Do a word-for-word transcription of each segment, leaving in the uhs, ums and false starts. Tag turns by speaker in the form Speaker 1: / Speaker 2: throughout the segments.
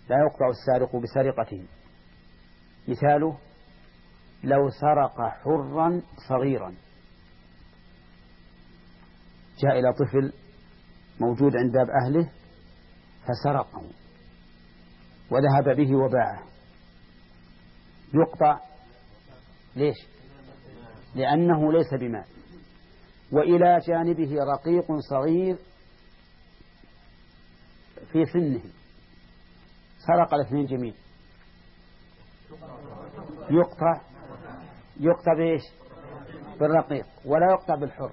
Speaker 1: لا يقطع السارق بسرقته. مثاله: لو سرق حرا صغيرا، جاء إلى طفل موجود عند باب أهله فسرقه وذهب به وباعه، يقطع. ليش؟ لأنه ليس بمال. وإلى جانبه رقيق صغير في سنه، سرق الاثنين جميع، يقطع. يقطع بإيش؟ بالرقيق، ولا يقطع بالحر.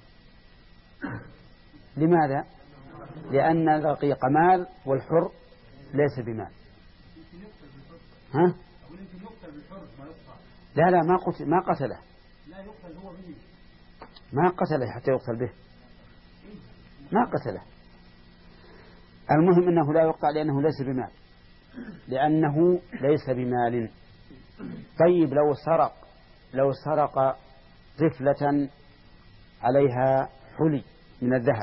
Speaker 1: لماذا؟ لأن الرقيق مال والحر ليس بمال. ها؟ لا لا ما قتل، ما قتله، ما قتله حتى يقتل به، ما قتله. المهم أنه لا يقطع لأنه ليس بمال، لأنه ليس بمال. طيب لو سرق لو سرق طفلة عليها حلي من الذهب،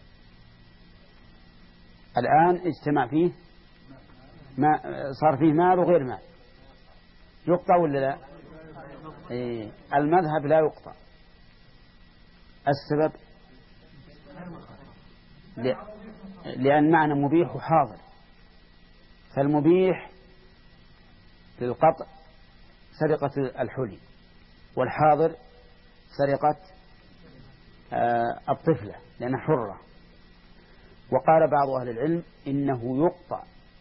Speaker 1: الآن اجتمع فيه ما صار فيه مال وغير مال، يقطع ولا لا؟ إيه. المذهب لا يقطع. السبب لأن معنى مبيح وحاضر، فالمبيح للقطع سرقة الحلي، والحاضر سرقة الطفلة لأنها حرة. وقال بعض أهل العلم إنه يقطع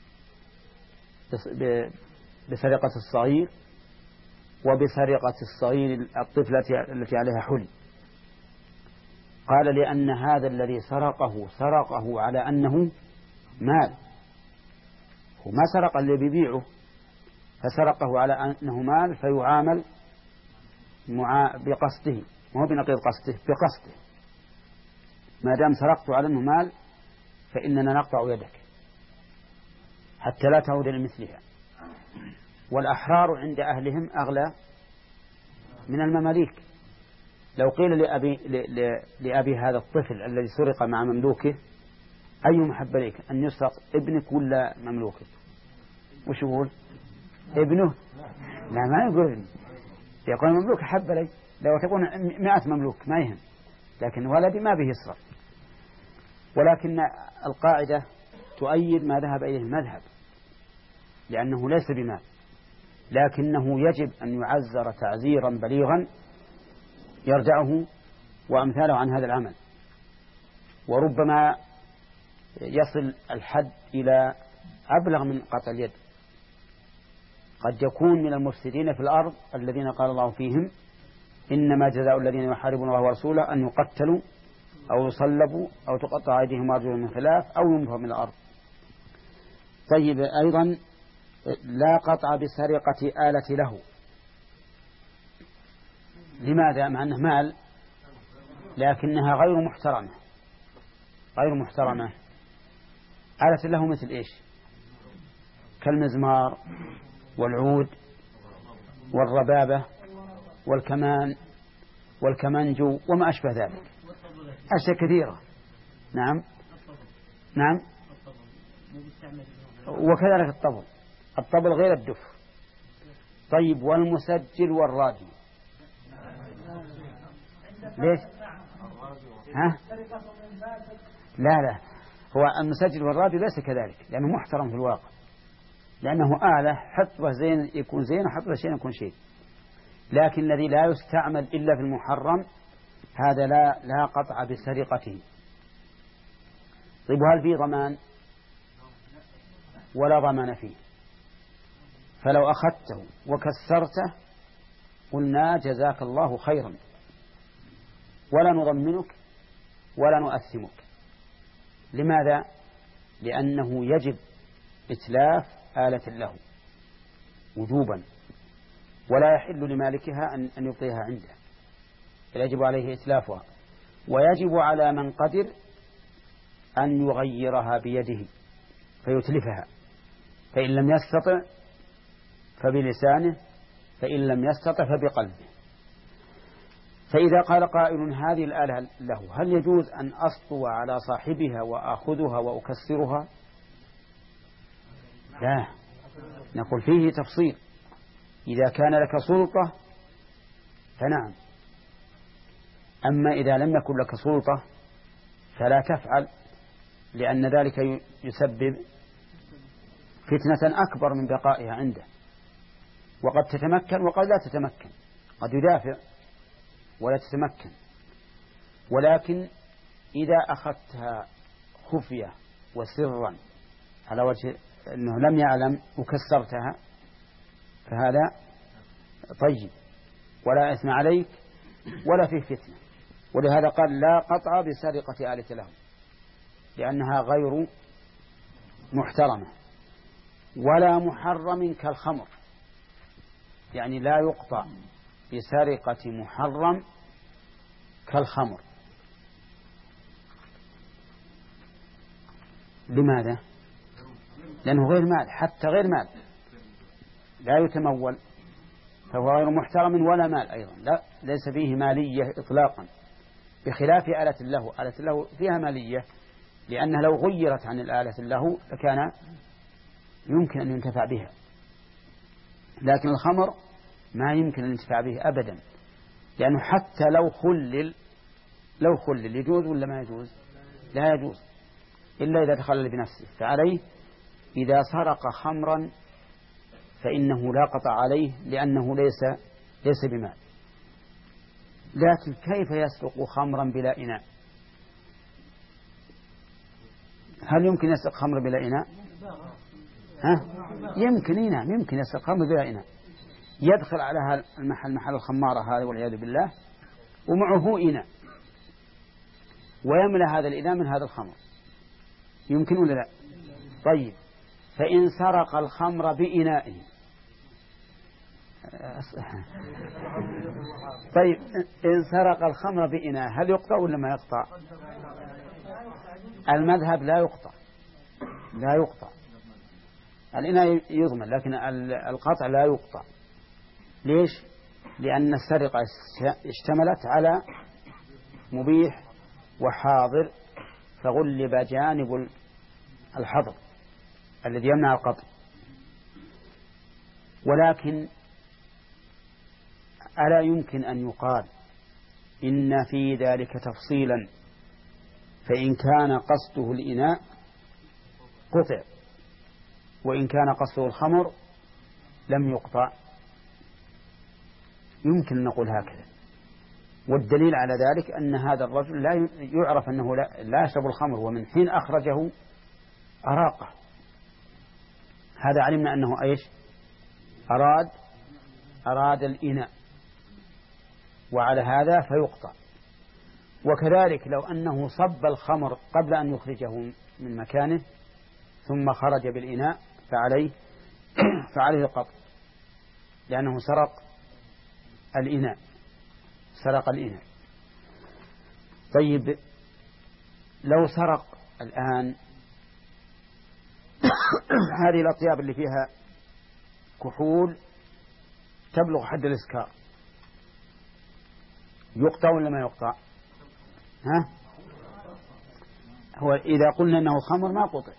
Speaker 1: بسرقة الصغير وبسرقة الصغير الطفلة التي عليها حلي. قال لأن هذا الذي سرقه سرقه على أنه مال، وما سرق اللي بيبيعه، فسرقه على أنه مال فيعامل بقصده، مو بنقيض قصده، بقصده. ما دام سرقت على أنه مال فإننا نقطع يدك حتى لا تعود لمثلها. والأحرار عند أهلهم أغلى من المماليك. لو قيل لأبي, لأبي هذا الطفل الذي سرق مع مملوكه: أي محب لك، أن يسرق ابنك ولا مملوكك؟ وش يقول؟ ابنه. لا ما يقول ابني، يقول مملوك حب لي. لو تكون مئة مملوك ما يهم، لكن ولدي ما به يسرق. ولكن القاعدة تؤيد ما ذهب إليه المذهب، لأنه ليس بمال، لكنه يجب أن يعزر تعزيرا بليغا يرجعه وأمثاله عن هذا العمل. وربما يصل الحد إلى أبلغ من قطع اليد. قد يكون من المفسدين في الأرض الذين قال الله فيهم: إنما جزاء الذين يحاربون الله ورسوله أن يقتلوا أو يصلبوا أو تقطع أيديهم وأرجلهم من خلاف أو ينفوا من الأرض. طيب أيضا لا قطع بسرقة آلة له. لماذا؟ مع أنه مال لكنها غير محترمة، غير محترمة. آلة له مثل إيش؟ كالمزمار والعود والربابة والكمان والكمنجو وما أشبه ذلك، أشياء كثيرة. نعم نعم. وكذلك الطبل، الطبل غير الدف. طيب والمسجل والراديو ليش؟ ها؟ لا لا، هو المسجل والراديو ليس كذلك، لأنه محترم في الواقع، لأنه آلة حطبة زين يكون زين وحطبة شين يكون شيء. لكن الذي لا يستعمل إلا في المحرم هذا لا لا قطع بسرقته. طيب هل فيه ضمان؟ ولا ضمان فيه. فلو أخذته وكسرته قلنا جزاك الله خيرا، ولا نضمنك ولا نؤثمك. لماذا؟ لأنه يجب إتلاف آلة له وجوبا، ولا يحل لمالكها أن يبقيها عنده، يجب عليه إتلافها. ويجب على من قدر أن يغيرها بيده فيتلفها، فإن لم يستطع فبلسانه، فإن لم يستطع فبقلبه. فإذا قال قائل: هذه الآلة له، هل يجوز أن أسطو على صاحبها وأخذها وأكسرها؟ لا، نقول فيه تفصيل. إذا كان لك سلطة فنعم، أما إذا لم يكن لك سلطة فلا تفعل، لأن ذلك يسبب فتنة أكبر من بقائها عنده، وقد تتمكن وقد لا تتمكن، قد يدافع ولا تتمكن. ولكن إذا أخذتها خفية وسرا على وجه أنه لم يعلم وكسرتها فهذا طيب ولا إثم عليك ولا فيه فتنة. ولهذا قال لا قطع بسرقة آلة له، لأنها غير محترمة، ولا محرم كالخمر، يعني لا يقطع بسرقة محرم كالخمر. لماذا؟ لأنه غير مال، حتى غير مال لا يتمول، فهو غير محترم ولا مال أيضا، لا ليس فيه مالية إطلاقا، بخلاف آلة له. آلة له فيها مالية، لأنها لو غيرت عن الآلة له لكان يمكن أن ينتفع بها، لكن الخمر ما يمكن أن ينتفع به أبدا، لأنه حتى لو خلل لو خلل يجوز ولا ما يجوز؟ لا يجوز إلا إذا تخلل بنفسه. فعليه إذا سرق خمرا فإنه لا قطع عليه، لأنه ليس ليس بمال. لكن كيف يسرق خمرا بلا إناء؟ هل يمكن يسرق خمر بلا إناء؟ ها؟ يمكن إناء، يمكن يسرق خمر بلا إناء، يدخل على المحل محل الخمارة هذا والعياذ بالله ومعه إناء ويملأ هذا الإناء من هذا الخمر، يمكن ولا لا؟ طيب، فإن سرق الخمر بإنائه طيب إن سرق الخمر بإناء هل يقطع ولا ما يقطع؟ المذهب لا يقطع، لا يقطع. الإناء يضمن لكن القطع لا يقطع. ليش؟ لأن السرقة اشتملت على مبيح وحاضر، فغلب جانب الحظر الذي يمنع القطع. ولكن ألا يمكن أن يقال إن في ذلك تفصيلا، فإن كان قصده الإناء قطع، وإن كان قصده الخمر لم يقطع؟ يمكن أن نقول هكذا. والدليل على ذلك أن هذا الرجل لا يعرف أنه لا يشرب الخمر، ومن حين أخرجه أراقه، هذا علمنا أنه إيش؟ أراد أراد الإناء، وعلى هذا فيقطع. وكذلك لو أنه صب الخمر قبل أن يخرجه من مكانه ثم خرج بالإناء فعليه فعليه القطع، لأنه سرق الإناء سرق الإناء. طيب، لو سرق الآن هذه الأطياب اللي فيها كحول تبلغ حد الإسكار، يقطع ولا ما يقطع؟ ها؟ هو إذا قلنا أنه خمر ما قطع،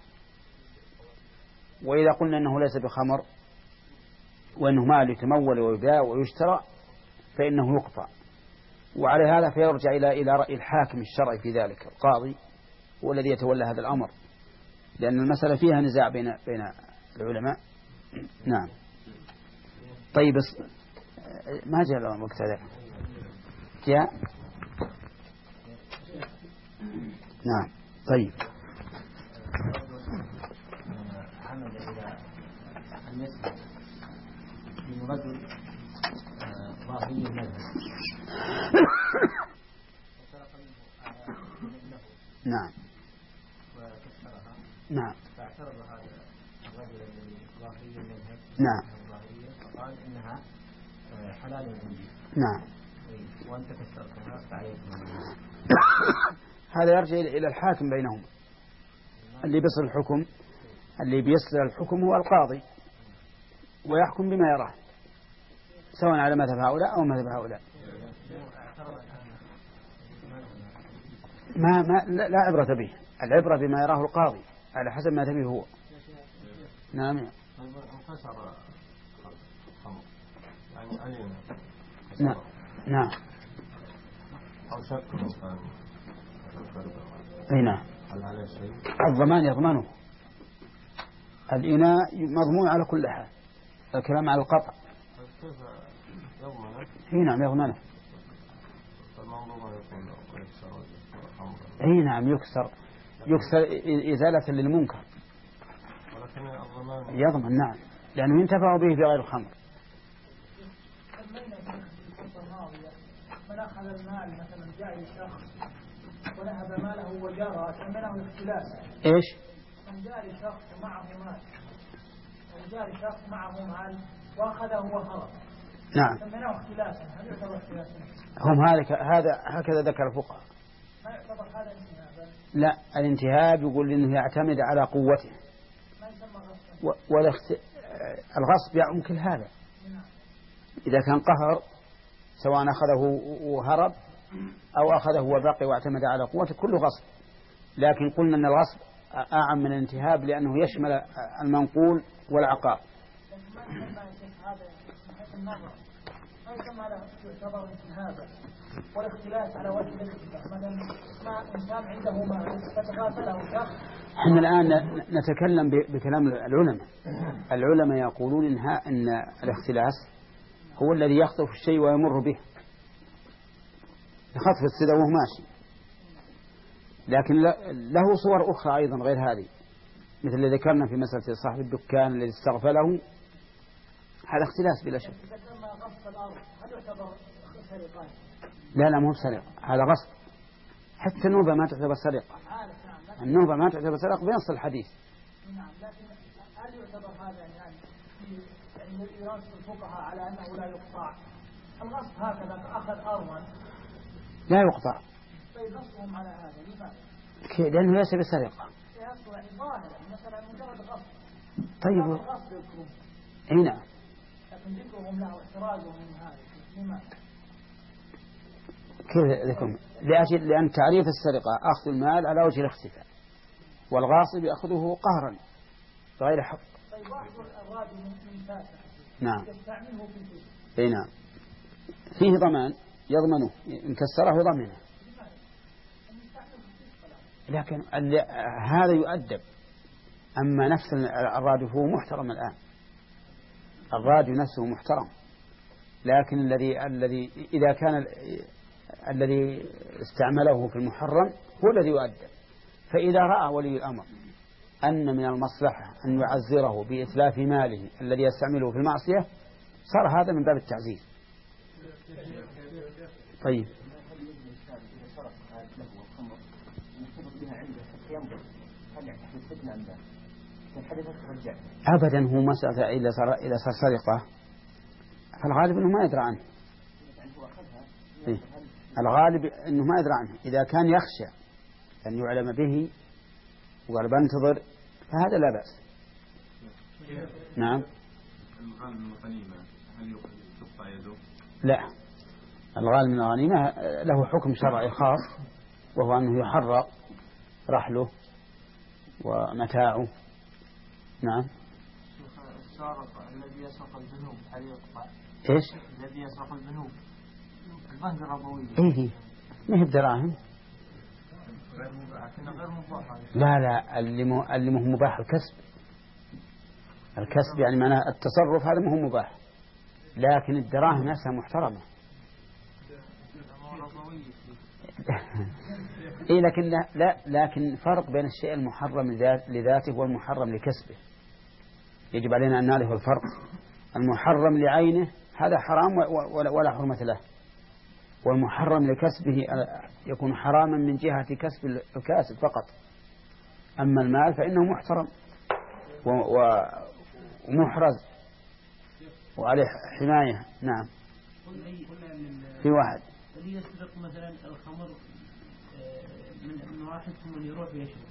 Speaker 1: وإذا قلنا أنه ليس بخمر وأنه مال يتمول ويباع ويشترى فإنه يقطع. وعلى هذا فيرجع إلى إلى رأي الحاكم الشرعي في ذلك، القاضي هو الذي يتولى هذا الأمر، لأن المسألة فيها نزاع بين بين العلماء. نعم. طيب، ما جاء الآن وقت هذا؟ جاء؟ نعم. طيب.
Speaker 2: عمل إلى المسجد من رجل ظاهري المذهب وسرق منه ابنه
Speaker 1: نعم
Speaker 2: وكسرها،
Speaker 1: نعم،
Speaker 2: فاعترض هذا الرجل الذي ظاهري المذهب
Speaker 1: نعم،
Speaker 2: فقال إنها حلال عندي،
Speaker 1: نعم،
Speaker 2: وأنت كسرتها فعليك.
Speaker 1: هذا يرجع إلى الحاكم بينهم، اللي بيصل الحكم اللي بيصل الحكم هو القاضي، ويحكم بما يراه سواء على مذهب هؤلاء أو مذهب هؤلاء. ما ما لا عبرة به، العبرة بما يراه القاضي على حسب مذهبه هو. نعم.
Speaker 2: انكسر الخمر يعني علينا.
Speaker 1: نعم نعم.
Speaker 2: أو شك كان.
Speaker 1: أي نعم.
Speaker 2: هل عليه شيء؟
Speaker 1: الضمان يضمنه. الإناء مضمون على كل حال. الكلام على القطع.
Speaker 2: كيف يضمنه؟
Speaker 1: اي نعم يضمنه.
Speaker 2: الموضوع يكون يكسر الخمر.
Speaker 1: اي نعم يكسر يكسر إزالة للمنكر.
Speaker 2: ولكن الضمان
Speaker 1: يضمن نعم لأنه ينتفع به بغير الخمر.
Speaker 3: من أخذ المال مثلا جاء لشخص ونهب ماله وجاره ثمنه اختلاسا.
Speaker 1: ايش؟
Speaker 3: من جاء لشخص معه مال وجاء لشخص معه مال واخذه وهرب.
Speaker 1: نعم.
Speaker 3: ثمنه اختلاسا هل يعتبر اختلاسا؟
Speaker 1: هم هذا هذا هكذا ذكر الفقهاء.
Speaker 3: ما يعتبر هذا انتهابا؟
Speaker 1: لا الانتهاب يقول انه يعتمد على قوته.
Speaker 3: ما يسمى غصبا.
Speaker 1: والاخت... الغصب يعم كل هذا. إذا كان قهر سواء أخذه وهرب أو أخذه وبقي واعتمد على قوته كله غصب. لكن قلنا أن الغصب أعم من الانتهاب لأنه يشمل المنقول والعقار.
Speaker 3: ما يسمى هذا من حيث النظر ما يسمى هذا يعتبر انتهابا والاختلاس على وجه الاختلاس. مثلا ما إنسان عنده مال فتغافله شخص.
Speaker 1: احنا الآن نتكلم بكلام العلماء. العلماء يقولون إنها أن الاختلاس هو الذي يخطف الشيء ويمر به يخطف السدى وهو ماشي. لكن له صور أخرى أيضا غير هذه مثل اللي ذكرنا في مسألة صاحب الدكان الذي استغفله هذا اختلاس بلا شك. لا لا مو بسرقة هذا غصب. حتى النوبة ما تعتبر سرقة. النوبة ما تعتبر سرقة بنص الحديث.
Speaker 3: نعم لكن هل يعتبر هذا يعني يعني يرسل الفقهاء على أنه لا يقطع الغصب هكذا أخذ أرضا
Speaker 1: لا يقطع.
Speaker 3: طيب نصهم على هذا لماذا؟
Speaker 1: لأنه ليس بسرقة.
Speaker 3: يعني ظاهرا مثلا مجرد غصب.
Speaker 1: طيب.
Speaker 3: غصب يذكرون.
Speaker 1: أي نعم.
Speaker 3: لكن ذكرهم له احترازهم من هذا لماذا؟
Speaker 1: كيف ذكرهم؟ لأجل لأن تعريف السرقة أخذ المال على وجه الاختفاء والغاصب يأخذه قهرا بغير حق.
Speaker 3: طيب واحد الراجل من فاسق.
Speaker 1: نعم.
Speaker 3: يستعمله في الفسق.
Speaker 1: أي نعم. فيه ضمان يضمنه إن كسره ضمنه. لكن هذا يؤدب. أما نفس الرادف هو محترم الآن. الرادف نفسه محترم. لكن الذي الذي إذا كان الذي استعمله في المحرم هو الذي يؤدب. فإذا رأى ولي الأمر أن من المصلحة أن يعزره بإتلاف ماله الذي يستعمله في المعصية صار هذا من باب التعزير. طيب. أبدا هو مسألة إذا صار إذا صار سرقة فالغالب أنه ما يدرى عنه. إيه؟ الغالب أنه ما يدرى عنه. إذا كان يخشى أن يعلم به وقال بنتظر فهذا لا بأس. نعم.
Speaker 2: الغالب من الغنيمة هل يقطع يده؟
Speaker 1: لا الغالب من الغنيمة له حكم شرعي خاص وهو أنه يحرق رحله ومتاعه. نعم.
Speaker 3: السارق الذي يسرق الذنوب هل يقطع؟
Speaker 1: إيش؟
Speaker 3: الذي يسرق الذنوب البنك الربوي.
Speaker 1: إيه ما هي بدراهم.
Speaker 3: غير مباح. غير مباح.
Speaker 1: لا لا اللي مو اللي مو مباح الكسب. الكسب يعني معناه التصرف هذا مو مباح. لكن الدراهم نفسها محترمة. إيه لكن لا, لا لكن فرق بين الشيء المحرم لذاته والمحرم لكسبه. يجب علينا أن نعرف الفرق. المحرم لعينه هذا حرام ولا حرمة له. والمحرم لكسبه يكون حراما من جهة كسب الكاسب فقط. أما المال فإنه محترم ومحرز وعليه حماية. نعم. في واحد
Speaker 4: اللي يسرق مثلا الخمر من واحد ثم يروح يشرب.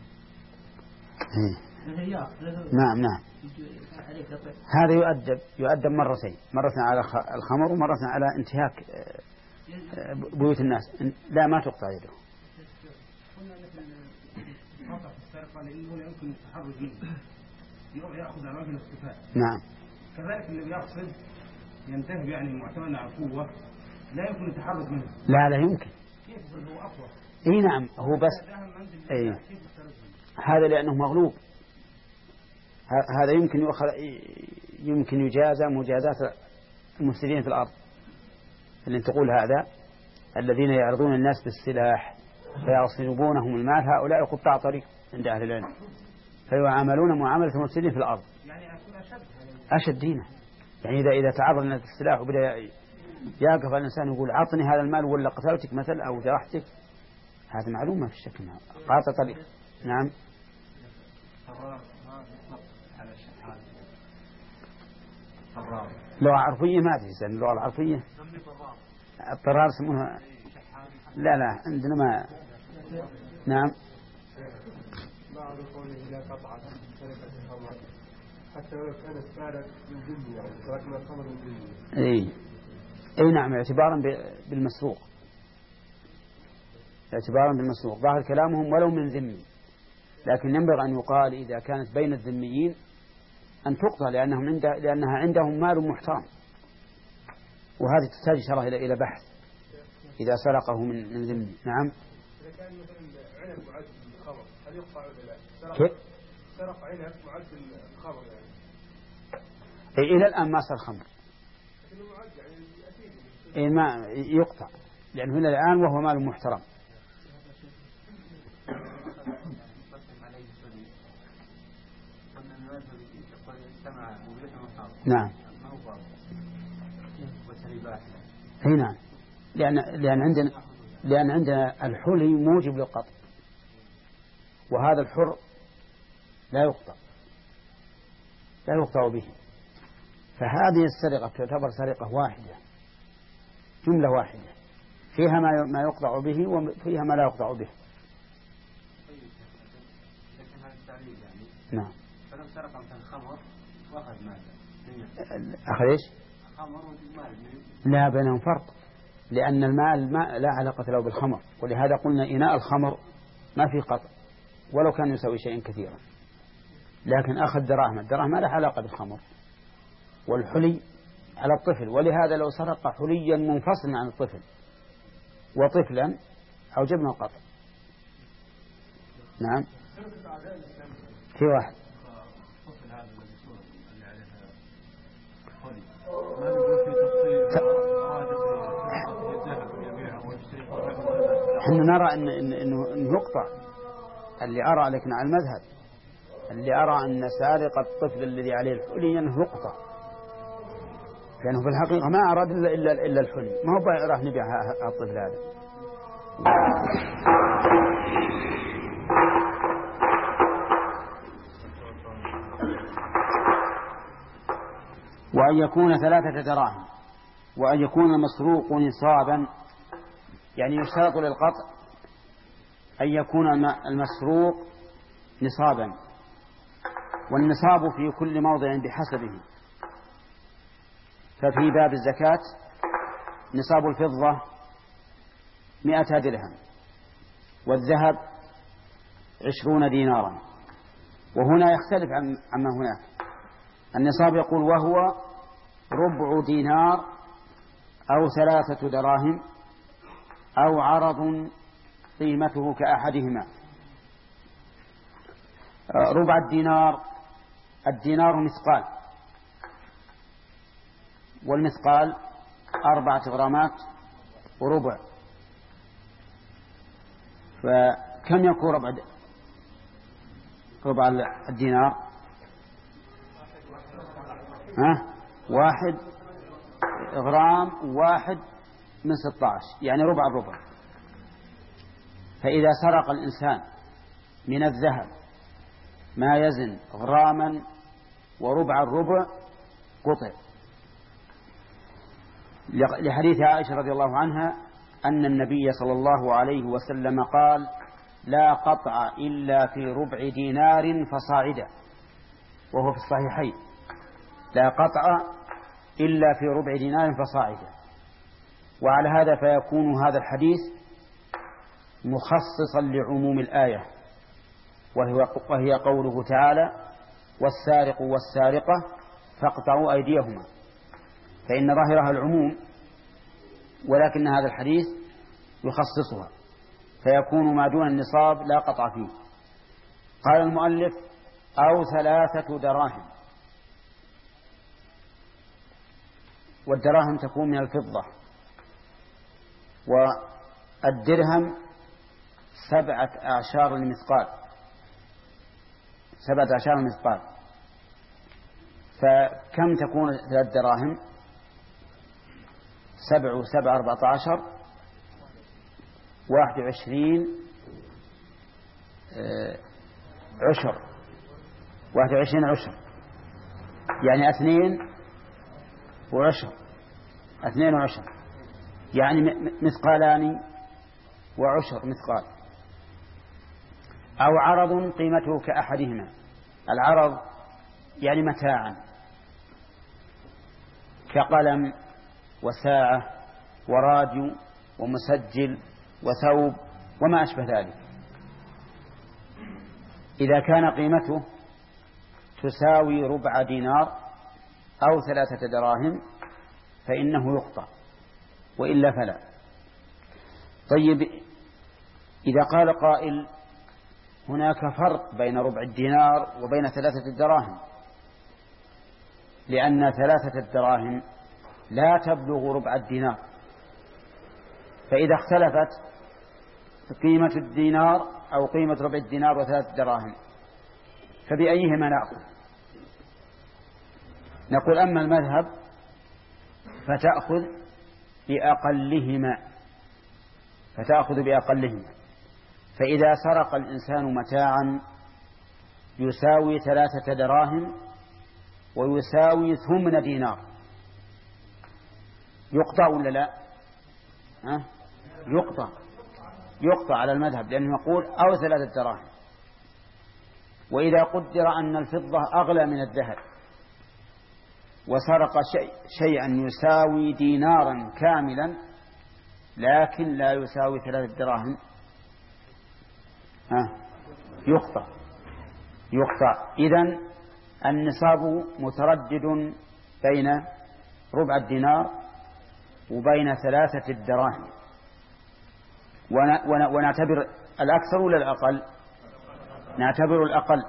Speaker 1: نعم نعم. هذا يؤدب يؤدب مرتين مرة على الخمر ومرة على انتهاك بيوت الناس. لا ما تقطع يده.
Speaker 2: يأخذ على وجه الاختفاء.
Speaker 1: نعم.
Speaker 2: كذلك اللي بيقصد ينتهي يعني معتمد على القوة لا يمكن التحرك منه.
Speaker 1: لا لا يمكن.
Speaker 2: كيف هو أقوى؟
Speaker 1: اي نعم هو بس اي هذا لأنه مغلوب. هذا يمكن يؤخذ يمكن يجازى مجازاة المفسدين في الأرض. اللي تقول هذا الذين يعرضون الناس بالسلاح فيغصبونهم المال هؤلاء قطاع طريق عند أهل العلم فيعاملون معاملة المفسدين في الأرض.
Speaker 2: يعني أكون أشد
Speaker 1: أشد دينا. يعني إذا إذا تعرض الناس بالسلاح وبدأ يقف الإنسان يقول عطني هذا المال ولا قتلتك مثل أو جرحتك هذا معلوم ما في شك منها قاطع طريق. نعم. لغة عرفية ما أدري اللغة العرفية الطرار يسمونها لا لا عندنا ما. نعم.
Speaker 2: بعض قوله لا قطعت سرقة الخمر حتى لو كانت سارق من ذمي يعني سرقنا الخمر من ذمي.
Speaker 1: اي اي نعم اعتبارا بالمسروق اعتبارا بالمسروق ظاهر كلامهم ولو من ذمي لكن ينبغي أن يقال إذا كانت بين الذميين أن تقطع لأنهم عند لأنها عندهم مال محترم وهذه تحتاج شرح إلى إلى بحث إذا سرقه من من ذمي. نعم.
Speaker 2: إذا كان مثلا عنب معد بالخمر هل يقطع ولا لا؟
Speaker 1: كيف؟
Speaker 2: سرق عنب معد بالخمر يعني.
Speaker 1: إيه إلى الآن ما صار خمر.
Speaker 2: لكنه معد يعني أكيد.
Speaker 1: إيه ما يقطع لأنه إلى الآن وهو مال محترم. نعم. هنا نعم. لأن لأن عندنا لأن عندنا الحلي موجب للقطع وهذا الحر لا يقطع لا يقطع به فهذه السرقة تعتبر سرقة واحدة جملة واحدة فيها ما ما يقطع به وفيها ما لا يقطع به. نعم.
Speaker 2: فلو سرق مثلا خمر واخذ مال
Speaker 1: أخذ إيش؟ لا بينهم فرق لأن المال ما لا علاقة له بالخمر ولهذا قلنا إناء الخمر ما في قطع ولو كان يسوي شيئا كثيرا لكن أخذ دراهم الدراهم ما له علاقة بالخمر والحلي على الطفل ولهذا لو سرق حليا منفصلا عن الطفل وطفلا أوجبنا القطع. نعم. في واحد احنا نرى إن إن إنه إنه يقطع اللي أرى لكن على المذهب اللي أرى أن سارق الطفل الذي عليه الحلي أنه يقطع لأنه في الحقيقة ما أراد إلا إلا إلا الحلي ما هو راح نبيع الطفل هذا. وأن يكون ثلاثة دراهم وأن يكون المسروق نصابا يعني يشترط للقطع أن يكون المسروق نصابا والنصاب في كل موضع بحسبه ففي باب الزكاة نصاب الفضة مئة درهم والذهب عشرون دينارا وهنا يختلف عما هناك. النصاب يقول وهو ربع دينار أو ثلاثة دراهم أو عرض قيمته كأحدهما. ربع الدينار الدينار مثقال والمثقال أربعة غرامات وربع فكم يكون ربع ربع الدينار؟ ها واحد غرام واحد من ستة عشر يعني ربع الربع. فإذا سرق الإنسان من الذهب ما يزن غراما وربع الربع قطع لحديث عائشة رضي الله عنها أن النبي صلى الله عليه وسلم قال لا قطع إلا في ربع دينار فصاعدا وهو في الصحيحين لا قطع إلا في ربع دينار فصاعدا. وعلى هذا فيكون هذا الحديث مخصصا لعموم الآية وهي, وهي قوله تعالى والسارق والسارقة فاقطعوا أيديهما، فإن ظاهرها العموم، ولكن هذا الحديث يخصصها، فيكون ما دون النصاب لا قطع فيه. قال المؤلف: أو ثلاثة دراهم. والدراهم تكون من الفضة، والدرهم سبعة أعشار المثقال، سبعة أعشار المثقال. فكم تكون ثلاث دراهم؟ سبع وسبع أربعة عشر، واحد وعشرين عشر، واحد وعشرين عشر، يعني اثنين وعشر، اثنين وعشر، يعني مثقالان وعشر مثقال. أو عرض قيمته كأحدهما. العرض يعني متاعا، كقلم وساعة وراديو ومسجل وثوب وما أشبه ذلك. إذا كان قيمته تساوي ربع دينار أو ثلاثة دراهم فإنه يقطع، وإلا فلا. طيب، إذا قال قائل: هناك فرق بين ربع الدينار وبين ثلاثة الدراهم، لأن ثلاثة الدراهم لا تبلغ ربع الدينار، فإذا اختلفت قيمة الدينار أو قيمة ربع الدينار وثلاثة دراهم فبأيهما نأخذ؟ نقول: أما المذهب فتأخذ بأقلهما، فتأخذ بأقلهما. فإذا سرق الإنسان متاعا يساوي ثلاثة دراهم ويساوي ثمن دينار، يقطع ولا لا؟ ها؟ يقطع، يقطع على المذهب، لأنه يقول: أو ثلاثة دراهم. وإذا قدر أن الفضة أغلى من الذهب وسرق شيء شيئا يساوي دينارا كاملا لكن لا يساوي ثلاثة دراهم، ها؟ يقطع، يقطع. إذن النصاب متردد بين ربع الدينار وبين ثلاثة الدراهم، ونعتبر الأكثر ولا الأقل؟ نعتبر الأقل.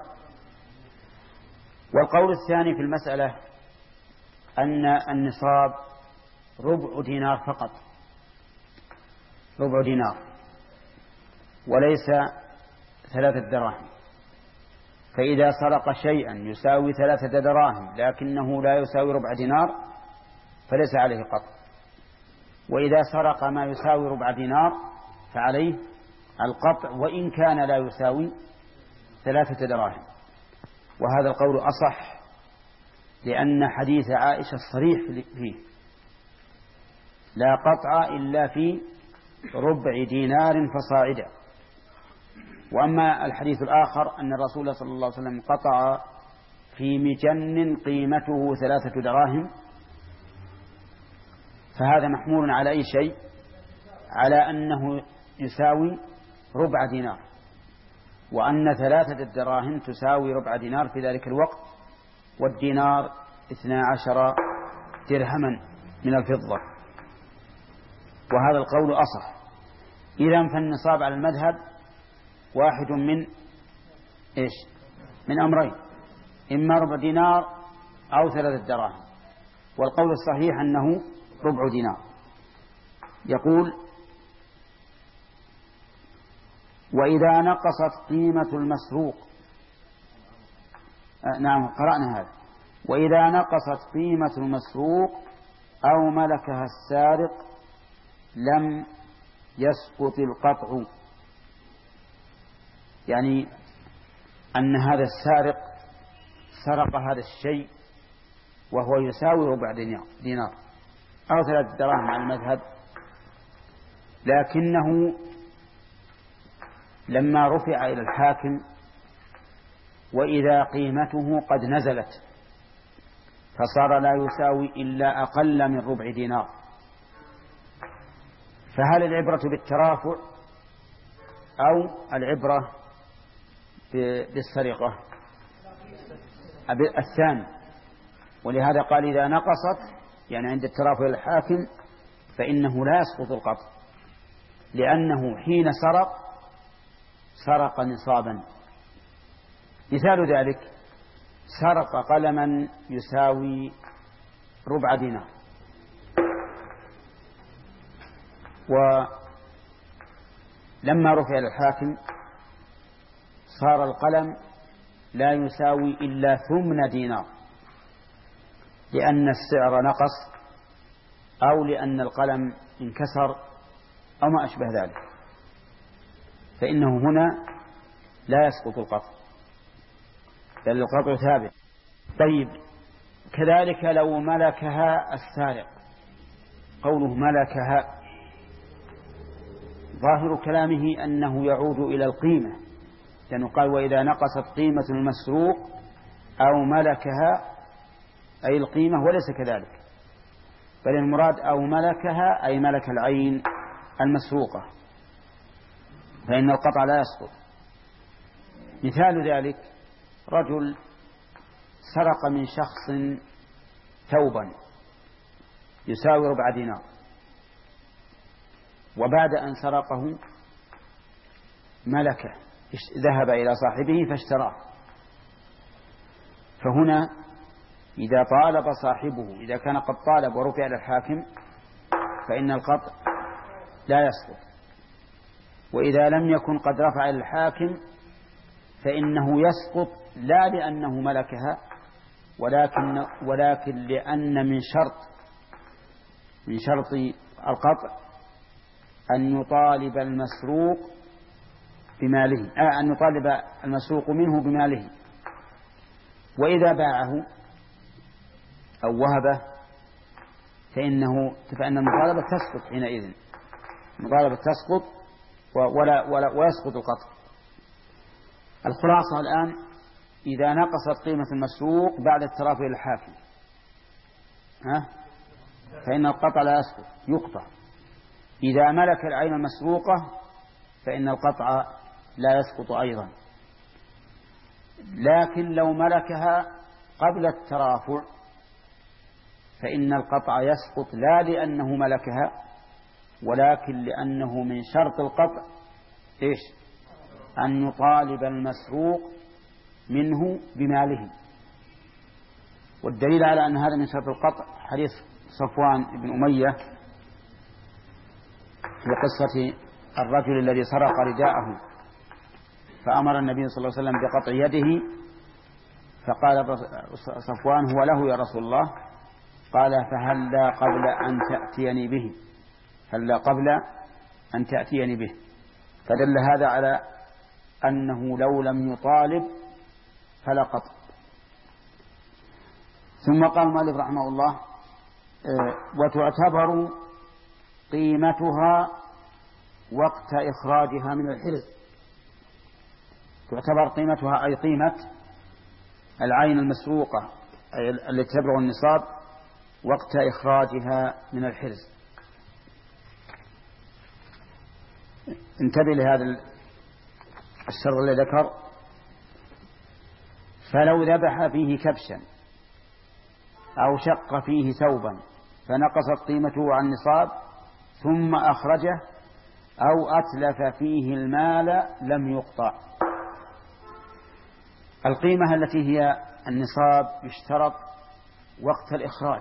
Speaker 1: والقول الثاني في المسألة أن النصاب ربع دينار فقط، ربع دينار وليس ثلاثة دراهم. فإذا سرق شيئا يساوي ثلاثة دراهم لكنه لا يساوي ربع دينار فليس عليه قطع، وإذا سرق ما يساوي ربع دينار فعليه القطع وإن كان لا يساوي ثلاثة دراهم. وهذا القول أصح، لأن حديث عائشة الصريح فيه: لا قطع إلا في ربع دينار فصاعدا. وأما الحديث الآخر أن الرسول صلى الله عليه وسلم قطع في مجن قيمته ثلاثة دراهم، فهذا محمول على أي شيء؟ على أنه يساوي ربع دينار، وأن ثلاثة الدراهم تساوي ربع دينار في ذلك الوقت، والدينار اثنا عشر درهما من الفضة. وهذا القول أصح. إذن فالنصاب على المذهب واحد من إيش؟ من أمرين: إما ربع دينار أو ثلاثة دراهم. والقول الصحيح أنه ربع دينار. يقول: وإذا نقصت قيمة المسروق، آه نعم قرأنا هذا، وإذا نقصت قيمة المسروق أو ملكها السارق لم يسقط القطع. يعني أن هذا السارق سرق هذا الشيء وهو يساوي ربع دينار أو ثلاثة دراهم على المذهب، لكنه لما رفع إلى الحاكم وإذا قيمته قد نزلت فصار لا يساوي إلا أقل من ربع دينار، فهل العبرة بالترافع أو العبرة بالسرقة؟ الثاني. ولهذا قال إذا نقصت يعني عند الترافع الحاكم فإنه لا يسقط القطع، لأنه حين سرق سرق نصابا. مثال ذلك سرق قلما يساوي ربع دينار، ولما رفع الحاكم صار القلم لا يساوي إلا ثمن دينار، لأن السعر نقص أو لأن القلم انكسر أو ما أشبه ذلك، فإنه هنا لا يسقط القطع بل القطع ثابت. طيب كذلك لو ملكها السارق، قوله ملكها ظاهر كلامه أنه يعود إلى القيمة، لأنه قال وإذا نقصت قيمة المسروق أو ملكها أي القيمة، وليس كذلك، بل المراد أو ملكها أي ملك العين المسروقة، فإن القطع لا يسقط. مثال ذلك رجل سرق من شخص ثوبا يساوي ربع دينار، وبعد أن سرقه ملكه، ذهب إلى صاحبه فاشتراه. فهنا إذا طالب صاحبه، إذا كان قد طالب ورفع إلى الحاكم فإن القطع لا يسقط، وإذا لم يكن قد رفع إلى الحاكم فإنه يسقط، لا لأنه ملكها ولكن ولكن لأن من شرط من شرط القطع أن يطالب المسروق بماله، آه أن يطالب المسروق منه بماله، وإذا باعه أو وهبه فإنه فإن المطالبة تسقط حينئذ، المطالبة تسقط ولا ولا ويسقط القطع. الخلاصة الآن إذا نقصت قيمة المسروق بعد الترافع للحاكم ها فإن القطع لا يسقط، يقطع. إذا ملك العين المسروقة فإن القطع لا يسقط أيضا، لكن لو ملكها قبل الترافع فإن القطع يسقط، لا لأنه ملكها ولكن لأنه من شرط القطع إيش؟ أن يطالب المسروق منه بماله. والدليل على أن هذا من شرط القطع حديث صفوان بن أمية في قصة الرجل الذي سرق رداءه فأمر النبي صلى الله عليه وسلم بقطع يده، فقال صفوان هو له يا رسول الله، قال فهلا قبل أن تأتيني به، هلا قبل أن تأتيني به، فدل هذا على أنه لو لم يطالب فلا قطع. ثم قال المؤلف رحمه الله وتعتبر قيمتها وقت إخراجها من الحرز. تعتبر قيمتها أي قيمة العين المسروقة التي تبلغ النصاب وقت إخراجها من الحرز. انتبه لهذا الشر الذي ذكر، فلو ذبح فيه كبشا أو شق فيه ثوبا فنقصت قيمته عن النصاب ثم أخرجه أو أتلف فيه المال لم يقطع. القيمة التي هي النصاب يشترط وقت الإخراج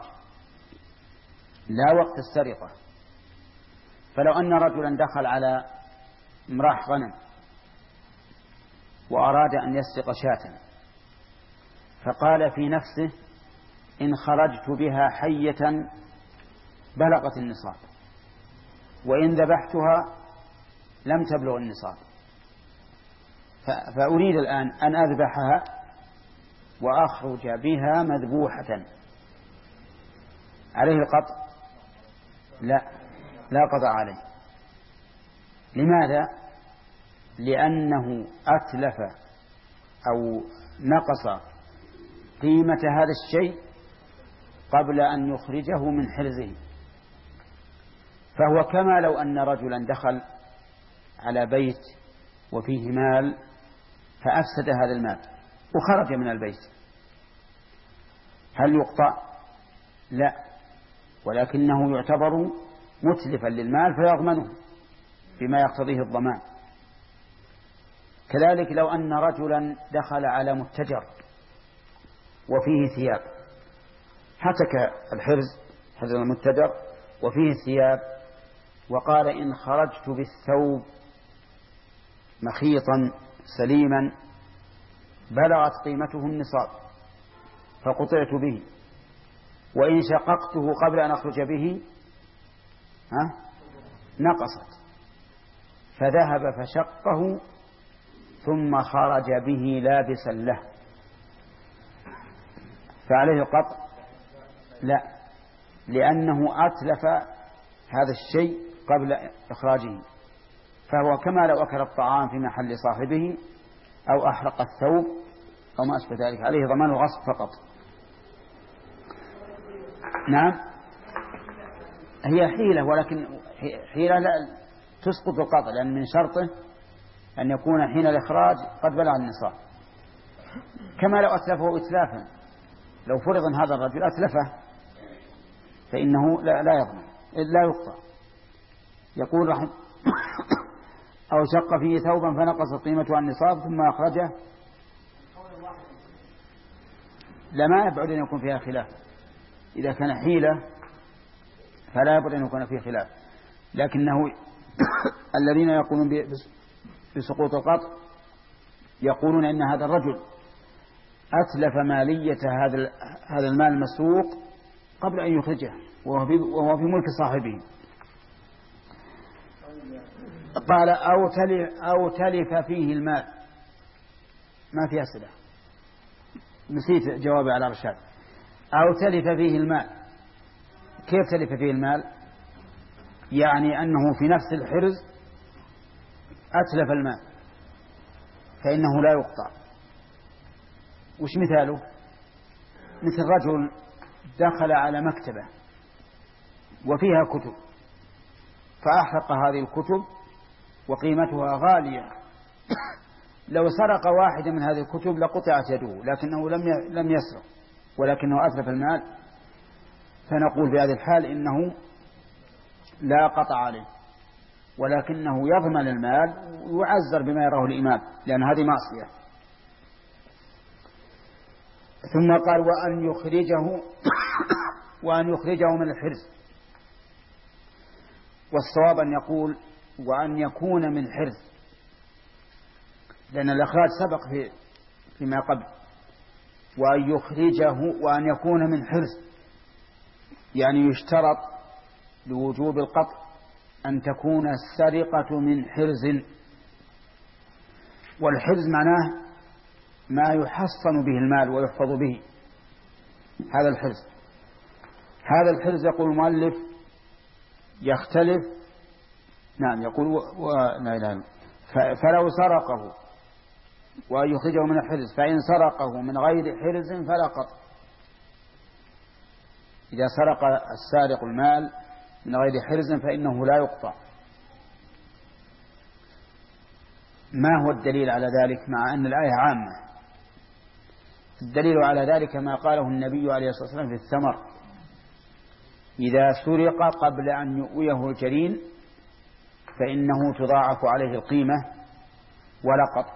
Speaker 1: لا وقت السرقة. فلو أن رجلا دخل على امراح غنم وأراد أن يسرق شاة فقال في نفسه إن خرجت بها حية بلغت النصاب وإن ذبحتها لم تبلغ النصاب، فأريد الآن أن أذبحها وأخرج بها مذبوحة، عليه القطع؟ لا لا قطع عليه. لماذا؟ لأنه أتلف أو نقص قيمة هذا الشيء قبل أن يخرجه من حرزه. فهو كما لو أن رجلا دخل على بيت وفيه مال فأفسد هذا المال وخرج من البيت هل يقطع؟ لا، ولكنه يعتبر متلفا للمال فيضمنه بما يقتضيه الضمان. كذلك لو أن رجلا دخل على متجر وفيه ثياب، هتك الحرز حرز المتجر وفيه ثياب، وقال إن خرجت بالثوب مخيطا سليما بلغت قيمته النصاب فقطعت به، وإن شققته قبل أن أخرج به ها نقصت، فذهب فشقه ثم خرج به لابسا له، فعليه القطع؟ لا، لأنه أتلف هذا الشيء قبل إخراجه، فهو كما لو أكل الطعام في محل صاحبه أو أحرق الثوب أو ما أشبه ذلك، عليه ضمان الغصب فقط. نعم، هي حيلة، ولكن حيلة لا تسقط القطع، لأن من شرطه أن يكون حين الإخراج قد بلغ النصاب، كما لو أتلفه إتلافا. لو فرض أن هذا الرجل أتلفه فإنه لا, لا يضمن، لا يقطع. يقول رحمه أو شق فيه ثوبا فنقصت قيمته عن النصاب ثم أخرجه، لما يبعد أن يكون فيها خلاف. إذا كان حيلة فلا يبعد أن يكون فيه خلاف، لكنه الذين يقولون بسقوط القطع يقولون إن هذا الرجل أتلف مالية هذا هذا المال المسروق قبل أن يخرجه وهو في ملك صاحبه. قال أو تلف, أو تلف فيه المال، ما في أسئلة، نسيت جوابي على رشاد. أو تلف فيه المال، كيف تلف فيه المال؟ يعني أنه في نفس الحرز أتلف المال فإنه لا يقطع. وش مثاله؟ مثل رجل دخل على مكتبة وفيها كتب فأحرق هذه الكتب وقيمتها غالية، لو سرق واحدة من هذه الكتب لقطعت يده، لكنه لم لم يسرق ولكنه أتلف المال، فنقول في هذه الحال إنه لا قطع عليه، ولكنه يضمن المال ويعزر بما يراه الإمام، لأن هذه معصية. ثم قال وأن يخرجه وأن يخرجه من الحرز، والصواب أن يقول وأن يكون من حرز، لأن الإخراج سبق في فيما قبل. وأن يخرجه وأن يكون من حرز، يعني يشترط لوجوب القطع أن تكون السرقة من حرز، والحرز معناه ما يحصن به المال ويحفظ به، هذا الحرز. هذا الحرز يقول المؤلف يختلف، نعم يقول و... و... لا لا فلو سرقه وأن يخرجه من الحرز، فإن سرقه من غير حرز فلا قطع. إذا سرق السارق المال من غير حرز فإنه لا يقطع. ما هو الدليل على ذلك مع أن الآية عامة؟ الدليل على ذلك ما قاله النبي عليه الصلاة والسلام في الثمر: إذا سرق قبل أن يؤويه الجرين فإنه تضاعف عليه القيمة ولا قطع.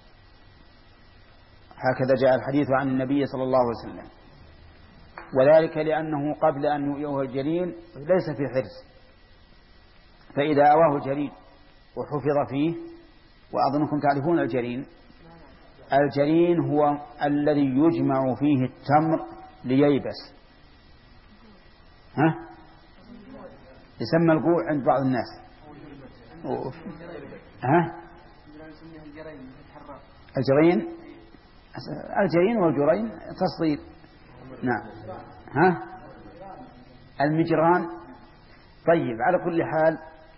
Speaker 1: هكذا جاء الحديث عن النبي صلى الله عليه وسلم، وذلك لأنه قبل أن يؤويه الجرين ليس في حرز، فإذا أواه الجرين وحفظ فيه، وأظنكم تعرفون الجرين، الجرين هو الذي يجمع فيه التمر لييبس، ها يسمى القوع عند بعض الناس، ها الجرين الجرين والجرين تصغير، نعم، ها المجران. طيب، على كل حال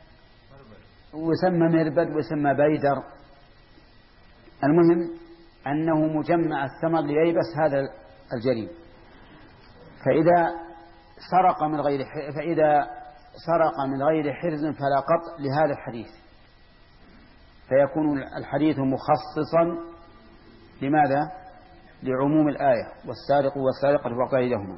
Speaker 1: ويسمى مربد ويسمى بيدر، المهم أنه مجمع الثمر لييبس هذا الجرين. فإذا سرق من غير فإذا سرق من غير حرز فلا قطع لهذا الحديث، فيكون الحديث مخصصا لماذا؟ لعموم الآية والسارق والسارقة فاقطعوا أيديهما.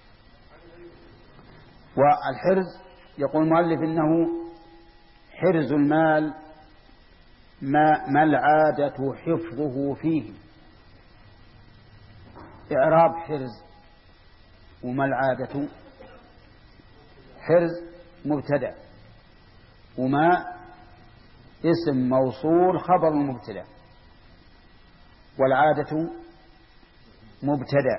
Speaker 1: والحرز يقول المؤلف إنه حرز المال ما, ما العادة حفظه فيه. إعراب حرز وما العادة. حرز مبتدأ وما اسم موصول خبر المبتدأ، والعادة مبتدأ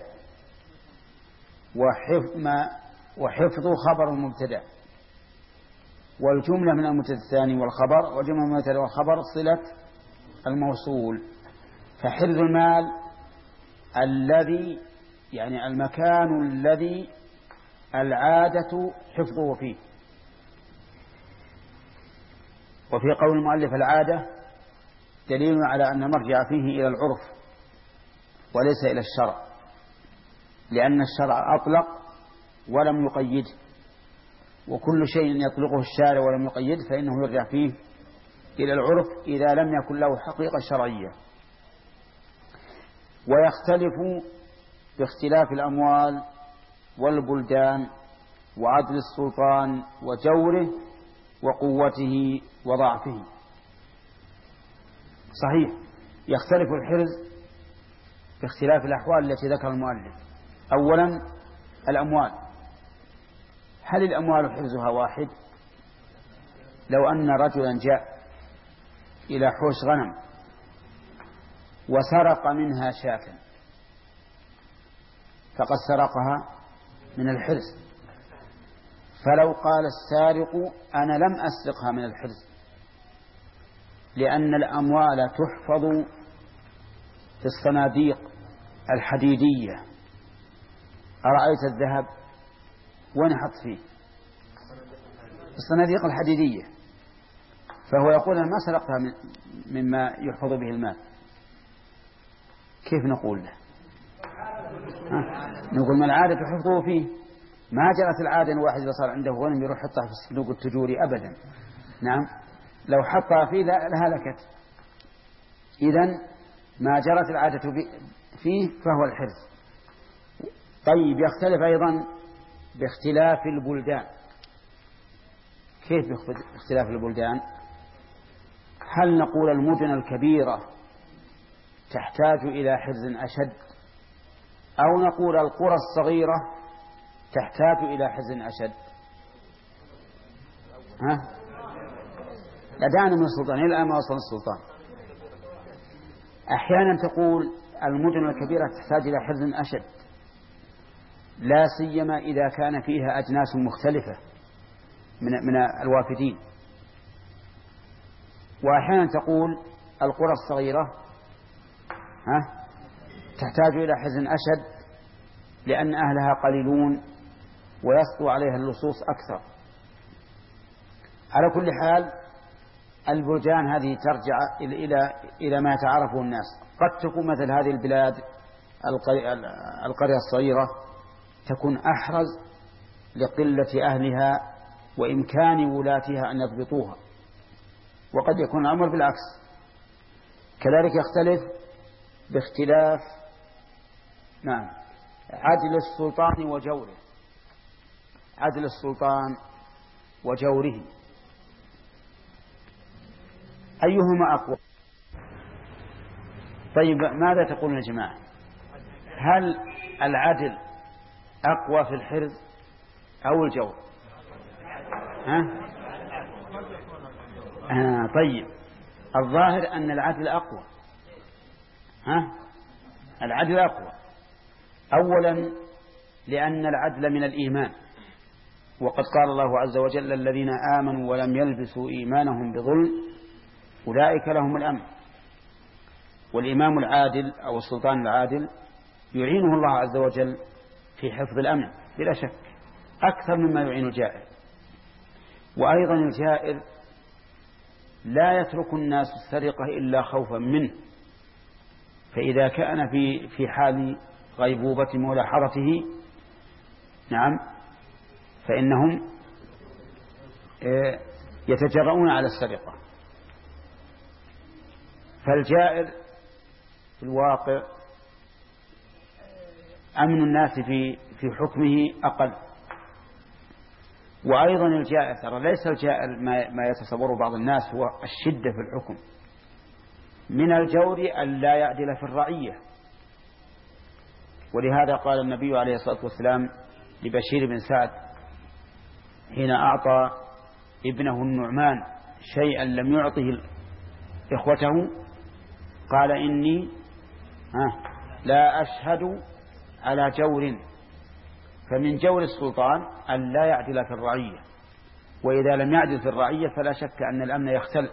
Speaker 1: وحفظ ما وحفظ خبر المبتدأ، والجملة من المبتدأ الثاني والخبر، والجملة من المبتدأ والخبر صلة الموصول. فحرز المال الذي يعني المكان الذي العادة حفظه فيه. وفي قول المؤلف العادة دليل على أن المرجع فيه إلى العرف وليس إلى الشرع، لأن الشرع أطلق ولم يقيده، وكل شيء يطلقه الشارع ولم يقيد فإنه يرجع فيه إلى العرف إذا لم يكن له حقيقة شرعية. ويختلف باختلاف الأموال والبلدان وعدل السلطان وجوره وقوته وضعفه. صحيح يختلف الحرز باختلاف الأحوال التي ذكر المؤلف. أولا الأموال، هل الأموال حرزها واحد؟ لو أن رجلا جاء إلى حوش غنم وسرق منها شاة فقد سرقها من الحرز، فلو قال السارق أنا لم أسرقها من الحرز، لأن الأموال تحفظ في الصناديق الحديدية. أرأيت الذهب وين حط فيه؟ الصناديق الحديدية، فهو يقول أنا ما سرقتها مما يحفظ به المال. كيف نقول له؟ نقول ما العادة حفظه فيه. ما جرت العادة أن واحد إذا صار عنده غنم يروح يحطها في الصندوق التجوري أبدا. نعم، لو حطها فيه لهلكت. إذن ما جرت العادة فيه فهو الحرز. طيب يختلف أيضا باختلاف البلدان. كيف باختلاف البلدان؟ هل نقول المدن الكبيرة تحتاج إلى حرز أشد، أو نقول القرى الصغيرة تحتاج إلى حرز أشد؟ ها؟ لدانا من السلطان إلى الآن ما وصل السلطان. أحيانا تقول المدن الكبيرة تحتاج إلى حرز أشد، لا سيما إذا كان فيها أجناس مختلفة من من الوافدين. وأحيانا تقول القرى الصغيرة ها تحتاج إلى حرز أشد لأن أهلها قليلون ويسطو عليها اللصوص أكثر. على كل حال البلدان هذه ترجع إلى إلى ما يتعرفه الناس. قد تكون مثل هذه البلاد القرية الصغيرة تكون أحرز لقلة أهلها وإمكان ولاتها أن يضبطوها، وقد يكون الأمر بالعكس. كذلك يختلف باختلاف نعم عدل السلطان وجوره. عدل السلطان وجوره أيهما أقوى؟ طيب ماذا تقولون يا جماعة؟ هل العدل أقوى في الحرز أو الجور؟ ها؟ آه طيب الظاهر أن العدل أقوى. ها؟ العدل أقوى أولا لأن العدل من الإيمان، وقد قال الله عز وجل الذين آمنوا ولم يلبسوا إيمانهم بظلم أولئك لهم الأمن. والإمام العادل أو السلطان العادل يعينه الله عز وجل في حفظ الأمن بلا شك أكثر مما يعين الجائر. وأيضا الجائر لا يترك الناس السرقة إلا خوفا منه، فإذا كان في في حال غيبوبة ملاحظته نعم فإنهم يتجرؤون على السرقة. فالجائر في الواقع أمن الناس في في حكمه أقل. وأيضا الجائر ترى ليس الجائر ما, ما يتصوره بعض الناس هو الشدة في الحكم. من الجور أن لا يعدل في الرعية. ولهذا قال النبي عليه الصلاة والسلام لبشير بن سعد حين أعطى ابنه النعمان شيئا لم يعطه إخوته قال إني لا أشهد على جور. فمن جور السلطان أن لا يعدل في الرعية، وإذا لم يعدل في الرعية فلا شك أن الأمن يختل.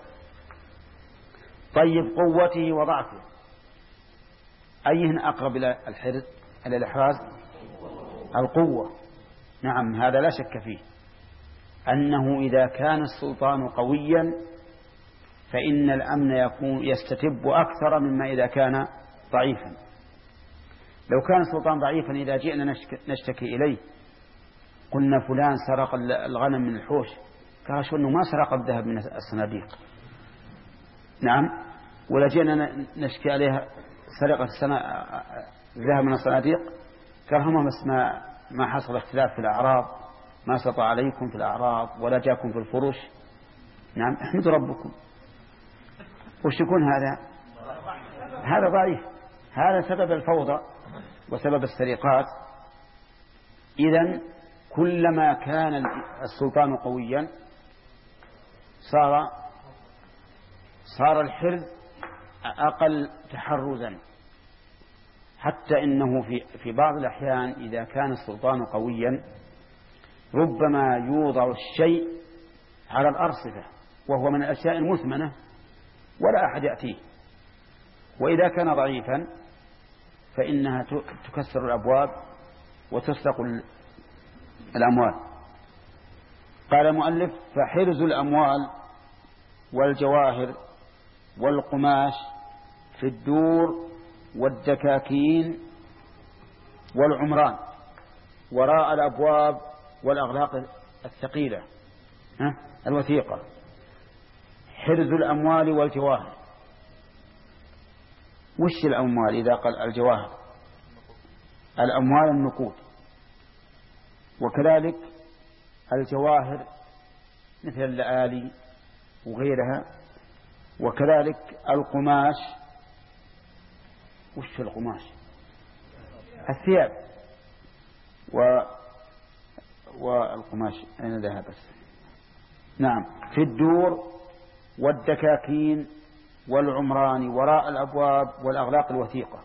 Speaker 1: طيب قوته وضعفه أيهن أقرب إلى الحرز إلى الإحراز؟ القوة. نعم هذا لا شك فيه أنه إذا كان السلطان قويا فإن الأمن يكون يستتب أكثر مما إذا كان ضعيفا. لو كان السلطان ضعيفا إذا جئنا نشتكي إليه قلنا فلان سرق الغنم من الحوش، قال شو أنه ما سرق الذهب من الصناديق. نعم. ولا جئنا نشكي عليها سرقة الذهب من الصناديق قال هم بس ما ما حصل اختلاف في الأعراض، ما سطى عليكم في الأعراض ولا جاكم في الفروش. نعم احمدوا ربكم. وش يكون هذا؟ هذا ضعيف. هذا سبب الفوضى وسبب السرقات. إذن كلما كان السلطان قويا صار صار الحرز أقل تحرزا، حتى إنه في في بعض الأحيان إذا كان السلطان قويا ربما يوضع الشيء على الأرصفة وهو من الأشياء المثمنة ولا أحد يأتيه. وإذا كان ضعيفا فإنها تكسر الأبواب وتسرق الأموال. قال المؤلف فحرز الأموال والجواهر والقماش في الدور والدكاكين والعمران وراء الأبواب والأغلاق الثقيلة الوثيقة. حرز الأموال والجواهر. وش الأموال إذا قال الجواهر؟ الأموال النقود، وكذلك الجواهر مثل اللآلي وغيرها، وكذلك القماش. وش القماش؟ الثياب و... والقماش أين ذهب بس؟ نعم في الدور والدكاكين والعمران وراء الأبواب والأغلاق الوثيقة.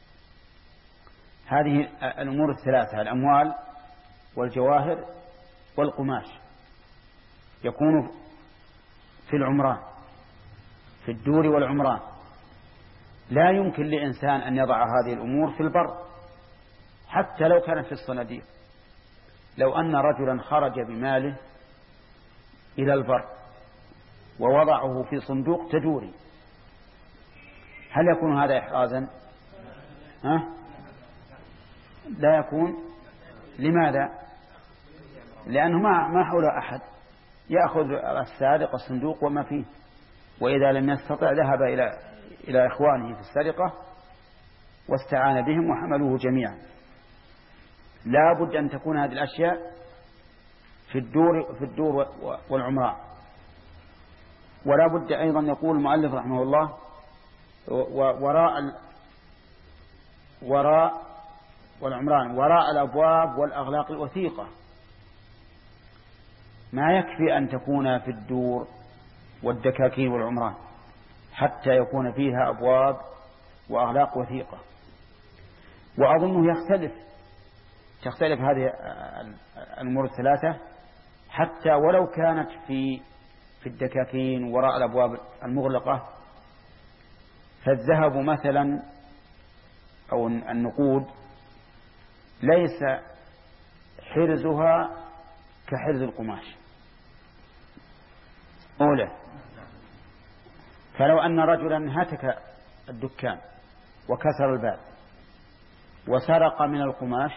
Speaker 1: هذه الأمور الثلاثة الأموال والجواهر والقماش يكون في العمران في الدور والعمران. لا يمكن لإنسان أن يضع هذه الأمور في البر حتى لو كانت في الصناديق. لو أن رجلا خرج بماله إلى البر ووضعه في صندوق تدوري هل يكون هذا إحرازا؟ ها؟ لا يكون. لماذا؟ لأنه ما ما حوله أحد يأخذ السارق الصندوق وما فيه، وإذا لم يستطع ذهب إلى إلى إخوانه في السرقة واستعان بهم وحملوه جميعا. لا بد أن تكون هذه الأشياء في الدور في الدور والعمران. ولا بد أيضا يقول المؤلف رحمه الله وراء وراء والعمران وراء الأبواب والأغلاق الوثيقة. ما يكفي أن تكون في الدور والدكاكين والعمران حتى يكون فيها أبواب وأغلاق وثيقة. وأظنه يختلف تختلف هذه الأمور الثلاثة حتى ولو كانت في في الدكاكين وراء الأبواب المغلقة. فالذهب مثلا أو النقود ليس حرزها كحرز القماش أولى. فلو أن رجلا هتك الدكان وكسر الباب وسرق من القماش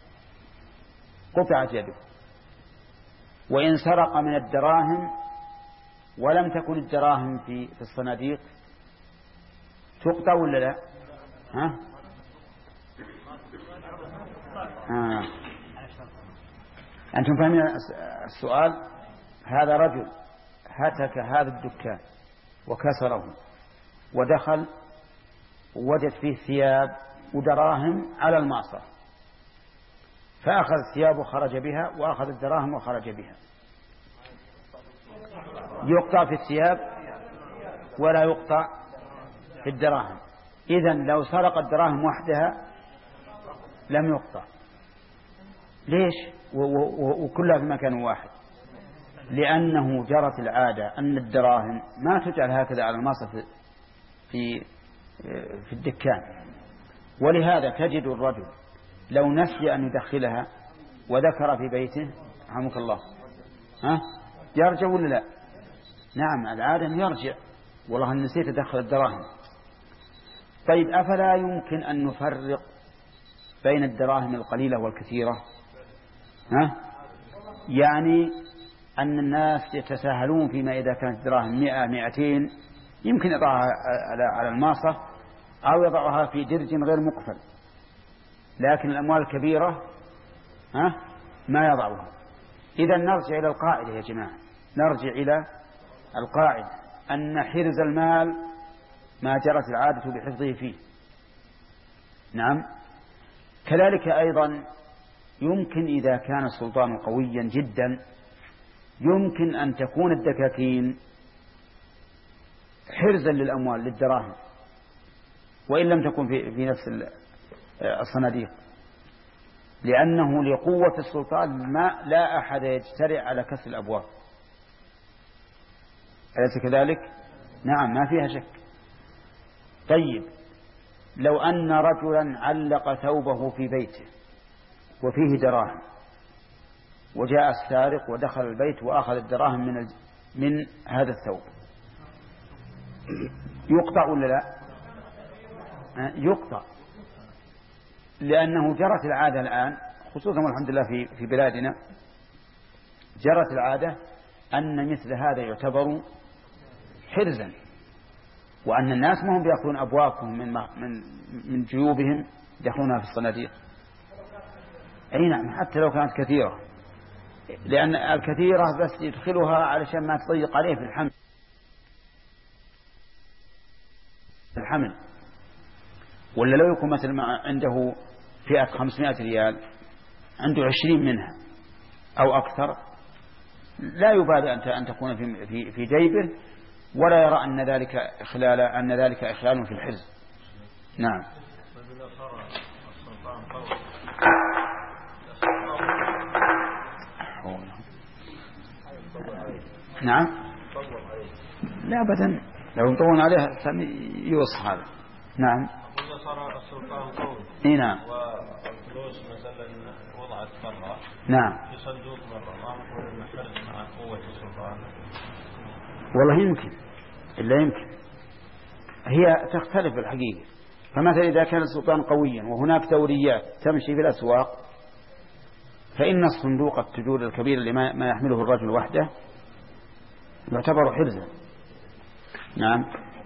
Speaker 1: قطعت يده. وإن سرق من الدراهم ولم تكن الدراهم في في الصناديق تقطع ولا لا؟ ها؟ آه. أنتم فاهمين السؤال؟ هذا رجل هتك هذا الدكان وكسره ودخل ووجد فيه ثياب ودراهم على المعصرة، فأخذ الثياب وخرج بها وأخذ الدراهم وخرج بها. يقطع في الثياب ولا يقطع في الدراهم. إذن لو سرق الدراهم وحدها لم يقطع. ليش؟ وكلها في مكان واحد، لأنه جرت العادة أن الدراهم ما تجعل هكذا على المعصرة في في الدكان، ولهذا تجد الرجل لو نسي أن يدخلها وذكر في بيته رحمك الله ها يرجع ولا لا؟ نعم، العادة أن يرجع، والله أن نسيت أدخل الدراهم. طيب أفلا يمكن أن نفرق بين الدراهم القليلة والكثيرة؟ ها؟ يعني أن الناس يتساهلون فيما إذا كانت الدراهم مئة مئتين يمكن يضعها على الماصة أو يضعها في درج غير مقفل، لكن الأموال الكبيرة ها ما يضعها. إذا نرجع إلى القاعدة يا جماعة، نرجع إلى القاعدة أن حرز المال ما جرت العادة بحفظه فيه. نعم. كذلك أيضا يمكن إذا كان السلطان قويا جدا يمكن أن تكون الدكاكين حرزا للأموال للدراهم وإن لم تكن في, في نفس الصناديق، لأنه لقوة السلطان ما لا أحد يجترئ على كسر الأبواب. أليس كذلك؟ نعم، ما فيها شك. طيب لو أن رجلا علق ثوبه في بيته وفيه دراهم وجاء السارق ودخل البيت وأخذ الدراهم من من هذا الثوب، يقطع ولا لا؟ يقطع، لأنه جرت العادة الآن خصوصا والحمد لله في في بلادنا جرت العادة أن مثل هذا يعتبر حرزا، وأن الناس ما هم بيأخذون أبوابهم من من من جيوبهم يدخلونها في الصناديق. أي نعم، حتى لو كانت كثيرة، لأن الكثيرة بس يدخلها علشان ما تضيق عليه في الحمل الحمل ولا لو يكون مثلا عنده فئة خمسمائة ريال عنده عشرين منها أو أكثر لا يبالي أن تكون في في في جيبه ولا يرى أن ذلك إخلال أن ذلك إخلال في الحرز. نعم. نعم. لا أبدا، لو نطون عليها يوصف هذا. نعم.
Speaker 5: إذا صار السلطان قوي.
Speaker 1: إيه نعم.
Speaker 5: والفلوس مثلا وضعت مرة.
Speaker 1: نعم.
Speaker 5: في صندوق مرة ما نقول إن حرز مع قوة السلطان.
Speaker 1: والله يمكن، إلا يمكن، هي تختلف الحقيقة. فمثلا إذا كان السلطان قويا وهناك دوريات تمشي في الأسواق فإن الصندوق التجور الكبير اللي ما يحمله الرجل وحده يعتبر حرزا. نعم.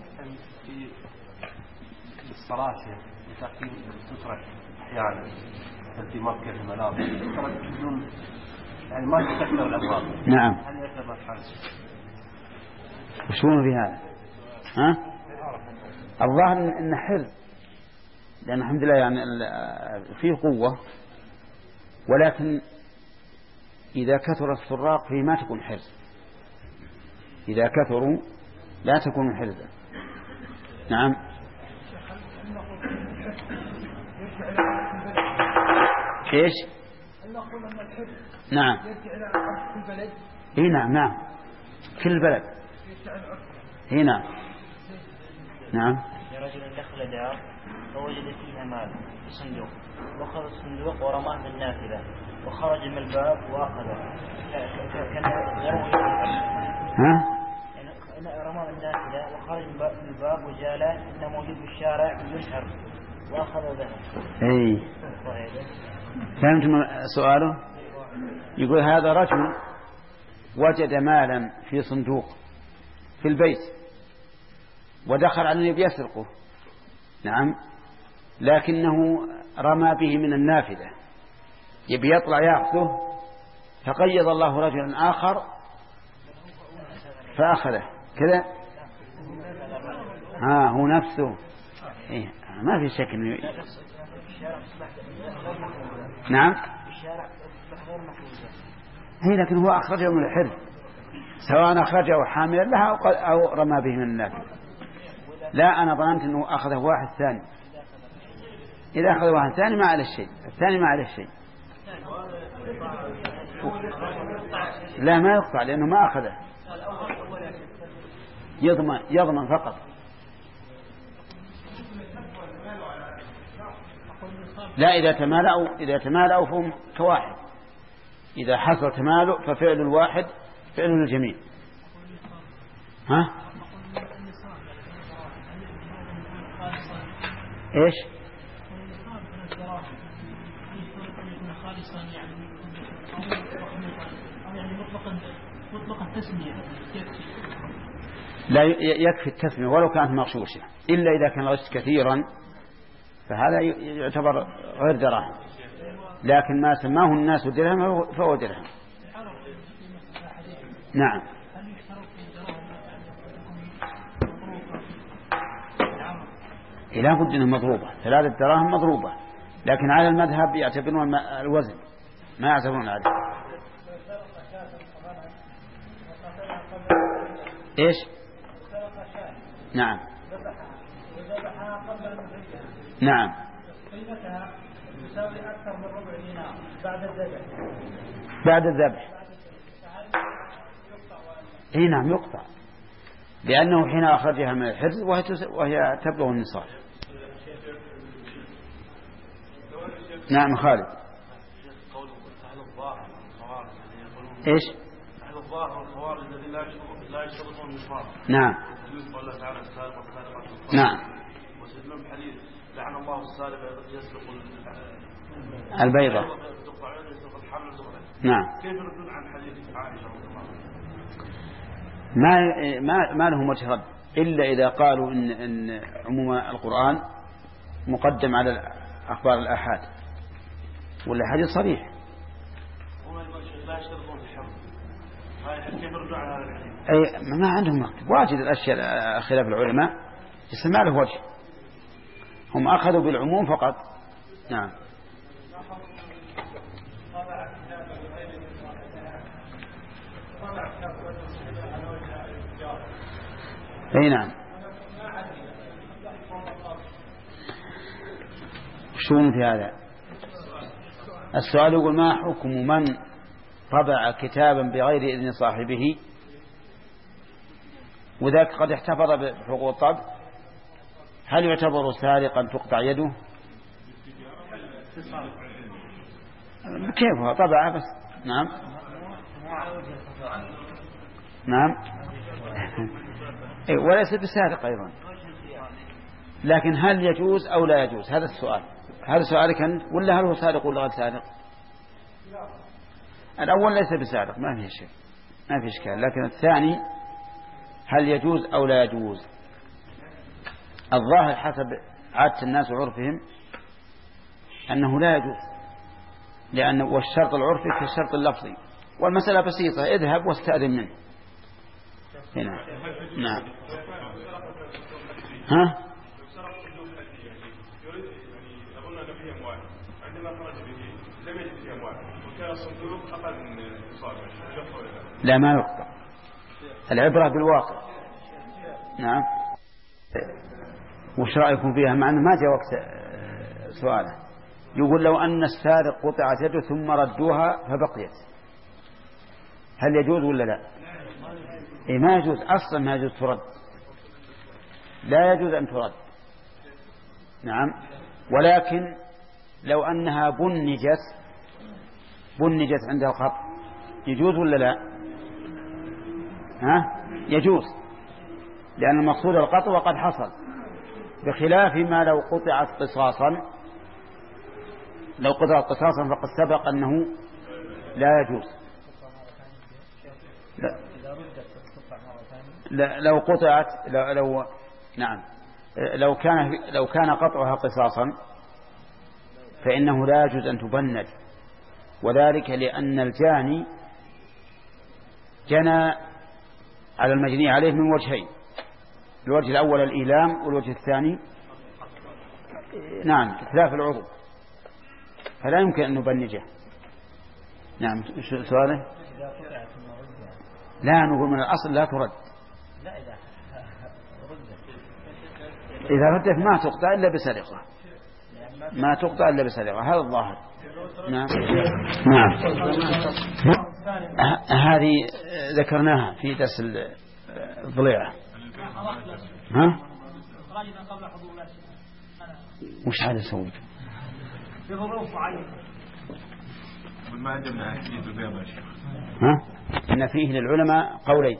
Speaker 2: في الصلاة تقييم تترك أحيانا في مركز المناطق تترك بدون يعني ما تكثر الأبواب.
Speaker 1: نعم.
Speaker 2: هل يعتبر حرز؟
Speaker 1: وشون في هذا؟ ها؟ الظاهر إن حرز، لأن الحمد لله يعني فيه قوة، ولكن إذا كثر السراق فيه ما تكون حرز، إذا كثروا لا تكون حرزا. نعم. إيش؟ نعم. إيه نعم نعم في البلد. إيه نعم نعم.
Speaker 6: رجل دخل دار فوجد فيها مال في صندوق، وأخذ الصندوق ورماه من النافذة وخرج من الباب وأخذه كان غير موجود.
Speaker 1: ها؟
Speaker 6: رماه من النافذة وخرج من الباب وجاء إنه موجود في الشارع يشهر وأخذ ذهب.
Speaker 1: إيه. فهمتم سؤاله؟ يقول هذا رجل وجد مالا في صندوق في البيت ودخل على النبي يبي يطلع يأخذه، فقيض الله رجلا آخر فأخذه كذا. ها هو نفسه إيه ما في شك إنه نعم هي، لكن هو أخرجه من الحرز سواء أخرجه حاملا لها أو رمى به من النافذة. لا أنا ظننت أنه أخذه واحد ثاني. إذا أخذ واحد ثاني ما عليه الشيء، الثاني ما عليه الشيء. لا ما يقطع لأنه ما أخذه، يضمن يضمن فقط. لا إذا تمالأوا إذا تمالأوا فهم كواحد. إذا حصل تمالؤ ففعل الواحد فعل الجميع. ها إيش لا يكفي التسمية ولو كانت مغشوشة، إلا إذا كان الغش كثيرا فهذا يعتبر غير دراهم، لكن ما سماه الناس درهم فهو درهم. نعم لا بد أنها مضروبة، ثلاثة دراهم مضروبة، لكن على المذهب يعتبرون الوزن ما يعتبرون العدد. إيش نعم نعم
Speaker 3: قيمتها تساوي أكثر من ربع دينار بعد الذبح.
Speaker 1: بعد الذبح اي نعم يقطع، لأنه حين أخرجها من الحرز وهي تبلغ النصاب. نعم خالد. ايش
Speaker 5: أهل الظاهر والخوارج الذين لا يشترطون النصاب.
Speaker 1: نعم
Speaker 5: الله تعالى السارق والسارقة.
Speaker 1: نعم
Speaker 5: وسلم الحديث لعن الله السارق يسرق
Speaker 1: البيضة. نعم
Speaker 5: كيف يردون عن حديث عائشة رضي الله عنها؟
Speaker 1: ما ما ما لهم وجه رد إلا إذا قالوا إن إن عموم القرآن مقدم على أخبار الآحاد، ولا حديث صريح.
Speaker 5: هم لا يشترطون في الحرب. كيف يردون عن هذا الحديث؟
Speaker 1: أي ما عندهم وقت. واجد الأشياء خلاف العلماء يسمى له وجه، هم أخذوا بالعموم فقط. نعم أي نعم. شو في هذا السؤال؟ يقول ما حكم من طبع كتابا بغير إذن صاحبه وذاك قد احتفظ بحقوق الطبع، هل يعتبر سارقا تقطع يده؟ كيف هو طبعه بس. نعم نعم وليس بسارق أيضا، لكن هل يجوز أو لا يجوز؟ هذا السؤال. هل سؤالك أنت ولا هل هو سارق ولا غير سارق؟ الأول ليس بسارق ما فيه شيء ما فيه إشكال، لكن الثاني هل يجوز أو لا يجوز؟ الظاهر حسب عادة الناس وعرفهم أنه لا يجوز، لأن والشرط العرفي كالشرط اللفظي، والمسألة بسيطة، اذهب واستأذن منه. هنا نعم ها لا ما يقطع، العبرة بالواقع. نعم وش رأيكم فيها؟ مع أنه ما جاء وقت سؤاله. يقول لو أن السارق قطعت يده ثم ردوها فبقيت، هل يجوز ولا لا؟ إيه ما يجوز أصلا، ما يجوز ترد، لا يجوز أن ترد. نعم ولكن لو أنها بنجت بنجت عند القطع يجوز ولا لا؟ ها يجوز، لأن المقصود القطع وقد حصل، بخلاف ما لو قطعت قصاصا. لو قطعت قصاصا فقد سبق أنه لا يجوز. لا. لا لو قطعت لو, لو نعم لو كان لو كان قطعها قصاصا فإنه لا يجوز أن تبند وذلك لأن الجاني جنى على المجني عليه من وجهين، الوجه الأول الإيلام والوجه الثاني نعم إتلاف العضو، فلا يمكن أن نبنجه. نعم سؤاله؟ لا نقول من الأصل لا ترد، إذا ردت ما تقطع إلا بسرقة، ما تقطع إلا بسرقة، هذا الظاهر. نعم نعم هذه ذكرناها في درس الضليعة. ها وش هذا سويت
Speaker 3: في ظروف معينة
Speaker 2: ما عندنا حديث البيض يا شيخ.
Speaker 1: ها إن فيه للعلماء قولين،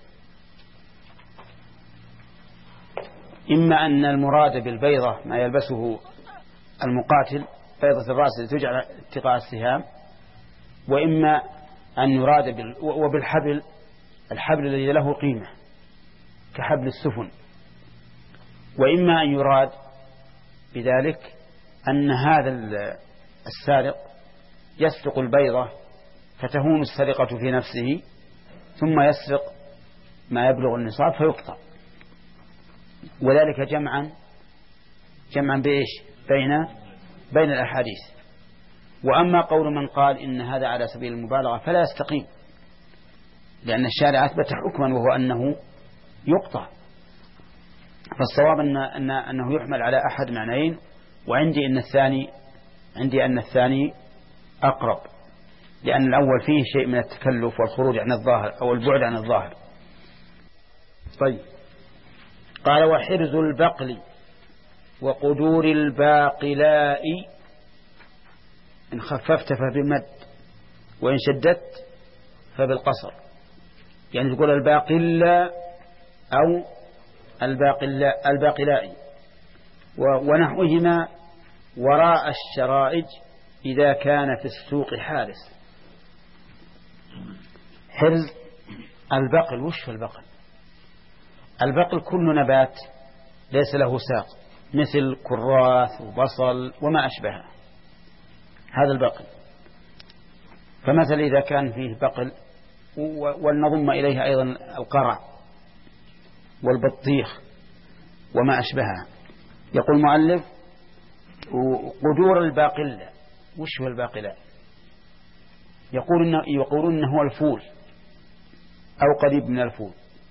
Speaker 1: إما أن المراد بالبيضة ما يلبسه المقاتل بيضة الرأس لتجعل اتقاء السهام، وإما أن يراد بال... وبالحبل الحبل الذي له قيمة كحبل السفن، وإما أن يراد بذلك أن هذا السارق يسرق البيضة فتهون السرقة في نفسه ثم يسرق ما يبلغ النصاب فيقطع، وذلك جمعا جمعا بإيش بين بين الأحاديث. وأما قول من قال إن هذا على سبيل المبالغة فلا يستقيم، لأن الشارع أثبت حكما وهو أنه يقطع، فالصواب أن أن أنه يحمل على أحد معنيين، وعندي أن الثاني عندي أن الثاني أقرب، لأن الأول فيه شيء من التكلف والخروج عن الظاهر أو البعد عن الظاهر. طيب قال وحرز البقل وقدور الباقلاء إن خففت فبمد وإن شددت فبالقصر، يعني تقول الباقلاء أو الباقلاء الباقلاء ونحوهما وراء الشرائج إذا كان في السوق حارس. حرز البقل، وش في البقل؟ البقل كل نبات ليس له ساق مثل كراث وبصل وما أشبهه، هذا البقل. فمثلا إذا كان فيه بقل ولنضم إليه أيضا القرع والبطيخ وما أشبهها، يقول المؤلف قدور الباقلة. وش هو الباقلة؟ يقول إنه يقولون إنه هو الفول أو قريب من الفول،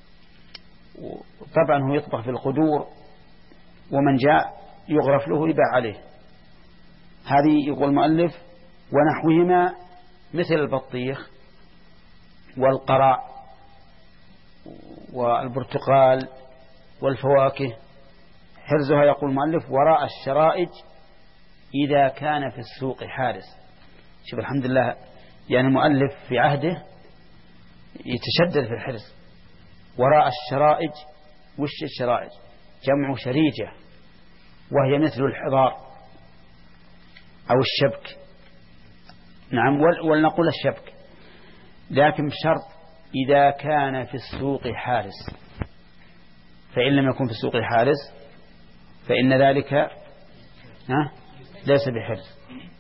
Speaker 1: طبعا هو يطبخ في القدور ومن جاء يغرف له يباع عليه. هذه يقول المؤلف ونحوهما مثل البطيخ والقرع والبرتقال والفواكه، حرزها يقول المؤلف وراء الشرائج إذا كان في السوق حارس. شوف الحمد لله، يعني المؤلف في عهده يتشدد في الحرز. وراء الشرائج، وش الشرائج؟ جمع شريجة، وهي مثل الحضار أو الشبك. نعم ولنقول الشبك، لكن بشرط إذا كان في السوق حارس، فإن لم يكن في السوق حارس فإن ذلك ها ليس بحرز،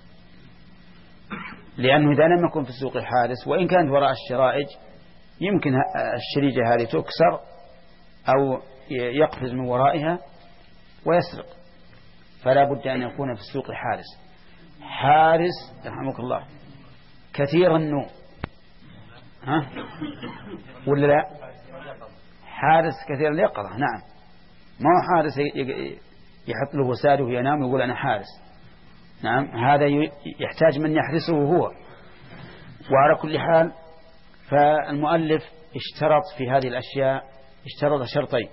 Speaker 1: لأنه إذا لم يكن في السوق حارس وإن كانت وراء الشرائج يمكن الشريجة هذه تكسر أو يقفز من ورائها ويسرق، فلا بد أن يكون في السوق حارس. حارس رحمك الله كثير النوم، ها ولا لا؟ حارس كثير اليقظة، نعم، ما هو حارس يحط له وساده وينام ويقول أنا حارس، نعم، هذا يحتاج من يحرسه هو. وعلى كل حال فالمؤلف اشترط في هذه الأشياء اشترط شرطين،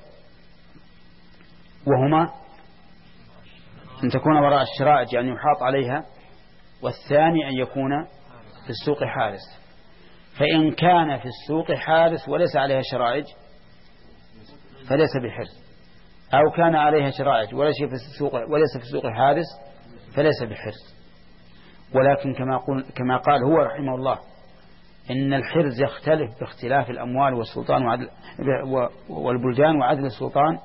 Speaker 1: وهما أن تكون وراء الشرائج يعني يحاط عليها، والثاني أن يكون في السوق حارس. فإن كان في السوق حارس وليس عليها شرائج فليس بحرز، أو كان عليها شرائج وليس في السوق وليس في السوق حارس فليس بحرز. ولكن كما قل كما قال هو رحمه الله إن الحرز يختلف باختلاف الأموال والسلطان وعدل والبلدان وعدل السلطان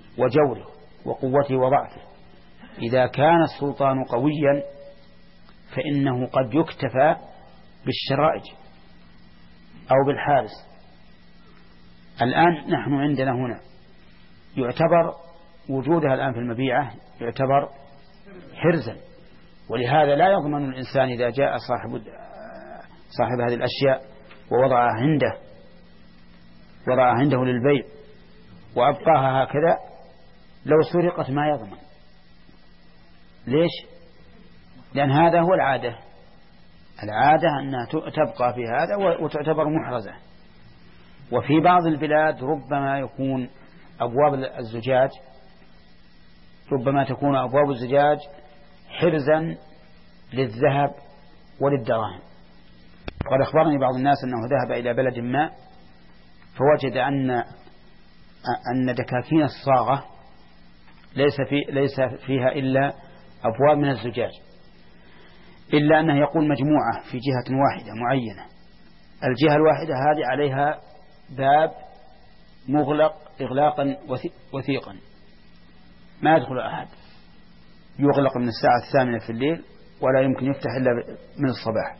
Speaker 1: وجوره وقوته وضعفه. إذا كان السلطان قويا فإنه قد يكتفى بالشرائج أو بالحارس. الآن نحن عندنا هنا يعتبر وجودها الآن في المبيعة يعتبر حرزا، ولهذا لا يضمن الإنسان إذا جاء صاحب صاحب هذه الأشياء ووضعها عنده وضعها عنده للبيع وأبقاها هكذا، لو سرقت ما يضمن. ليش؟ لأن هذا هو العادة، العادة أنها تبقى في هذا وتعتبر محرزة. وفي بعض البلاد ربما يكون أبواب الزجاج ربما تكون أبواب الزجاج حرزا للذهب وللدراهم. قد أخبرني بعض الناس أنه ذهب إلى بلد ما فوجد أن أن دكاكين الصاغة ليس في ليس فيها إلا أبواب من الزجاج، إلا أنه يقول مجموعة في جهة واحدة معينة، الجهة الواحدة هذه عليها باب مغلق إغلاقا وثيقا ما يدخل أحد، يغلق من الساعة الثامنة في الليل ولا يمكن يفتح إلا من الصباح.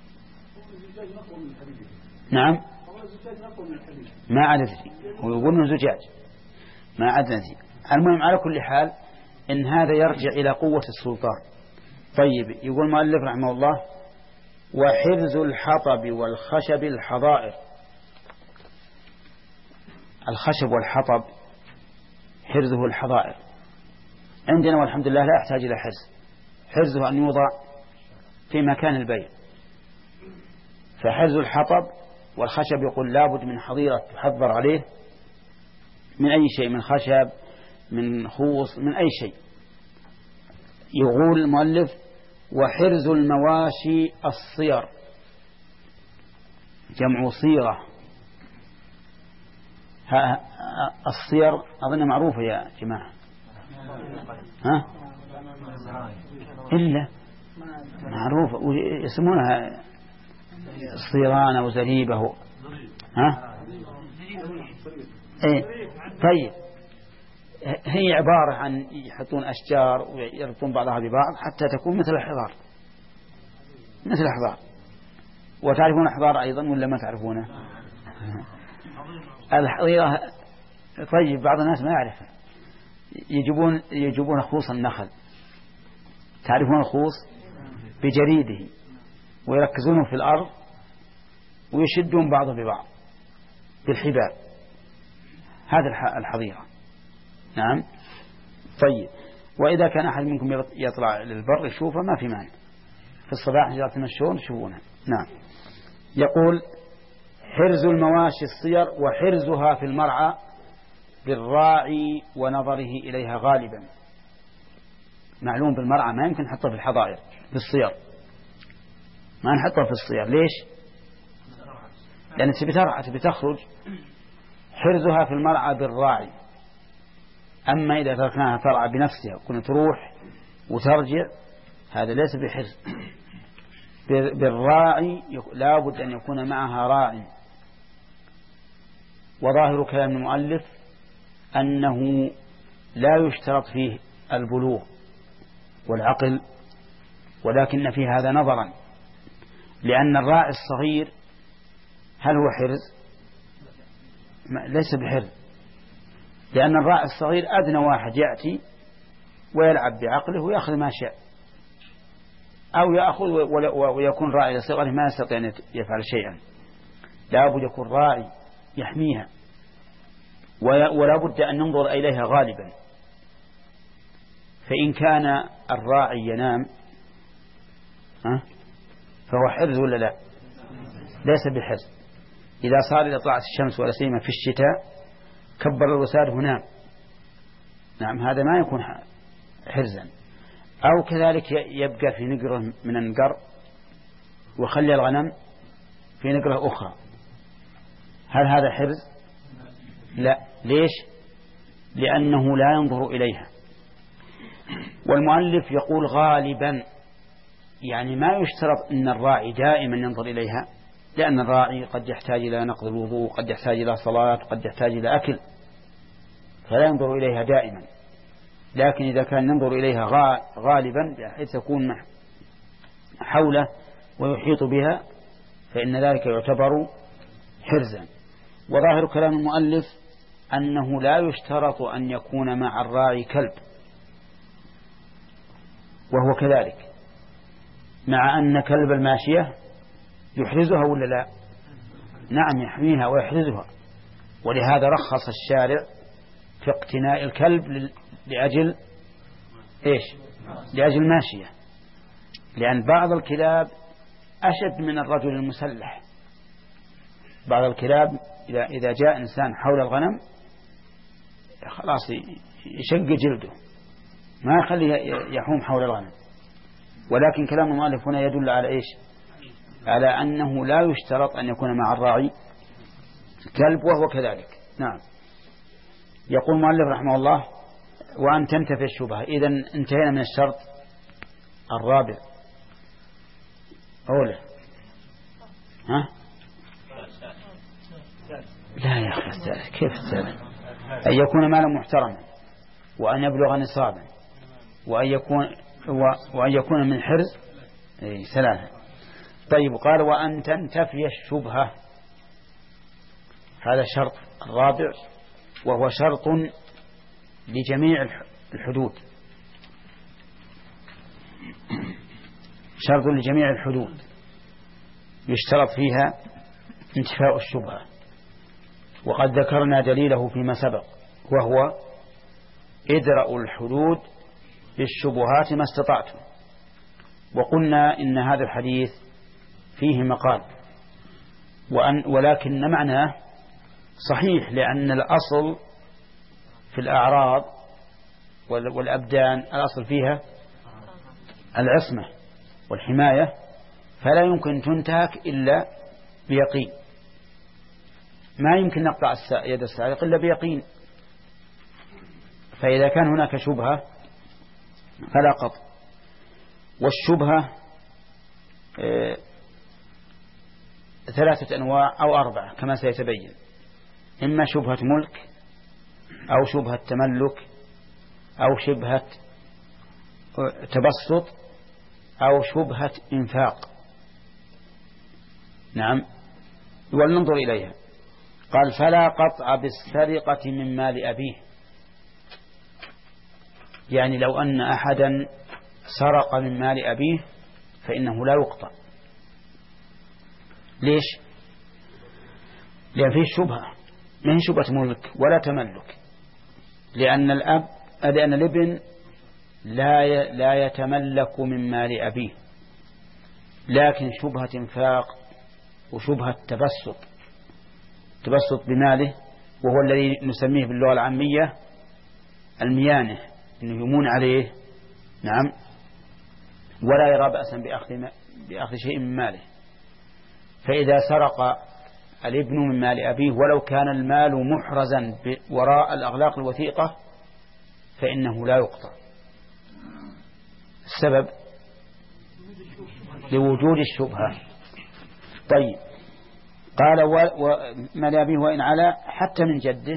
Speaker 1: نعم ما عاد ندري، هو يقول من زجاج ما عاد ندري. المهم على كل حال إن هذا يرجع إلى قوة السلطان. طيب يقول مؤلف رحمه الله: وحرز الحطب والخشب الحظائر. الخشب والحطب حرزه الحظائر عندنا والحمد لله لا يحتاج إلى حرز، حرزه أن يوضع في مكان البيع. فحرز الحطب والخشب يقول لابد من حظيرة تحضر عليه من أي شيء، من خشب من خوص من أي شيء. يقول المؤلف: وحرز المواشي الصير، جمع صيرة. الصير أظن معروفة يا جماعة، ها؟ إلا معروفة يسمونها صيران أو زريبة، ها؟ إيه طيب، هي عبارة عن يحطون أشجار ويربطون بعضها ببعض حتى تكون مثل الحضار، مثل الحضار. وتعرفون الحضار أيضا ولا ما تعرفونه؟ الحظيرة. طيب بعض الناس ما يعرفها، يجيبون يجيبون خوص النخل، تعرفون الخوص بجريده، ويركزونه في الأرض ويشدون بعضه ببعض بالحبال، هذا الحظيرة. نعم. طيب وإذا كان أحد منكم يطلع للبر يشوفه ما في مانع، في الصباح إذا تمشون تشوفونه. نعم. يقول: حرز المواشي الصير وحرزها في المرعى بالراعي ونظره إليها غالبا. معلوم بالمرعى ما يمكن نحطه في الحظائر، بالصير ما نحطه في الصير. ليش؟ لأن تبي ترعى تبي تخرج. حرزها في المرعى بالراعي. أما إذا تركناها ترعى بنفسها كنا تروح وترجع هذا ليس بحرز. بالراعي لا بد أن يكون معها راعي. وظاهر كلام المؤلف أنه لا يشترط فيه البلوغ والعقل، ولكن في هذا نظرا، لأن الراعي الصغير هل هو حرز؟ ليس بحرز، لأن الراعي الصغير أدنى واحد يأتي ويلعب بعقله ويأخذ ما شاء، أو يأخذ ويكون راعي صغير ما يستطيع أن يفعل شيئا. لا بد يكون راعي يحميها، ولا بد أن ننظر إليها غالبا. فإن كان الراعي ينام فهو حرز ولا لا؟ ليس بحرز. إذا صار إذا طلعت الشمس ولا سيما في الشتاء كبر الوساد هنام، نعم هذا ما يكون حرزا. أو كذلك يبقى في نقرة من النقر وخلي الغنم في نقرة أخرى، هل هذا حرز؟ لا. ليش؟ لأنه لا ينظر إليها. والمؤلف يقول غالبا، يعني ما يشترط أن الراعي دائما ينظر إليها، لأن الراعي قد يحتاج إلى نقض الوضوء، قد يحتاج إلى صلاة، قد يحتاج إلى أكل، فلا ينظر إليها دائما. لكن إذا كان ينظر إليها غالبا بحيث تكون حوله ويحيط بها فإن ذلك يعتبر حرزا. وظاهر كلام المؤلف أنه لا يشترط أن يكون مع الراعي كلب، وهو كذلك، مع أن كلب الماشية يحرزها ولا لا؟ نعم يحميها ويحرزها، ولهذا رخص الشارع في اقتناء الكلب لأجل إيش؟ لأجل الماشية، لأن بعض الكلاب أشد من الرجل المسلح. بعض الكلاب إذا إذا جاء إنسان حول الغنم خلاص يشق جلده، ما يخليه يحوم حول الغنم. ولكن كلام المؤلف هنا يدل على إيش؟ على أنه لا يشترط أن يكون مع الراعي كلب، وهو كذلك. نعم. يقول المؤلف رحمه الله: وأن تنتفي الشبهة. إذن انتهينا من الشرط الرابع. أولا ها؟ لا يا أخي الثالث. كيف الثالث؟ أن يكون مالا محترما، وأن يبلغ نصابا، وأن يكون وأن يكون من حرز. إيه ثلاثة. طيب قال: وأن تنتفي الشبهة. هذا الشرط الرابع، وهو شرط لجميع الحدود، شرط لجميع الحدود يشترط فيها انتفاء الشبهة. وقد ذكرنا دليله فيما سبق، وهو: ادرأوا الحدود بالشبهات ما استطعتم. وقلنا إن هذا الحديث فيه مقال، وأن ولكن معناه صحيح، لأن الأصل في الأعراض والأبدان الأصل فيها العصمة والحماية، فلا يمكن تنتهك إلا بيقين. ما يمكن نقطع يد السارق إلا بيقين. فإذا كان هناك شبهة فلا قطع. والشبهة اه ثلاثة أنواع أو أربعة كما سيتبين: إما شبهة ملك، أو شبهة تملك، أو شبهة تبسط، أو شبهة إنفاق. نعم. ولننظر إليها. قال: فلا قطع بالسرقة من مال أبيه. يعني لو أن أحدا سرق من مال أبيه فإنه لا يقطع. ليش؟ لأن فيه شبهة، ما هي شبهة ملك ولا تملك، لأن الأب لأن الابن لا لا يتملك من مال أبيه، لكن شبهة إنفاق وشبهة تبسط تبسط بماله، وهو الذي نسميه باللغة العامية الميانة، إنه يمون عليه. نعم. ولا يرى بأسا بأخذ بأخذ شيء من ماله. فإذا سرق الابن من مال أبيه ولو كان المال محرزا وراء الأغلاق الوثيقة فإنه لا يقطع. السبب لوجود الشبهة. طيب قال: ومال أبيه وإن علا، حتى من جده،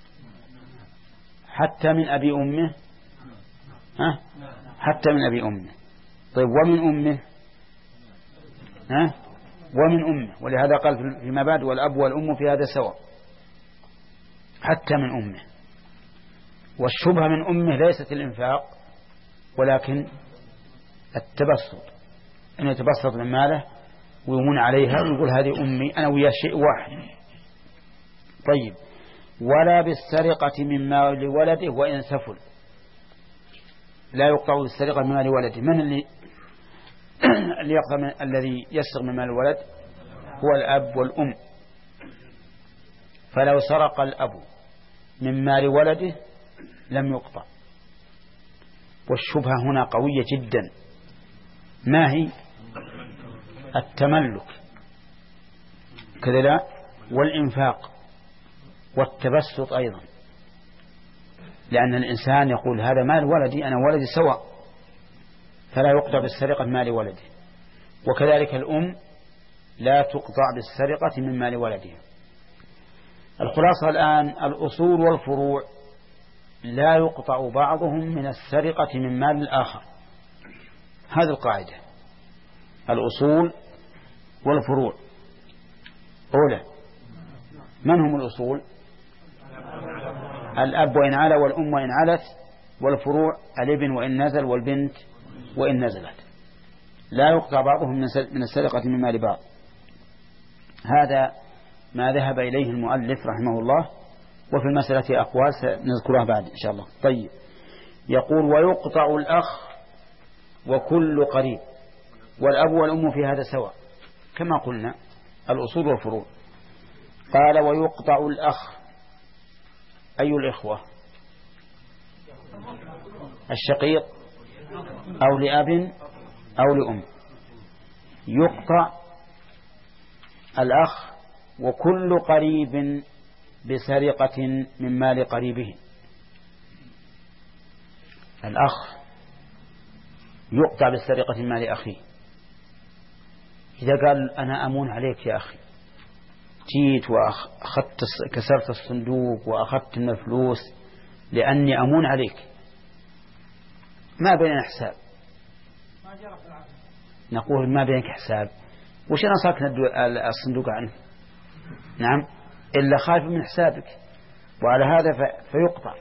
Speaker 1: حتى من أبي أمه، ها؟ حتى من أبي أمه. طيب ومن أمه، ها؟ ومن أمه. ولهذا قال فيما بعد: والأب والأم في هذا سواء. حتى من أمه. والشبهة من أمه ليست الإنفاق ولكن التبسط، أنه يتبسط من ماله ويمون عليها ويقول: هذه أمي أنا ويا شيء واحد. طيب ولا بالسرقة من مال ولده وإن سفل. لا يقطع بالسرقة من مال ولده. من اللي اللي يقطع من الذي يسرق من مال الولد؟ هو الأب والأم. فلو سرق الأب من مال ولده لم يقطع. والشبهة هنا قوية جدا. ما هي؟ التملك كذا، لا، والإنفاق والتبسط أيضا، لأن الإنسان يقول: هذا مال ولدي، أنا ولدي سواء، فلا يقطع بالسرقة من مال ولده. وكذلك الأم لا تقطع بالسرقة من مال ولدها. الخلاصة الآن: الأصول والفروع لا يقطع بعضهم من السرقة من مال الآخر. هذه القاعدة. الأصول والفروع. أولى من هم الأصول؟ الأب وإن علا والأم وإن علت، والفروع الابن وإن نزل والبنت وإن نزلت. لا يقطع بعضهم من السرقة من مال بعض. هذا ما ذهب إليه المؤلف رحمه الله، وفي المسألة أقوال سنذكرها بعد إن شاء الله. طيب، يقول ويقطع الأخ وكل قريب، والأب والأم في هذا سواء كما قلنا الأصول والفروع. قال ويقطع الأخ، أي الإخوة؟ الشقيق أو لأب أو لأم. يقطع الأخ وكل قريب بسرقة من مال قريبه. الأخ يقطع بالسرقة من مال أخيه. إذا قال أنا أمون عليك يا أخي، جيت وأخذت كسرت الصندوق وأخذت من الفلوس لأني أمون عليك، ما بيننا حساب. نقول ما بينك حساب، وش نصرك الصندوق عنه؟ نعم، إلا خايف من حسابك، وعلى هذا فيقطع.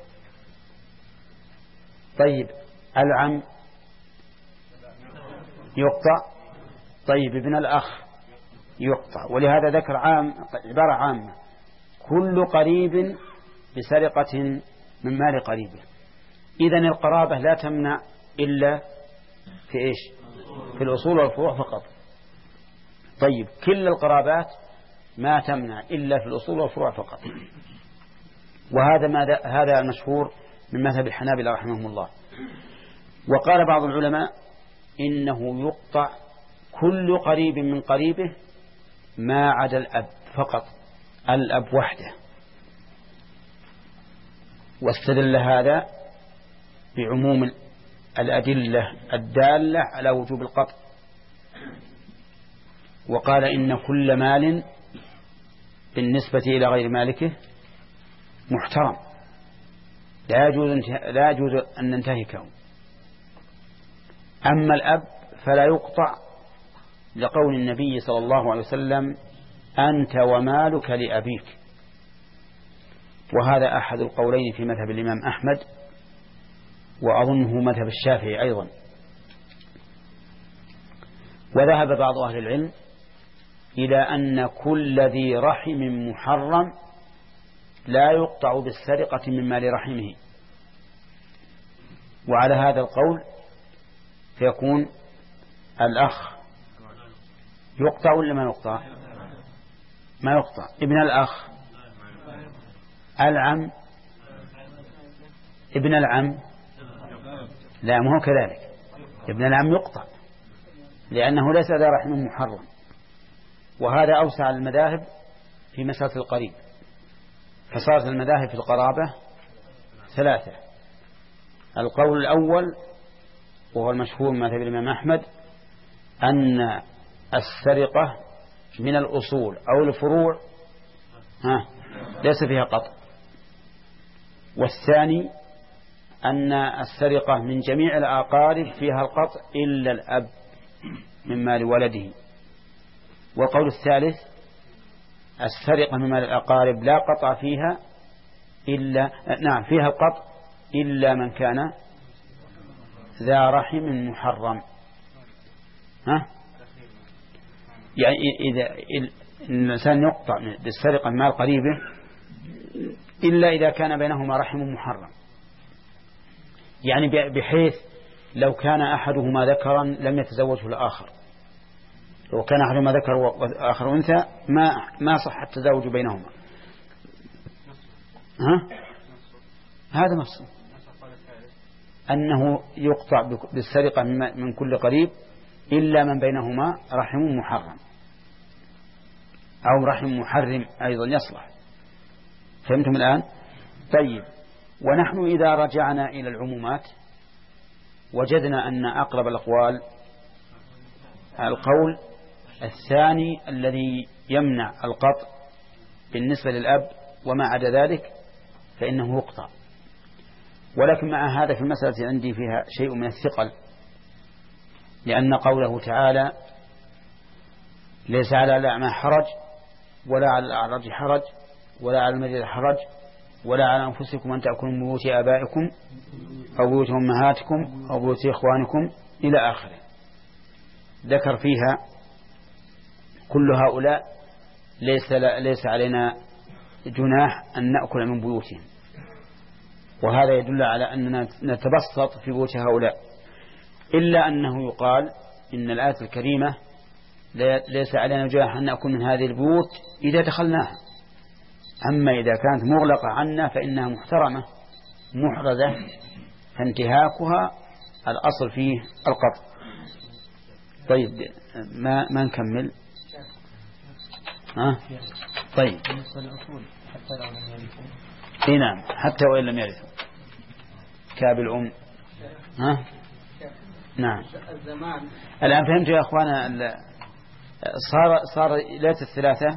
Speaker 1: طيب، العم يقطع. طيب، ابن الأخ يقطع. ولهذا ذكر عام عبارة عامة: كل قريب بسرقة من مال قريبه. إذن القرابة لا تمنع إلا في إيش؟ في الأصول والفروع فقط. طيب، كل القرابات ما تمنع إلا في الأصول والفروع فقط. وهذا ما هذا المشهور من مذهب الحنابلة رحمهم الله. وقال بعض العلماء إنه يقطع كل قريب من قريبه ما عدا الأب فقط، الأب وحده. واستدل هذا بعموم الأدلة الدالة على وجوب القطع، وقال إن كل مال بالنسبة إلى غير مالكه محترم، لا يجوز لا يجوز أن ننتهكه. أما الأب فلا يقطع، لقول النبي صلى الله عليه وسلم: أنت ومالك لأبيك. وهذا أحد القولين في مذهب الإمام أحمد، وأظنه مذهب الشافعي أيضا. وذهب بعض أهل العلم إلى أن كل ذي رحم محرم لا يقطع بالسرقة من مال رحمه. وعلى هذا القول فيكون الأخ يقطع ولا ما يقطع؟ ما يقطع. ابن الأخ، العم، ابن العم لا، مو كذلك. ابن العم يقطع لأنه ليس ذا رحم محرم. وهذا أوسع المذاهب في مسألة القريب. فصارت المذاهب في القرابة ثلاثة: القول الأول وهو المشهور من مذهب الإمام أحمد أن السرقة من الأصول أو الفروع ها ليس فيها قطع. والثاني أن السرقة من جميع الأقارب فيها القطع إلا الأب من مال ولده. والقول الثالث: السرقة من مال الأقارب لا قطع فيها إلا نعم فيها القطع إلا من كان ذا رحم محرم. ها؟ يعني إذا الإنسان يقطع بالسرقة من مال قريبه إلا إذا كان بينهما رحم محرم، يعني بحيث لو كان أحدهما ذكرا لم يتزوجه الآخر، لو كان أحدهما ذكر وآخر أنثى ما ما صح التزوج بينهما. ها؟ هذا نص أنه يقطع بالسرقة من كل قريب إلا من بينهما رحم محرم أو رحم محرم أيضا يصلح. فهمتم الآن؟ طيب، ونحن إذا رجعنا إلى العمومات وجدنا أن أقرب الأقوال القول الثاني الذي يمنع القطع بالنسبة للأب، وما عدا ذلك فإنه يقطع. ولكن مع هذا في المسألة عندي فيها شيء من الثقل، لأن قوله تعالى ليس على الأعمى حرج ولا على الأعرج حرج ولا على المريض حرج ولا على أنفسكم أن تأكلوا من بيوت آبائكم أو بيوت أمهاتكم أو بيوت إخوانكم إلى آخره. ذكر فيها كل هؤلاء ليس, ليس علينا جناح أن نأكل من بيوتهم، وهذا يدل على أننا نتبسط في بيوت هؤلاء، إلا أنه يقال إن الآية الكريمة ليس علينا جناح أن نأكل من هذه البيوت إذا دخلناها، أما إذا كانت مغلقة عنا فإنها محترمة محرزة فانتهاكها الأصل فيه القطع. طيب ما ما نكمل ها؟ طيب اي نعم حتى وإن لم يرثوا كاب الأم ها؟ نعم. الآن فهمت يا أخوانا، صار صار ليلة الثلاثة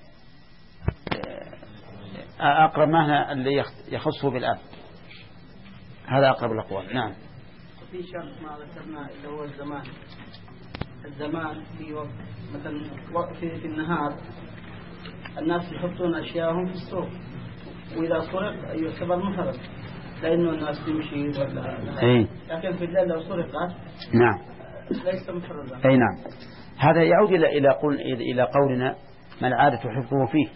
Speaker 1: أقرب معنى اللي يخصه بالأب، هذا أقرب الأقوال. نعم.
Speaker 7: في شرط ما ذكرنا اللي هو الزمان. الزمان في وقت مثلا في, في النهار الناس يحطون أشياءهم في السوق، وإذا سرق يعتبر محرز لأنه الناس تمشي ولا
Speaker 1: أي.
Speaker 7: لكن في الليل لو سرقت
Speaker 1: نعم
Speaker 7: ليس محرزا.
Speaker 1: أي نعم. هذا يعود إلى إلى قول إلى قولنا ما العادة حفظه فيه،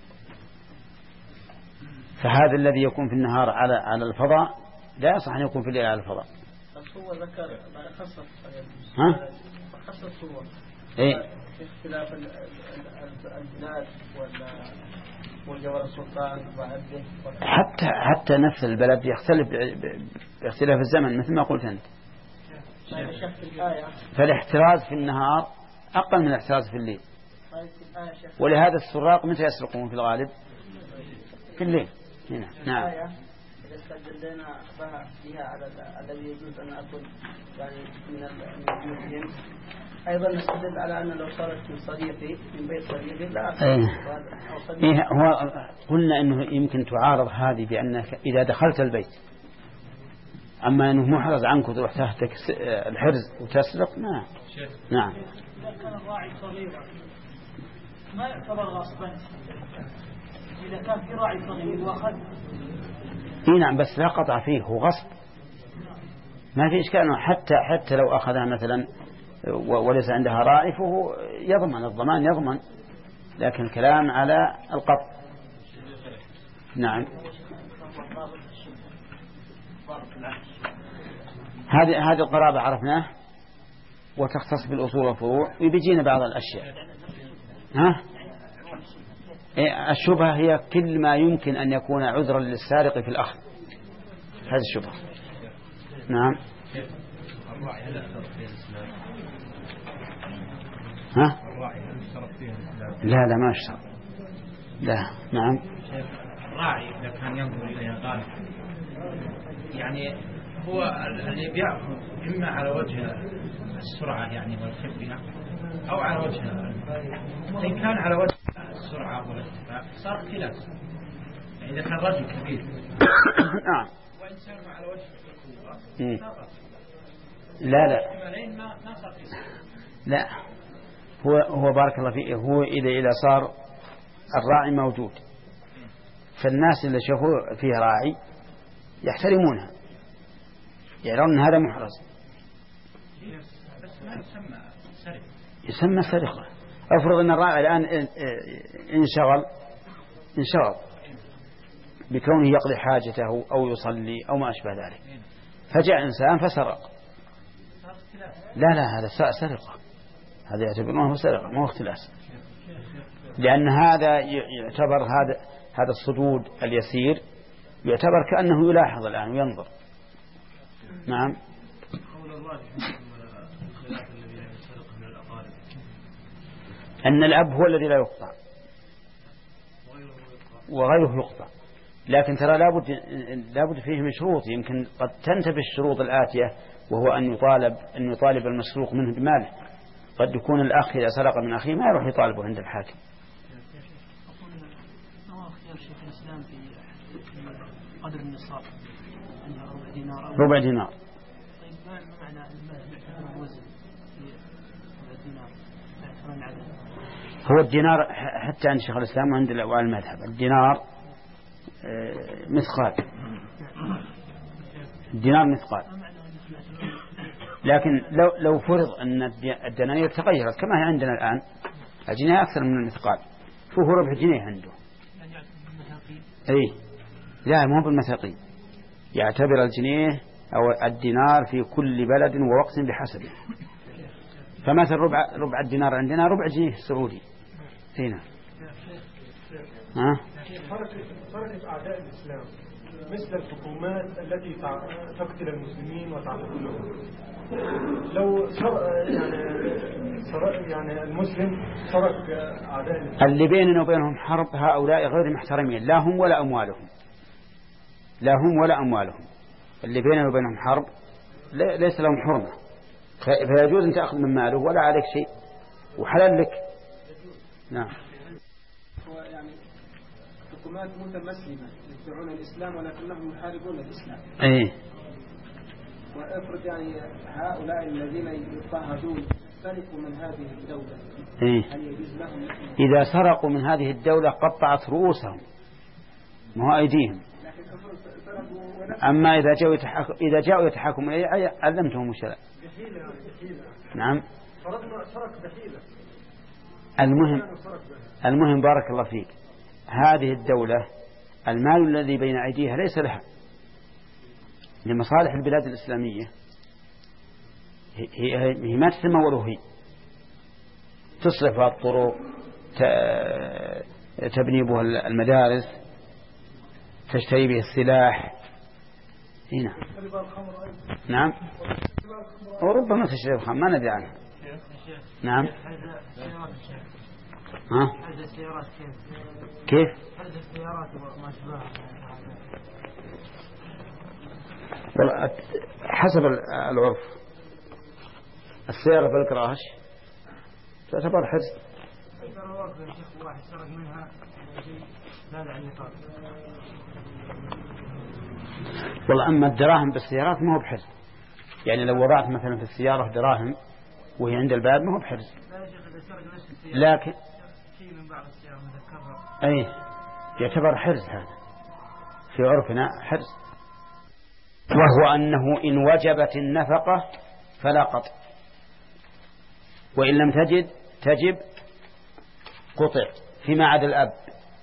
Speaker 1: فهذا الذي يكون في النهار على على الفضاء لا يصح أن يكون في الليل على الفضاء.
Speaker 7: بس هو ذكر خصص
Speaker 1: ها؟
Speaker 7: خصص هو
Speaker 1: إيه؟
Speaker 7: اختلاف البلاد ولا والجوار السلطان وعبده
Speaker 1: حتى حتى نفس البلد يختلف باختلاف الزمن مثل ما قلت أنت. فالاحتراز في النهار أقل من الاحتراز في الليل، ولهذا السراق متى يسرقون في الغالب؟ في الليل. هنا. نعم.
Speaker 7: إذا استدلنا بها على الذي يجوز أن أكل يعني من المسلم، أيضا نستدل على أن لو صارت من صديقي من بيت صديقي لا أكل.
Speaker 1: إيه هو قلنا إنه يمكن تعارض هذه بأنك إذا دخلت البيت، أما أنه محرز عنك وتروح تحتك الحرز وتسرق. نعم. نعم.
Speaker 3: إذا كان الراعي صغيرا ما يعتبر غصبا، إذا كان في راعي صغير وأخذ.
Speaker 1: إيه نعم بس لا قطع فيه، هو غصب ما في إشكال. حتى حتى لو أخذها مثلا وليس عندها راعي فهو يضمن، الضمان يضمن، لكن الكلام على القطع. نعم. هذه هذه القرابة عرفناه، وتختص بالأصول والفروع، ويبيجينا بعض الأشياء. ها؟ الشبهة هي كل ما يمكن أن يكون عذرا للسارق في الأخذ، هذه الشبهة. نعم. ها؟ لا لا ما اشترط. لا. نعم.
Speaker 8: الراعي إذا كان ينظر إليها غالب يعني هو اللي بيأخذ إما على وجه السرعة يعني والخفية أو على وجه، إن كان على وجه السرعة والارتفاع صار اختلاف. يعني إذا كان رجل كبير
Speaker 1: نعم
Speaker 8: وإنسان على وجه القوة
Speaker 1: لا لا لا هو هو بارك الله فيه، هو إذا إذا صار الراعي موجود فالناس اللي شافوا فيه راعي يحترمونها، يرون هذا محرز، يسمى سرقة. أفرض أن الراعي الآن انشغل انشغل بكونه يقضي حاجته أو يصلي أو ما أشبه ذلك، فجاء إنسان فسرق، لا لا هذا سرقة، هذا يعتبرونه سرقة ما هو اختلاس، لأن هذا يعتبر هذا هذا الصدود اليسير يعتبر كأنه يلاحظ الآن وينظر. نعم. أن الأب هو الذي لا يقطع وغيره يقطع، لكن ترى لابد لابد فيه من شروط، يمكن قد تنتفي الشروط الآتية، وهو أن يطالب أن يطالب المسروق منه بماله. قد يكون الأخ إذا سرق من أخيه ما يروح يطالبه عند الحاكم.
Speaker 3: قدر النصاب ربع دينار.
Speaker 1: ربع دينار.
Speaker 3: طيب ما معنى الوزن في ربع دينار؟
Speaker 1: هو الدينار حتى عند شيخ الإسلام وعند المذهب الدينار مثقال، الدينار مثقال. لكن لو لو فرض أن الدنانير تغيرت كما هي عندنا الآن، الجنيه أكثر من المثقال، فهو ربع جنيه عنده. أي لا مو بالمثاقيل، يعتبر الجنيه أو الدينار في كل بلد ووقت بحسبه. فمثل ربع ربع الدينار عندنا ربع جنيه سعودي هنا. ها؟
Speaker 2: فرق أعداء الإسلام مثل الحكومات التي تقتل المسلمين وتعتقلهم. لو سرق يعني سرق يعني المسلم سرق أعداء الإسلام،
Speaker 1: اللي بيننا وبينهم حرب هؤلاء غير محترمين، لا هم ولا أموالهم، لا هم ولا أموالهم. اللي بيننا وبينهم حرب ليس لهم حرمة، فيجوز أن تأخذ من ماله ولا عليك شيء وحلال لك. نعم.
Speaker 7: هو يعني حكومات متمسلمة يدعون الإسلام ولكنهم يحاربون الإسلام.
Speaker 1: إيه.
Speaker 7: وافرض يعني هؤلاء الذين يضطهدون سرقوا من هذه الدولة.
Speaker 1: إيه.
Speaker 7: هل يجوز لهم؟
Speaker 1: إذا سرقوا من هذه الدولة قطعت رؤوسهم ما هو أيديهم. أما إذا جاءوا يتحكم إذا جاءوا يتحكموا إليه علمتهم الشرع. نعم. المهم المهم بارك الله فيك، هذه الدولة المال الذي بين أيديها ليس لها، لمصالح البلاد الإسلامية. هي, هي ما تتمول، هي تصرف الطرق، تبني بها المدارس، تشتري به السلاح. هنا نعم، وربما تشتري الخمر ما ندري عنها. نعم. ها؟ كيف؟ حسب العرف السيارة بالكراش تعتبر حرز. والله أما الدراهم بالسيارات ما هو بحرز، يعني لو وضعت مثلا في السيارة دراهم وهي عند الباب ما هو بحرز، لكن أي يعتبر حرز، هذا في عرفنا حرز. وهو أنه إن وجبت النفقة فلا قطع، وإن لم تجد تجب قطع فيما عدا الأب.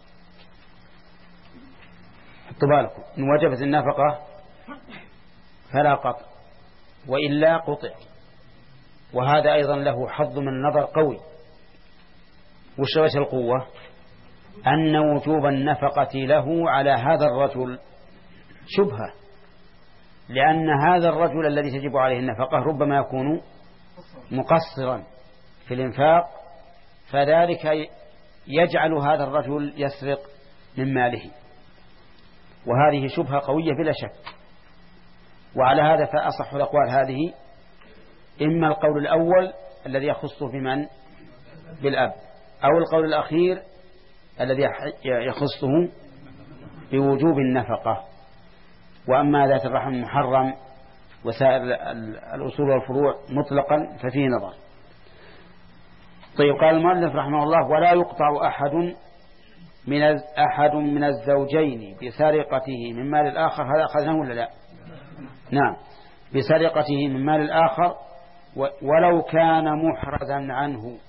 Speaker 1: حطوا بالكم، إن وجبت النفقة فلا قطع وإلا قطع. وهذا أيضا له حظ من النظر قوي. وش وجه القوة؟ أن وجوب النفقة له على هذا الرجل شبهة، لأن هذا الرجل الذي تجب عليه النفقة ربما يكون مقصرا في الإنفاق، فذلك يجعل هذا الرجل يسرق من ماله، وهذه شبهة قوية بلا شك. وعلى هذا فأصح الأقوال هذه إما القول الأول الذي يخص بمن بالأب، أو القول الأخير الذي يخصه بوجوب النفقة. وأما ذات الرحم محرم وسائر الأصول والفروع مطلقا ففيه نظر. طيب، قال المؤلف رحمه الله: ولا يقطع أحد من أحد من الزوجين بسرقته من مال الآخر. هذا أخذناه ولا لا؟ نعم، بسرقته من مال الآخر ولو كان محرزا عنه.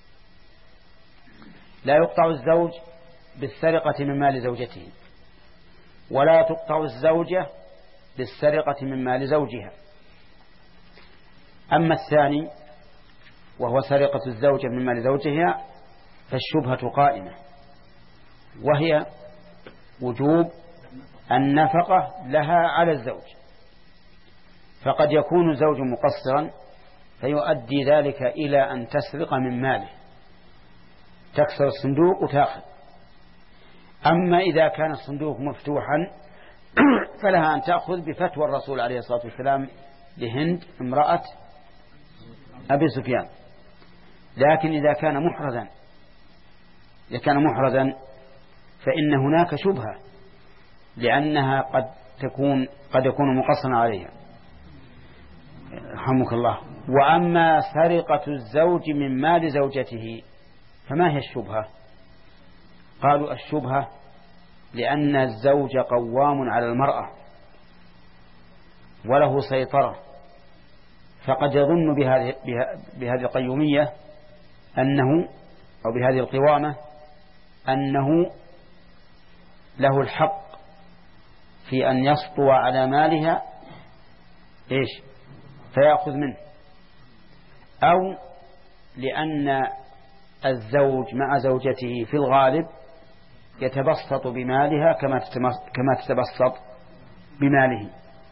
Speaker 1: لا يقطع الزوج بالسرقة من مال زوجته، ولا تقطع الزوجة بالسرقة من مال زوجها. أما الثاني وهو سرقة الزوجة من مال زوجها فالشبهة قائمة، وهي وجوب النفقة لها على الزوج. فقد يكون الزوج مقصرا فيؤدي ذلك إلى أن تسرق من ماله، تكسر الصندوق وتأخذ. أما إذا كان الصندوق مفتوحا فلها أن تأخذ بفتوى الرسول عليه الصلاة والسلام لهند امرأة أبي سفيان. لكن إذا كان محرزا إذا كان محرزا فإن هناك شبهة، لأنها قد تكون قد يكون مقصرا عليها. رحمك الله. وأما سرقة الزوج من مال زوجته فما هي الشبهة؟ قالوا الشبهة لأن الزوج قوام على المرأة وله سيطرة، فقد يظن بهذه, بهذه القيومية أنه أو بهذه القوامة أنه له الحق في أن يسطو على مالها إيش فيأخذ منه، أو لأن الزوج مع زوجته في الغالب يتبسط بمالها كما تتبسط بماله.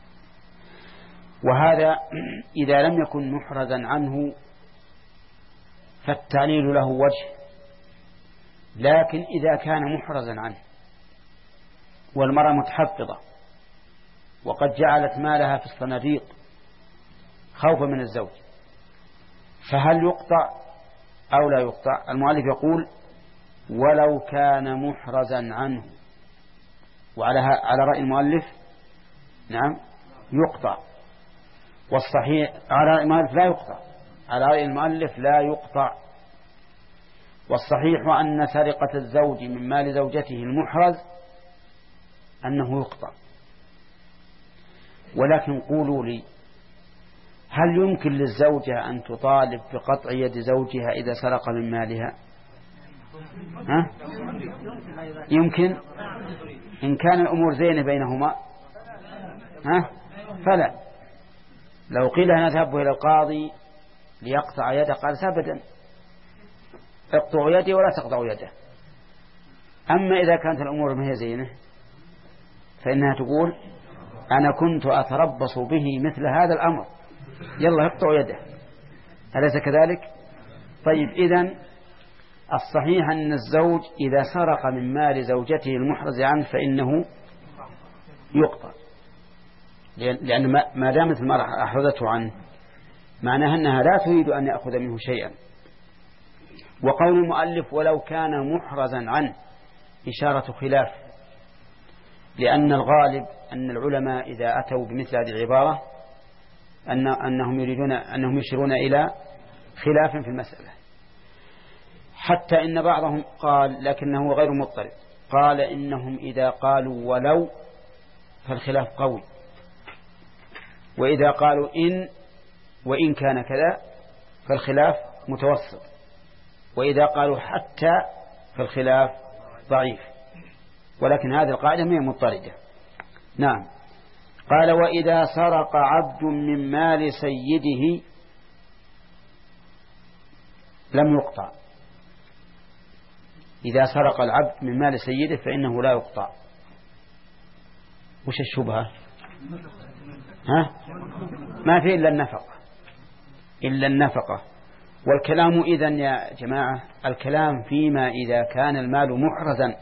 Speaker 1: وهذا إذا لم يكن محرزا عنه فالتعليل له وجه، لكن إذا كان محرزا عنه والمرأة متحفظة وقد جعلت مالها في الصناديق خوفا من الزوج، فهل يقطع أو لا يقطع؟ المؤلف يقول ولو كان محرزا عنه، وعلى على رأي المؤلف نعم يقطع، والصحيح على رأي المؤلف لا يقطع، على رأي المؤلف لا يقطع. والصحيح أن سرقة الزوج من مال زوجته المحرز أنه يقطع. ولكن قولوا لي، هل يمكن للزوجة أن تطالب بقطع يد زوجها إذا سرق من مالها؟ ها؟ يمكن إن كان الأمور زينة بينهما، ها؟ فلا. لو قيل نذهب إلى القاضي ليقطع يده قال أبدا، اقطعوا يدي ولا تقطعوا يده. أما إذا كانت الأمور ما هي زينة فإنها تقول أنا كنت أتربص به مثل هذا الأمر، يلا اقطعوا يده، أليس كذلك؟ طيب إذن الصحيح أن الزوج إذا سرق من مال زوجته المحرز عنه فإنه يقطع، لأن ما دامت المرأة أحرزته عنه معناها أنها لا تريد أن يأخذ منه شيئا. وقول المؤلف ولو كان محرزا عنه إشارة خلاف، لأن الغالب أن العلماء إذا أتوا بمثل هذه العبارة أن أنهم يريدون أنهم يشيرون إلى خلاف في المسألة، حتى إن بعضهم قال لكنه غير مضطرد، قال إنهم إذا قالوا ولو فالخلاف قوي، وإذا قالوا إن وإن كان كذا فالخلاف متوسط، وإذا قالوا حتى فالخلاف ضعيف، ولكن هذه القاعدة هي مضطردة. نعم. قال وإذا سرق عبد من مال سيده لم يقطع. إذا سرق العبد من مال سيده فإنه لا يقطع. وش الشبهة؟ ها؟ ما في إلا النفقة، إلا النفقة. والكلام إذن يا جماعة الكلام فيما إذا كان المال محرزا.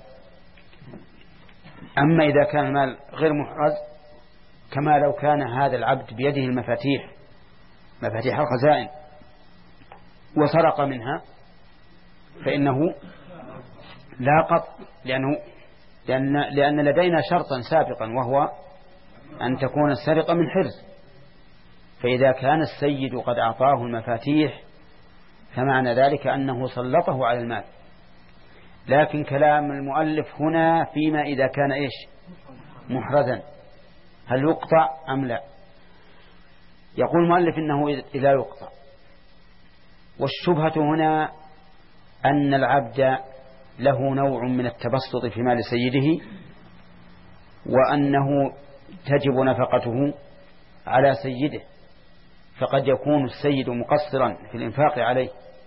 Speaker 1: أما إذا كان المال غير محرز كما لو كان هذا العبد بيده المفاتيح مفاتيح الخزائن وسرق منها فإنه لا قطع، لأنه لأن, لأن لدينا شرطا سابقا وهو أن تكون السرقة من حرز، فإذا كان السيد قد أعطاه المفاتيح فمعنى ذلك أنه سلطه على المال. لكن كلام المؤلف هنا فيما إذا كان إيش محرزا هل يقطع أم لا؟ يقول المؤلف إنه إذا يقطع. والشبهة هنا أن العبد له نوع من التبسط في مال سيده، وأنه تجب نفقته على سيده، فقد يكون السيد مقصرا في الإنفاق عليه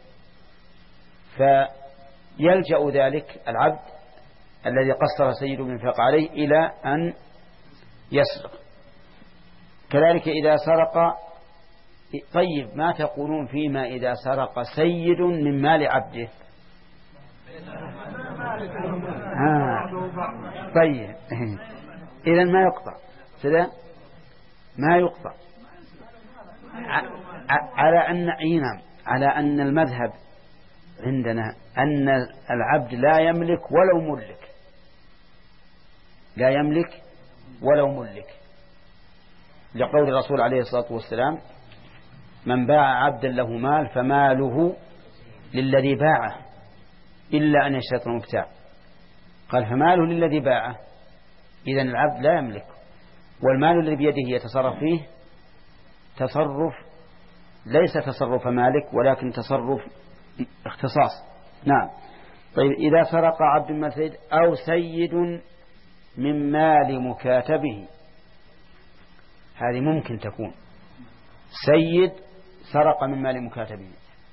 Speaker 1: فيلجأ ذلك العبد الذي قصر سيده بالإنفاق عليه إلى أن يسرق. كذلك إذا سرق. طيب ما تقولون فيما إذا سرق سيد من مال عبده؟ آه. طيب إذن ما يقطع سلام ما يقطع على أن عينام على أن المذهب عندنا أن العبد لا يملك ولو ملك، لا يملك ولو ملك، لقول الرسول عليه الصلاة والسلام من باع عبدا له مال فماله للذي باعه إلا أن يشترط المبتاع. قال فماله للذي باعه، إذن العبد لا يملك، والمال الذي بيده يتصرف فيه تصرف ليس تصرف مالك ولكن تصرف اختصاص. نعم. طيب إذا سرق عبد من سيد أو سيد من مال مكاتبه، هذه ممكن تكون سيد سرق من مال مكاتبه.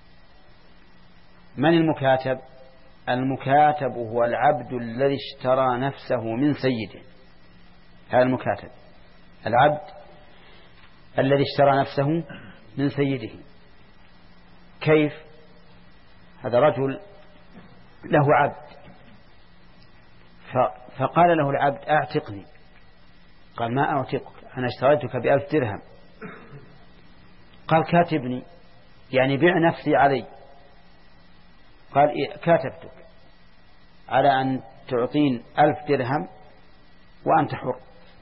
Speaker 1: من المكاتب؟ المكاتب هو العبد الذي اشترى نفسه من سيده، هذا المكاتب، العبد الذي اشترى نفسه من سيده. كيف؟ هذا رجل له عبد فقال له العبد أعتقني، قال ما أعتقك أنا اشتريتك بألف درهم. قال كاتبني يعني بيع نفسي علي. قال إيه؟ كاتبتك على أن تعطين ألف درهم وأنت حر،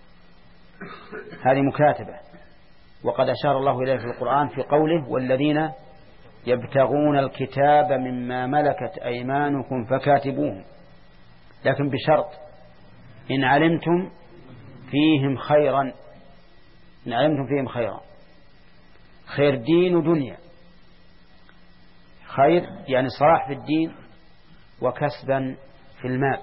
Speaker 1: هذه مكاتبة. وقد أشار الله إليه في القرآن في قوله والذين يبتغون الكتاب مما ملكت أيمانكم فكاتبوهم، لكن بشرط إن علمتم فيهم خيرا، إن علمتم فيهم خيرا، خير دين ودنيا، خير يعني صلاح في الدين وكسبا في المال.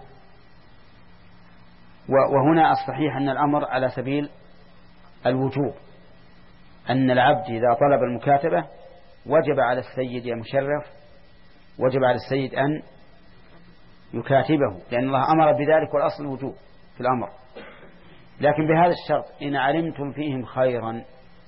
Speaker 1: وهنا الصحيح أن الأمر على سبيل الوجوب، أن العبد إذا طلب المكاتبة وجب على السيد يا مشرف، وجب على السيد أن يكاتبه، لأن الله أمر بذلك والأصل الوجوب في الأمر. لكن بهذا الشرط إن علمتم فيهم خيرا،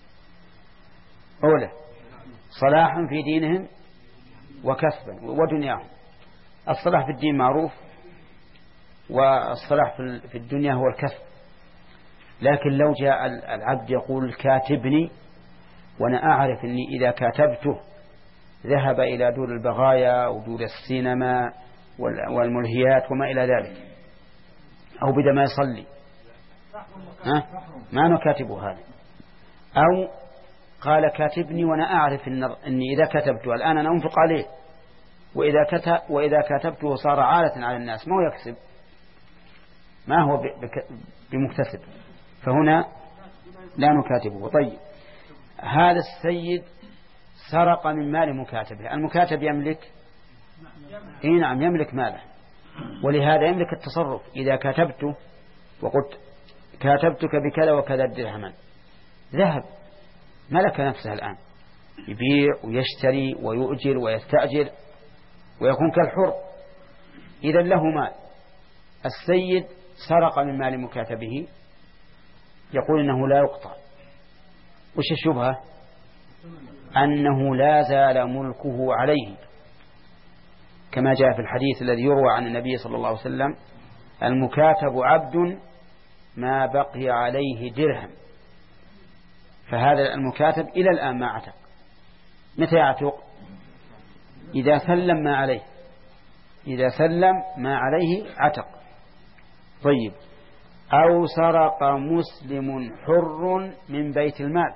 Speaker 1: أولا صلاحا في دينهم وكسبا ودنياهم. الصلاح في الدين معروف، والصلاح في الدنيا هو الكسب. لكن لو جاء العبد يقول كاتبني وأنا أعرف أني إذا كاتبته ذهب إلى دور البغايا ودور السينما والملهيات وما إلى ذلك، أو بدأ ما يصلي، ها؟ ما نكاتبه هذا. أو قال كاتبني وأنا أعرف إن أني إذا كتبته الآن أنا أنفق عليه، وإذا كتب وإذا كتبته صار عالة على الناس، ما هو يكسب، ما هو بمكتسب، فهنا لا نكاتبه. طيب هذا السيد سرق من مال مكاتبه، المكاتب يملك إيه؟ نعم يملك ماله، ولهذا يملك التصرف. إذا كتبته وقلت كاتبتك بكذا وكذا درهما، ذهب ملك نفسه الآن، يبيع ويشتري ويؤجر ويستأجر ويكون كالحر، إذا له مال. السيد سرق من مال مكاتبه، يقول إنه لا يقطع. وش الشبهة؟ أنه لا زال ملكه عليه، كما جاء في الحديث الذي يروى عن النبي صلى الله عليه وسلم المكاتب عبد ما بقي عليه درهم. فهذا المكاتب إلى الآن ما عتق. متى يعتق؟ إذا سلم ما عليه، إذا سلم ما عليه عتق. طيب أو سرق مسلم حر من بيت المال،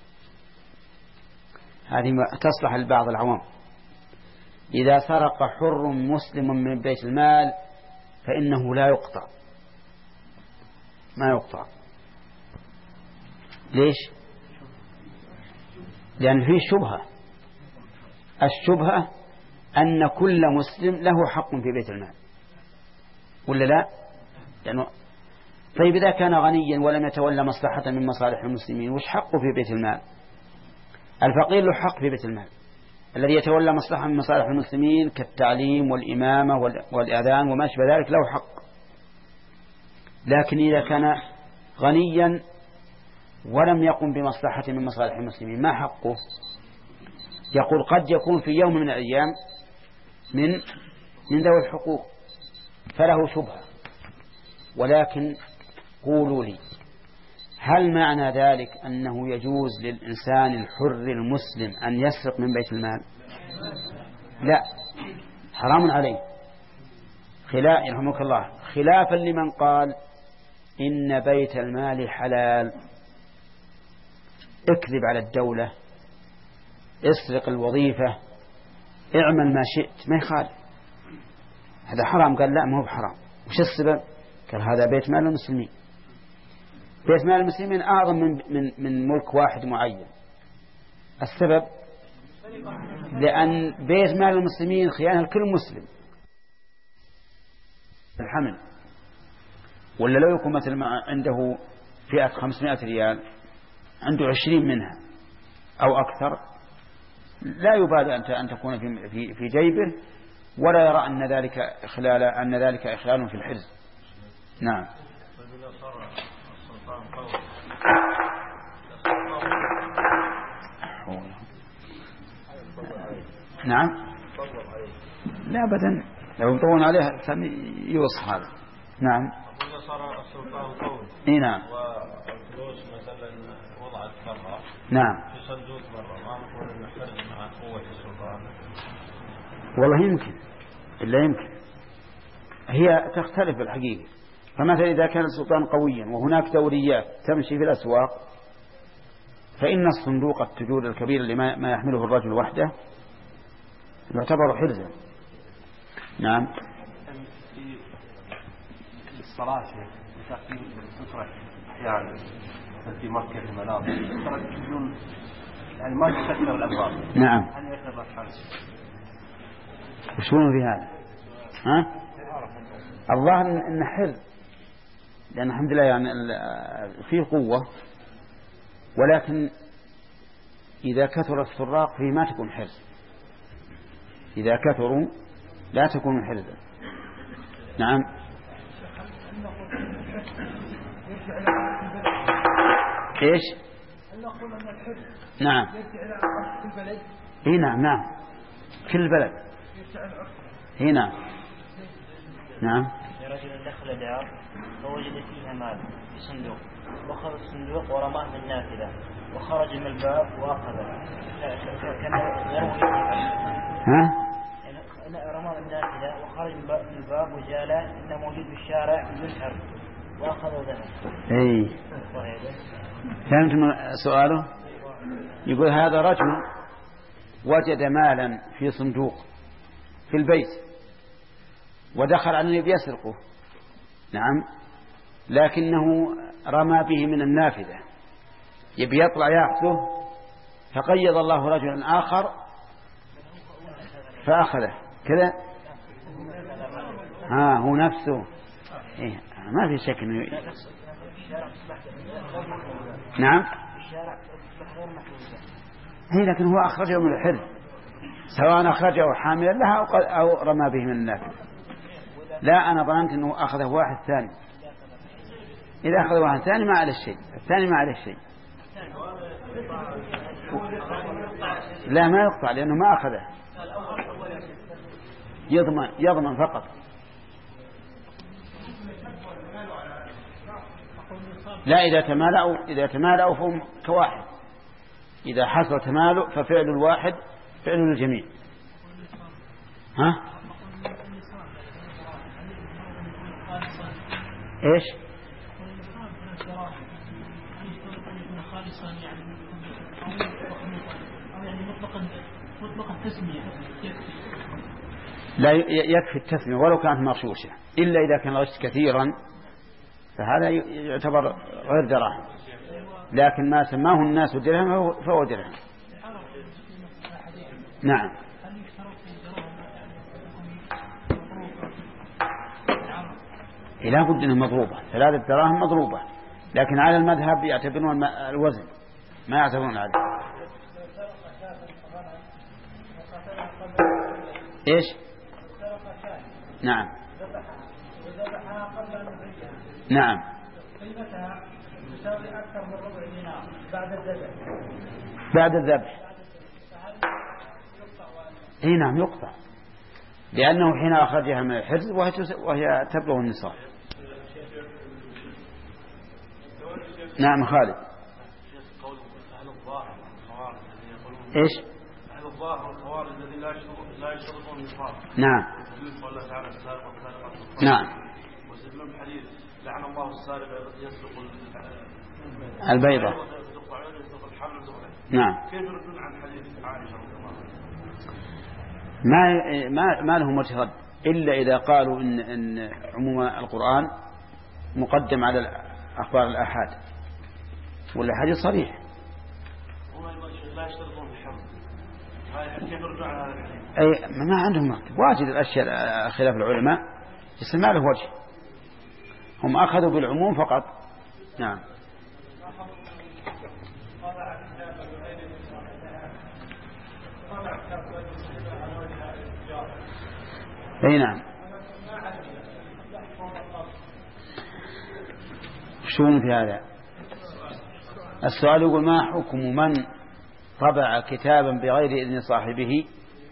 Speaker 1: هذه تصلح لبعض العوام. إذا سرق حر مسلم من بيت المال فإنه لا يقطع، ما يقطع. ليش؟ لأن فيه شبهة. الشبهة أن كل مسلم له حق في بيت المال، ولا لا؟ لأنه طيب إذا كان غنيا ولم يتولى مصلحة من مصالح المسلمين، وش حقه في بيت المال؟ الفقير له حق في بيت المال، الذي يتولى مصلحة من مصالح المسلمين كالتعليم والإمامة والإذان وما أشبه ذلك له حق. لكن إذا كان غنيا ولم يقم بمصلحة من مصالح المسلمين ما حقه؟ يقول قد يكون في يوم من الأيام من من ذوي الحقوق فله شبهة. ولكن قولوا لي، هل معنى ذلك أنه يجوز للإنسان الحر المسلم أن يسرق من بيت المال؟ لا، حرام عليه، خلاف يرحمك الله، خلافا لمن قال إن بيت المال حلال. اكذب على الدولة، اسرق الوظيفة، اعمل ما شئت، ما يخالف، هذا حرام. قال لا ما هو بحرام. وش السبب؟ قال هذا بيت مال المسلمين. بيت مال المسلمين أعظم من, من, من ملك واحد معين. السبب لأن بيت مال المسلمين خيانة لكل مسلم. الحمل ولا لو يكون مثلا عنده فئة خمسمائة ريال عنده عشرين منها أو أكثر لا يبالي أن أن تكون في في في جيبه ولا يرى أن ذلك إخلال أن ذلك إخلال في الحرز. نعم. نعم لا أبدا لو يطون عليه يوصف هذا. نعم.
Speaker 5: صار السلطان قوي.
Speaker 1: إيه نعم.
Speaker 5: والفلوس مثلا وضعت برا.
Speaker 1: نعم.
Speaker 5: في صندوق برا ما نقول إنه حرز مع قوة السلطان.
Speaker 1: والله يمكن إلا يمكن هي تختلف الحقيقة. فمثلا إذا كان السلطان قويا وهناك دوريات تمشي في الأسواق فإن الصندوق التجور الكبير اللي ما يحمله الرجل وحده يعتبر حرزا. نعم.
Speaker 2: في الصلاة تقييم تترك أحيانا في مكة في المناطق تترك بدون يعني ما تسكر الأبواب.
Speaker 1: نعم.
Speaker 2: هل يعتبر حرز؟
Speaker 1: وشون في هذا؟ ها؟ الظاهر إن حرز لأن الحمد لله يعني فيه قوة ولكن إذا كثر السراق فيه ما تكون حرز. إذا كثروا لا تكون حرزا. نعم. إيش؟ نعم. إيه نعم نعم كل بلد. إيه نعم. نعم.
Speaker 6: رجل دخل دار فوجد فيها مال في صندوق وأخذ الصندوق ورماه من النافذة وخرج من الباب وأخذه كان غير
Speaker 1: ها؟
Speaker 6: رماه من النافذة وخرج من الباب وجاله إنه موجود في الشارع بدون حرب وأخذه ذهب.
Speaker 1: إيه. فهمت سؤاله؟ يقول هذا رجل وجد مالا في صندوق في البيت ودخل عليه بيسرقه. نعم. لكنه رمى به من النافذة يبي يطلع يأخذه فقيض الله رجلا آخر فأخذه كذا. ها هو نفسه. إيه ما في شك إنه. نعم. هي لكن هو أخرجه من الحرز سواء أخرجه حاملا لها أو رمى به من النافذة. لا أنا ظننت أنه أخذه واحد ثاني. إذا أخذ واحد ثاني ما عليه شيء. الثاني ما عليه شيء. لا ما يقطع لأنه ما أخذه. يضمن يضمن فقط. لا إذا تمالأوا إذا تمالأوا فهم كواحد. إذا حصل تمالؤ ففعل الواحد فعل الجميع. ها؟ إيش؟ لا يكفي التسمية ولو كانت مغشوشة إلا إذا كان غش كثيرا فهذا يعتبر غير دراهم. لكن ما سماه الناس درهم فهو درهم. نعم. لا بد أنها مضروبة. ثلاثة دراهم مضروبة لكن على المذهب يعتبرون الوزن ما يعتبرون عليه. إيش؟ نعم. نعم.
Speaker 3: قيمتها تساوي أكثر من ربع دينار بعد الذبح.
Speaker 1: بعد الذبح. اي نعم يقطع لأنه حين أخرجها من الحرز وهي تبلغ النصاب. نعم خالد. ايش؟
Speaker 5: أهل الظاهر والخوارج الذين لا يشترطون النصاب.
Speaker 1: نعم. نعم.
Speaker 5: وسلم الحديث لعن الله السارق يسرق
Speaker 1: البيضة. نعم.
Speaker 5: كيف يردون عن حديث عائشة رضي الله عنها؟
Speaker 1: ما ما ما لهم وجه رد إلا إذا قالوا إن, إن عموم القرآن مقدم على أخبار الآحاد، والأحاديث صريح.
Speaker 5: لا يشترطون في الحرب، كيف يرجع على هذا الحديث؟
Speaker 1: أي ما عندهم واجد الأشياء خلاف العلماء بس ما له وجه، هم أخذوا بالعموم فقط. نعم. أي نعم. شون في هذا السؤال؟ يقول ما حكم من طبع كتابا بغير إذن صاحبه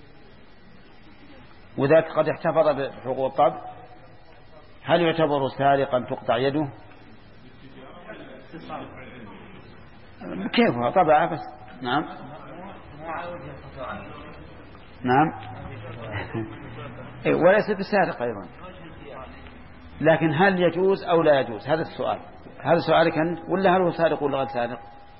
Speaker 1: وذاك قد احتفظ بحقوق الطبع، هل يعتبر سارقا تقطع يده؟ كيف طبعه بس. نعم نعم وليس بسارق أيضا، لكن هل يجوز أو لا يجوز؟ هذا السؤال. هذا سؤالك أنت ولا هل هو سارق ولا غير سارق؟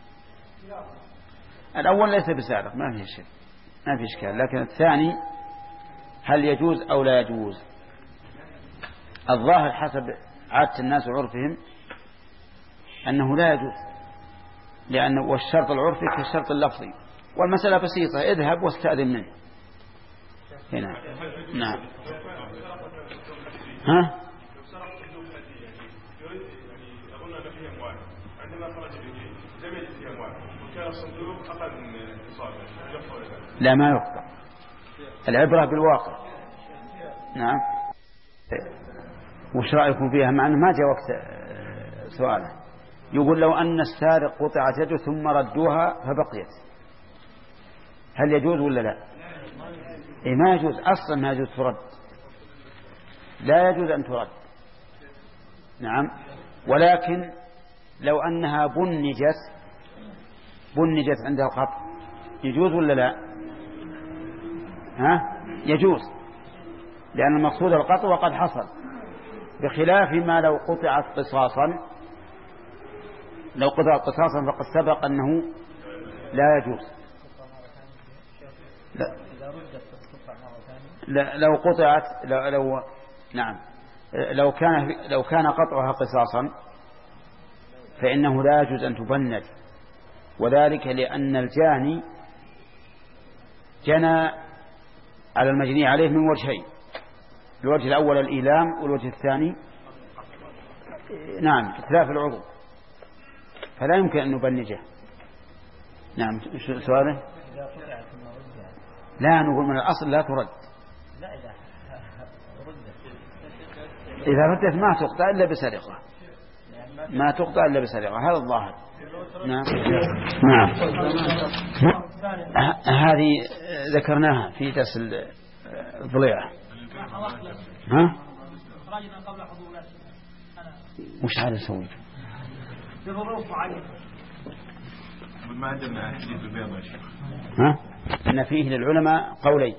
Speaker 1: الأول ليس بسارق ما فيه شيء، ما فيه إشكال، لكن الثاني هل يجوز أو لا يجوز؟ الظاهر حسب عادة الناس وعرفهم أنه لا يجوز، لأن والشرط العرفي كالشرط اللفظي، والمسألة بسيطة، اذهب واستأذن منه هنا. نعم. ها؟ لا ما يقطع، العبرة بالواقع. نعم. وش رأيكم فيها؟ مع أنه ما جاء وقت سؤاله. يقول لو أن السارق قطعت يده ثم ردوها فبقيت، هل يجوز ولا لا؟ إيه ما يجوز أصلا، ما يجوز ترد، لا يجوز أن ترد. نعم. ولكن لو أنها بنجت بنجت عند القطع يجوز ولا لا؟ ها؟ يجوز، لأن المقصود القطع وقد حصل، بخلاف ما لو قطعت قصاصا. لو قطعت قصاصا فقد سبق أنه لا يجوز. لا, لا لو قطعت لو, لو نعم لو كان لو كان قطعها قصاصا فإنه لا يجوز أن تبند، وذلك لأن الجاني جنى على المجني عليه من وجهين، الوجه الأول الإيلام، والوجه الثاني نعم إتلاف العضو، فلا يمكن أن نبنجه. نعم. سؤاله؟ لا نقول من الأصل لا ترد، إذا ردت ما تقطع إلا بسرقة، ما تقطع إلا بسرقة، هذا الظاهر. نعم. نعم. هذه ذكرناها في درس الضليعة. ها؟ وش هذا سوي؟
Speaker 9: ما عندنا حديث البيض يا شيخ.
Speaker 1: ها؟ إن فيه للعلماء قولين،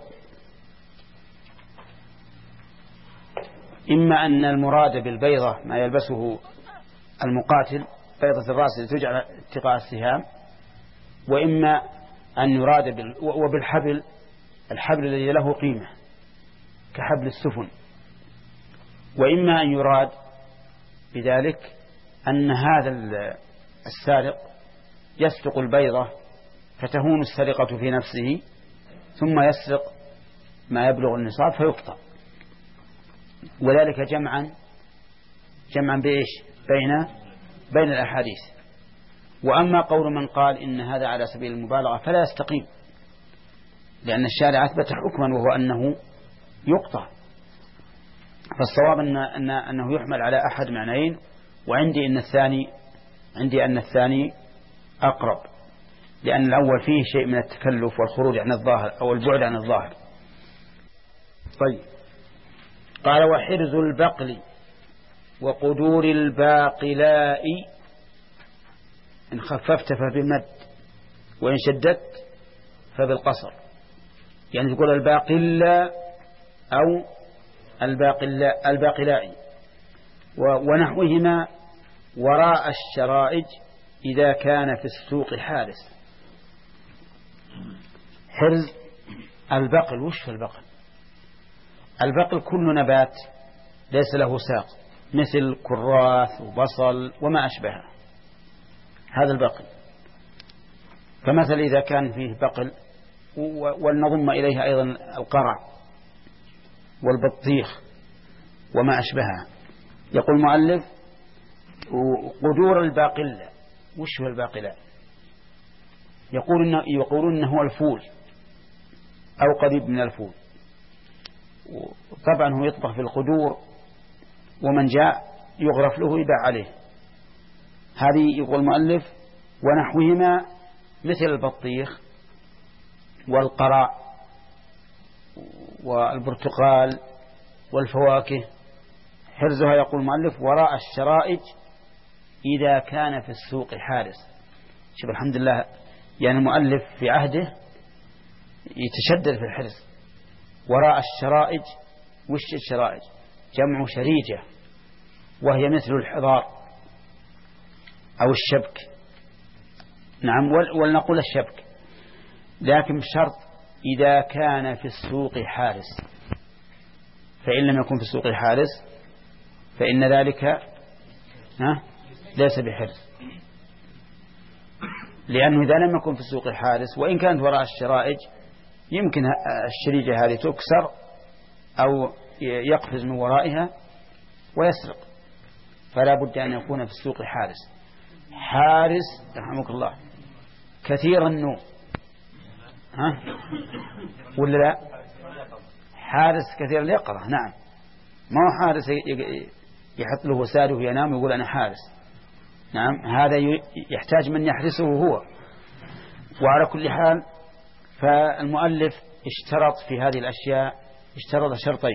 Speaker 1: إما أن المراد بالبيضة ما يلبسه المقاتل، بيضة الرأس لتجعل اتقاء السهام، وإما أن يراد بال... وبالحبل، الحبل الذي له قيمة كحبل السفن، وإما أن يراد بذلك أن هذا السارق يسرق البيضة فتهون السرقة في نفسه ثم يسرق ما يبلغ النصاب فيقطع، وذلك جمعا جمعا بإيش بين بين الأحاديث. وأما قول من قال إن هذا على سبيل المبالغة فلا يستقيم، لأن الشارع أثبت حكما وهو أنه يقطع، فالصواب أن أن أنه يحمل على أحد معنيين، وعندي أن الثاني عندي أن الثاني أقرب، لأن الأول فيه شيء من التكلف والخروج عن الظاهر أو البعد عن الظاهر. طيب. قال وحرز البقل وقدور الباقلاء إن خففت فبمد وإن شددت فبالقصر، يعني تقول الباقلاء أو الباقلاء الباقلاء ونحوهما وراء الشرائج إذا كان في السوق حارس. حرز البقل، وش في البقل؟ البقل كل نبات ليس له ساق، مثل كراث وبصل وما أشبهه، هذا البقل. فمثل إذا كان فيه بقل، ولنضم إليها أيضا القرع والبطيخ وما أشبهها. يقول المؤلف قدور الباقلة. وش هو الباقلة؟ يقول إنه يقولون إنه هو الفول أو قريب من الفول. طبعا هو يطبخ في القدور، ومن جاء يغرف له يباع عليه. هذه يقول المؤلف ونحوهما مثل البطيخ والقرع والبرتقال والفواكه حرزها، يقول المؤلف وراء الشرائج إذا كان في السوق حارس. شوف الحمد لله، يعني المؤلف في عهده يتشدد في الحرز. وراء الشرائج، وش الشرائج؟ جمع شريجة، وهي مثل الحضار أو الشبك. نعم، ولنقول الشبك، لكن بشرط إذا كان في السوق حارس. فإن لم يكن في السوق حارس فإن ذلك ها ليس بحرز، لأنه إذا لم يكن في السوق حارس وإن كانت وراء الشرائج يمكن الشريجة هذه تكسر أو يقفز من ورائها ويسرق، فلا بد أن يكون في السوق حارس. حارس رحمك الله كثير النوم، ها ولا لا؟ حارس كثير اليقظة، نعم، ما هو حارس يحط له وساده وينام ويقول أنا حارس. نعم، هذا يحتاج من يحرسه هو. وعلى كل حال فالمؤلف اشترط في هذه الأشياء، اشترط شرطين،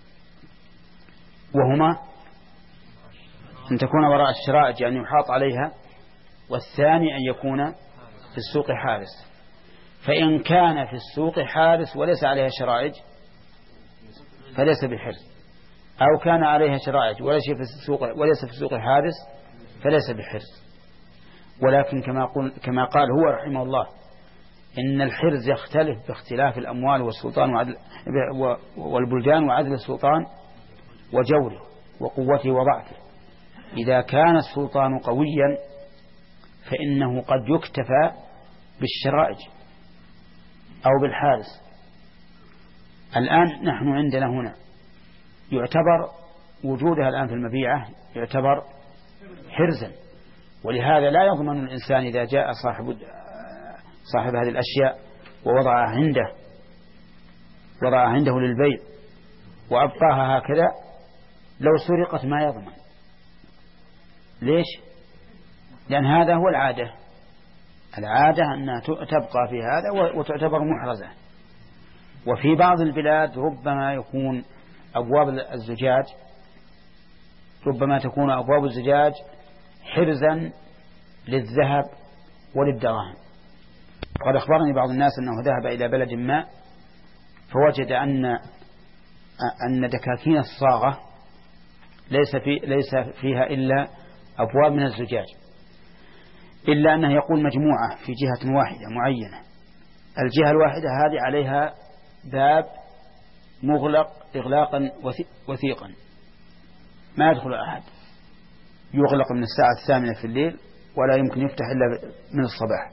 Speaker 1: وهما أن تكون وراء الشرائج يعني يحاط عليها، والثاني أن يكون في السوق حارس. فإن كان في السوق حارس وليس عليها شرائج فليس بحرز، أو كان عليها شرائج وليس في السوق وليس في السوق حارس فليس بحرز. ولكن كما قل كما قال هو رحمه الله إن الحرز يختلف باختلاف الأموال والسلطان وعدل والبلدان وعدل السلطان وجوره وقوته وضعفه. إذا كان السلطان قويا فإنه قد يكتفى بالشرائج أو بالحارس. الآن نحن عندنا هنا يعتبر وجودها الآن في المبيعة يعتبر حرزا، ولهذا لا يضمن الإنسان إذا جاء صاحب صاحب هذه الأشياء ووضعها عنده وضعها عنده للبيع وأبقاها هكذا، لو سرقت ما يضمن. ليش؟ لأن هذا هو العادة، العادة أنها تبقى في هذا وتعتبر محرزة. وفي بعض البلاد ربما يكون أبواب الزجاج ربما تكون أبواب الزجاج حرزا للذهب وللدراهم. قد أخبرني بعض الناس أنه ذهب إلى بلد ما فوجد أن أن دكاكين الصاغة ليس في ليس فيها إلا أبواب من الزجاج، إلا أنه يقول مجموعة في جهة واحدة معينة. الجهة الواحدة هذه عليها باب مغلق إغلاقا وثيقا ما يدخل أحد، يغلق من الساعة الثامنة في الليل ولا يمكن يفتح إلا من الصباح.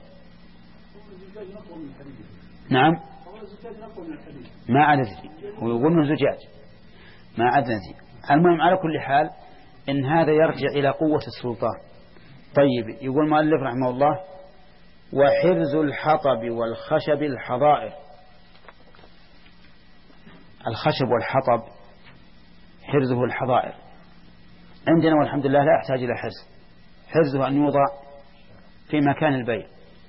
Speaker 1: نعم، ما عاد ندري، هو يقول من زجاج ما عاد ندري. المهم على كل حال إن هذا يرجع إلى قوة السلطان. طيب، يقول المؤلف رحمه الله وحرز الحطب والخشب الحظائر. الخشب والحطب حرزه الحظائر عندنا والحمد لله لا يحتاج إلى حرز، حرزه أن يوضع في مكان البيع.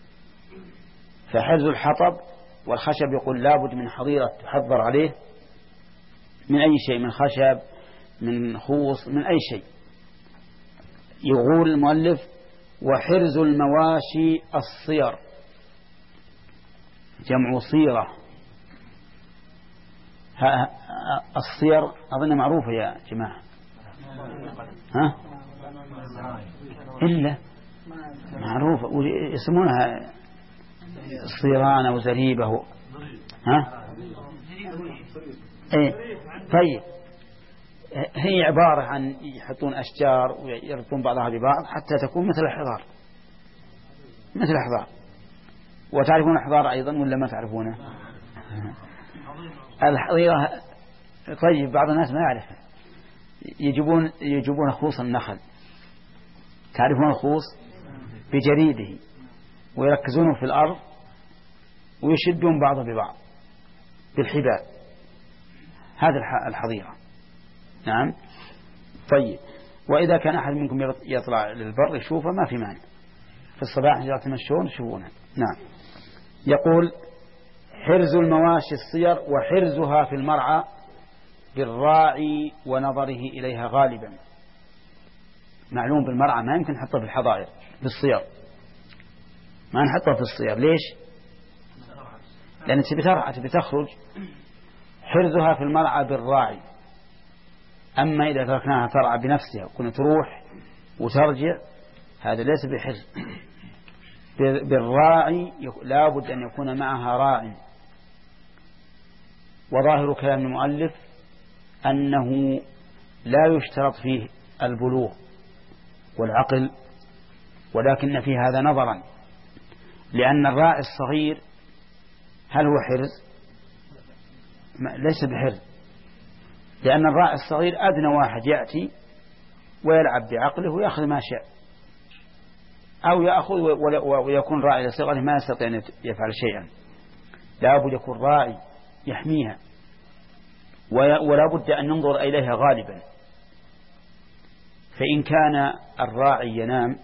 Speaker 1: فحرز الحطب والخشب يقول لابد من حظيرة تحضر عليه من أي شيء، من خشب من خوص من أي شيء. يقول المؤلف وحرز المواشي الصير، جمع صيرة. الصير أظن معروفة يا جماعة، ها إلا معروفة يسمونها صيران أو زريبة، ها إيه طيب هي عبارة عن يحطون أشجار ويربطون بعضها ببعض حتى تكون مثل الحضار، مثل الحضار. وتعرفون الحضار أيضا ولا ما تعرفونه؟ الحظيرة طيب بعض الناس ما يعرفها. يجيبون يجيبون خوص النخل، تعرفون الخوص بجريده، ويركزونه في الأرض ويشدون بعضه ببعض بالحبال. هذا الحظيرة. نعم. طيب وإذا كان أحد منكم يطلع للبر يشوفه ما في مانع، في الصباح إذا تمشون يشوفونه. نعم. يقول حرز المواشي الصير وحرزها في المرعى بالراعي ونظره إليها غالبا. معلوم بالمرعى ما يمكن نحطه في الحظائر، بالصير ما نحطه في الصير. ليش؟ لأن تبي ترعى تبي تخرج. حرزها في المرعى بالراعي. أما إذا تركناها ترعى بنفسها وكنا تروح وترجع هذا ليس بحرز. بالراعي لا بد أن يكون معها راعي. وظاهر كلام المؤلف أنه لا يشترط فيه البلوغ والعقل، ولكن في هذا نظرا، لأن الراعي الصغير هل هو حرز؟ ليس بحرز، لأن الراعي الصغير أدنى واحد يأتي ويلعب بعقله ويأخذ ما شاء، أو يأخذ ويكون راعي لصغره ما يستطيع أن يفعل شيئا. لا بد يكون راعي يحميها، ولا بد أن ننظر إليها غالبا. فإن كان الراعي ينام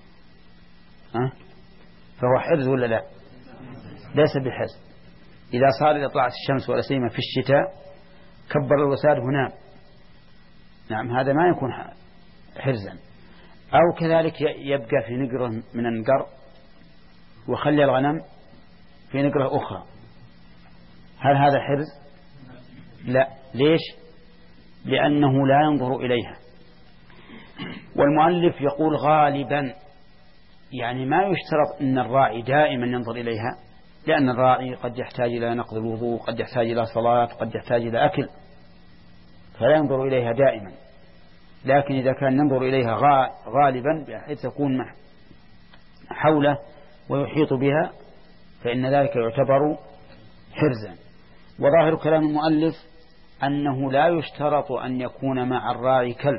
Speaker 1: فهو حرز ولا لا؟ ليس بحرز. إذا صار إذا طلعت الشمس ولا سيما في الشتاء كبر الوساد ونام، نعم هذا ما يكون حرزا. أو كذلك يبقى في نقرة من النقر وخلي الغنم في نقرة أخرى، هل هذا حرز؟ لا. ليش؟ لأنه لا ينظر إليها. والمؤلف يقول غالبا، يعني ما يشترط أن الراعي دائما ينظر إليها، لأن الراعي قد يحتاج إلى نقض الوضوء، قد يحتاج إلى صلاة، قد يحتاج إلى أكل، فلا ينظر إليها دائما. لكن إذا كان ينظر إليها غالبا بحيث تكون حوله ويحيط بها فإن ذلك يعتبر حرزا. وظاهر كلام المؤلف أنه لا يشترط أن يكون مع الراعي كلب،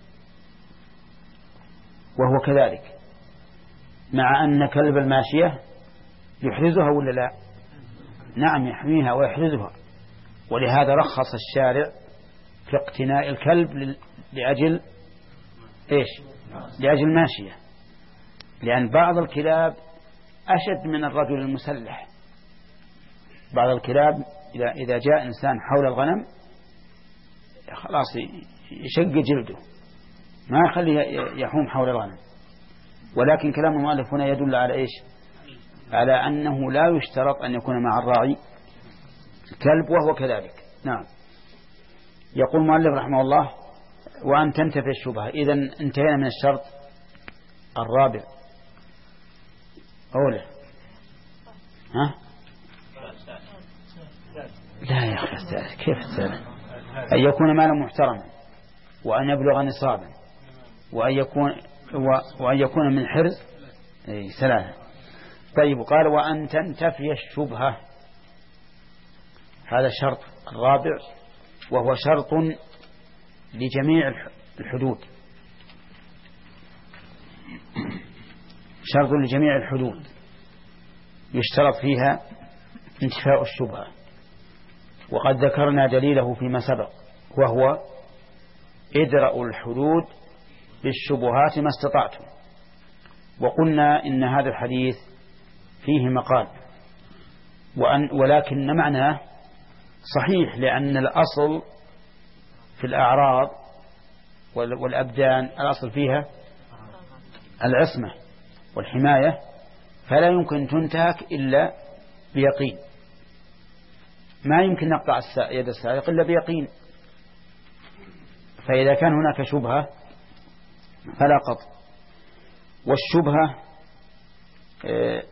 Speaker 1: وهو كذلك، مع أن كلب الماشية يحرزها ولا لا؟ نعم يحميها ويحرزها. ولهذا رخص الشارع في اقتناء الكلب لأجل إيش؟ لأجل ماشية، لأن بعض الكلاب أشد من الرجل المسلح. بعض الكلاب إذا إذا جاء إنسان حول الغنم خلاص يشق جلده، ما يخليه يحوم حول الغنم. ولكن كلام المؤلف هنا يدل على إيش؟ على أنه لا يشترط أن يكون مع الراعي كلب، وهو كذلك. نعم. يقول المؤلف رحمه الله وأن تنتفي الشبهة. إذن انتهينا من الشرط الرابع أولا. ها؟ لا يا أخي الثالث. كيف الثالث؟ أن يكون مالا محترما، وأن يبلغ نصابا، وأن يكون وأن يكون من حرز. أي ثلاثة. طيب قال وأن تنتفي الشبهة، هذا الشرط الرابع، وهو شرط لجميع الحدود، شرط لجميع الحدود يشترط فيها انتفاء الشبهة. وقد ذكرنا دليله فيما سبق، وهو ادرأوا الحدود بالشبهات ما استطعتم. وقلنا إن هذا الحديث فيه مقال، وأن ولكن معناه صحيح، لأن الأصل في الأعراض والأبدان الأصل فيها العصمة والحماية، فلا يمكن تنتهك إلا بيقين. ما يمكن نقطع يد السارق إلا بيقين. فإذا كان هناك شبهة فلا قطع. والشبهة آه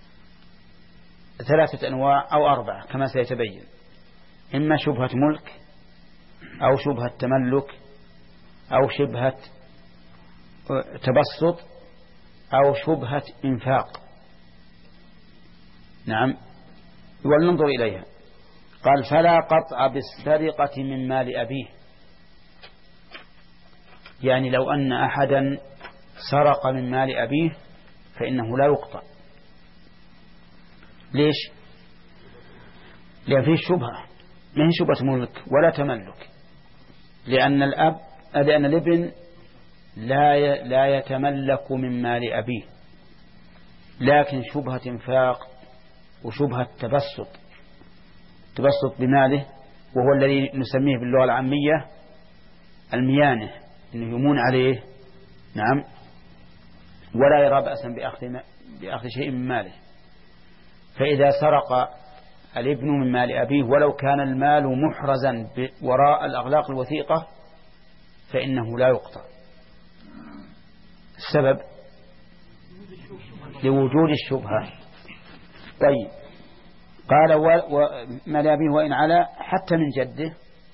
Speaker 1: ثلاثة أنواع أو أربعة كما سيتبين. إما شبهة ملك أو شبهة تملك أو شبهة تبسط أو شبهة إنفاق. نعم. ولننظر إليها. قال فلا قطع بالسرقة من مال أبيه، يعني لو أن أحدا سرق من مال أبيه فإنه لا يقطع. ليش؟ لأن فيه شبهة، ما هي شبهة ملك ولا تملك، لأن الأب لأن الابن لا لا يتملك من مال أبيه، لكن شبهة انفاق وشبهة تبسط تبسط بماله، وهو الذي نسميه باللغة العامية الميانة، إنه يمون عليه. نعم. ولا يرى بأسا بأخذ بأخذ شيء من ماله. فإذا سرق الابن من مال أبيه ولو كان المال محرزا وراء الأغلاق الوثيقة فإنه لا يقطع. السبب لوجود الشبهة. طيب. قال ومال أبيه وإن علا حتى من جده،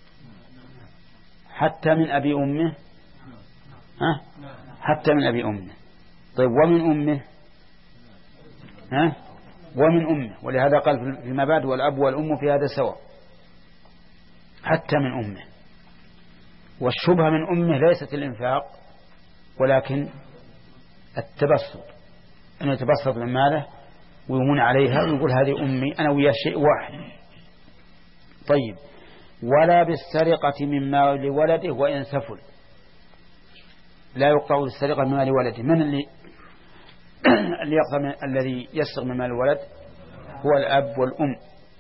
Speaker 1: حتى من أبي أمه، ها؟ حتى من أبي أمه. طيب ومن أمه، ها؟ ومن أمه. ولهذا قال فيما بعد والأب والأم في هذا سواء، حتى من أمه. والشبهة من أمه ليست الإنفاق ولكن التبسط، أنه يتبسط من ماله ويمون عليها ويقول هذه أمي أنا ويا شيء واحد. طيب. ولا بالسرقة من مال ولده وإن سفل، لا يقطع بالسرقة من مال ولده. من اللي اللي يقطع الذي يسرق من مال الولد؟ هو الأب والأم.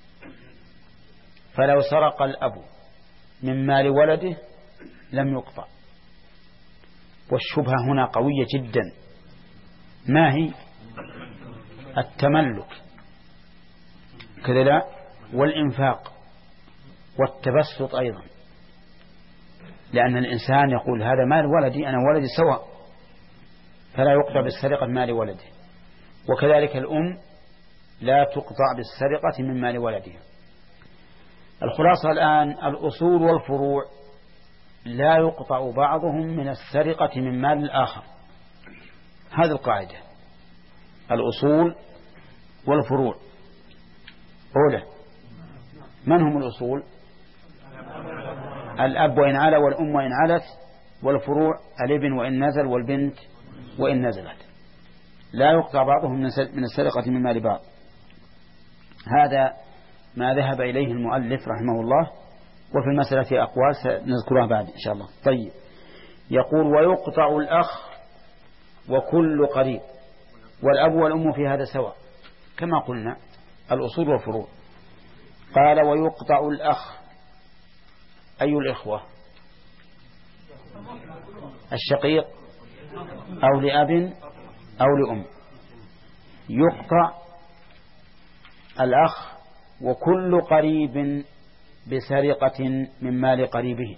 Speaker 1: فلو سرق الأب من مال ولده لم يقطع. والشبهة هنا قوية جدا. ما هي؟ التملك كذا لا، والإنفاق والتبسط أيضا، لأن الإنسان يقول هذا مال ولدي أنا ولدي سواء، فلا يقطع بالسرقة من مال ولده. وكذلك الأم لا تقطع بالسرقة من مال ولدها. الخلاصة الآن الأصول والفروع لا يقطع بعضهم من السرقة من مال الآخر. هذه القاعدة. الأصول والفروع. أولى من هم الأصول؟ الأب وإن علا والأم وإن علت، والفروع الابن وإن نزل والبنت وإن نزلت. لا يقطع بعضهم من السرقة من مال بعض. هذا ما ذهب إليه المؤلف رحمه الله. وفي المسألة أقوال سنذكرها بعد إن شاء الله. طيب. يقول ويقطع الأخ وكل قريب، والأب والأم في هذا سواء كما قلنا الأصول والفروع. قال ويقطع الأخ، أي الإخوة؟ الشقيق أو لأب أو لأم. يقطع الأخ وكل قريب بسرقة من مال قريبه.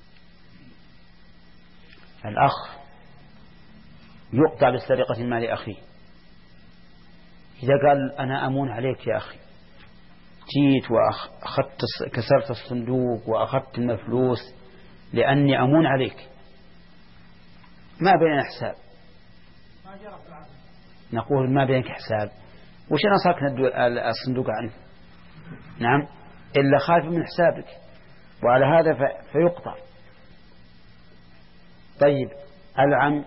Speaker 1: الأخ يقطع بالسرقة من مال أخيه. إذا قال أنا أمون عليك يا أخي، جيت وأخذت كسرت الصندوق وأخذت المفلوس لأني أمون عليك، ما بين حساب. نقول ما بينك حساب، وش أنا صارك الصندوق عنه؟ نعم، إلا خايف من حسابك، وعلى هذا فيقطع. طيب العم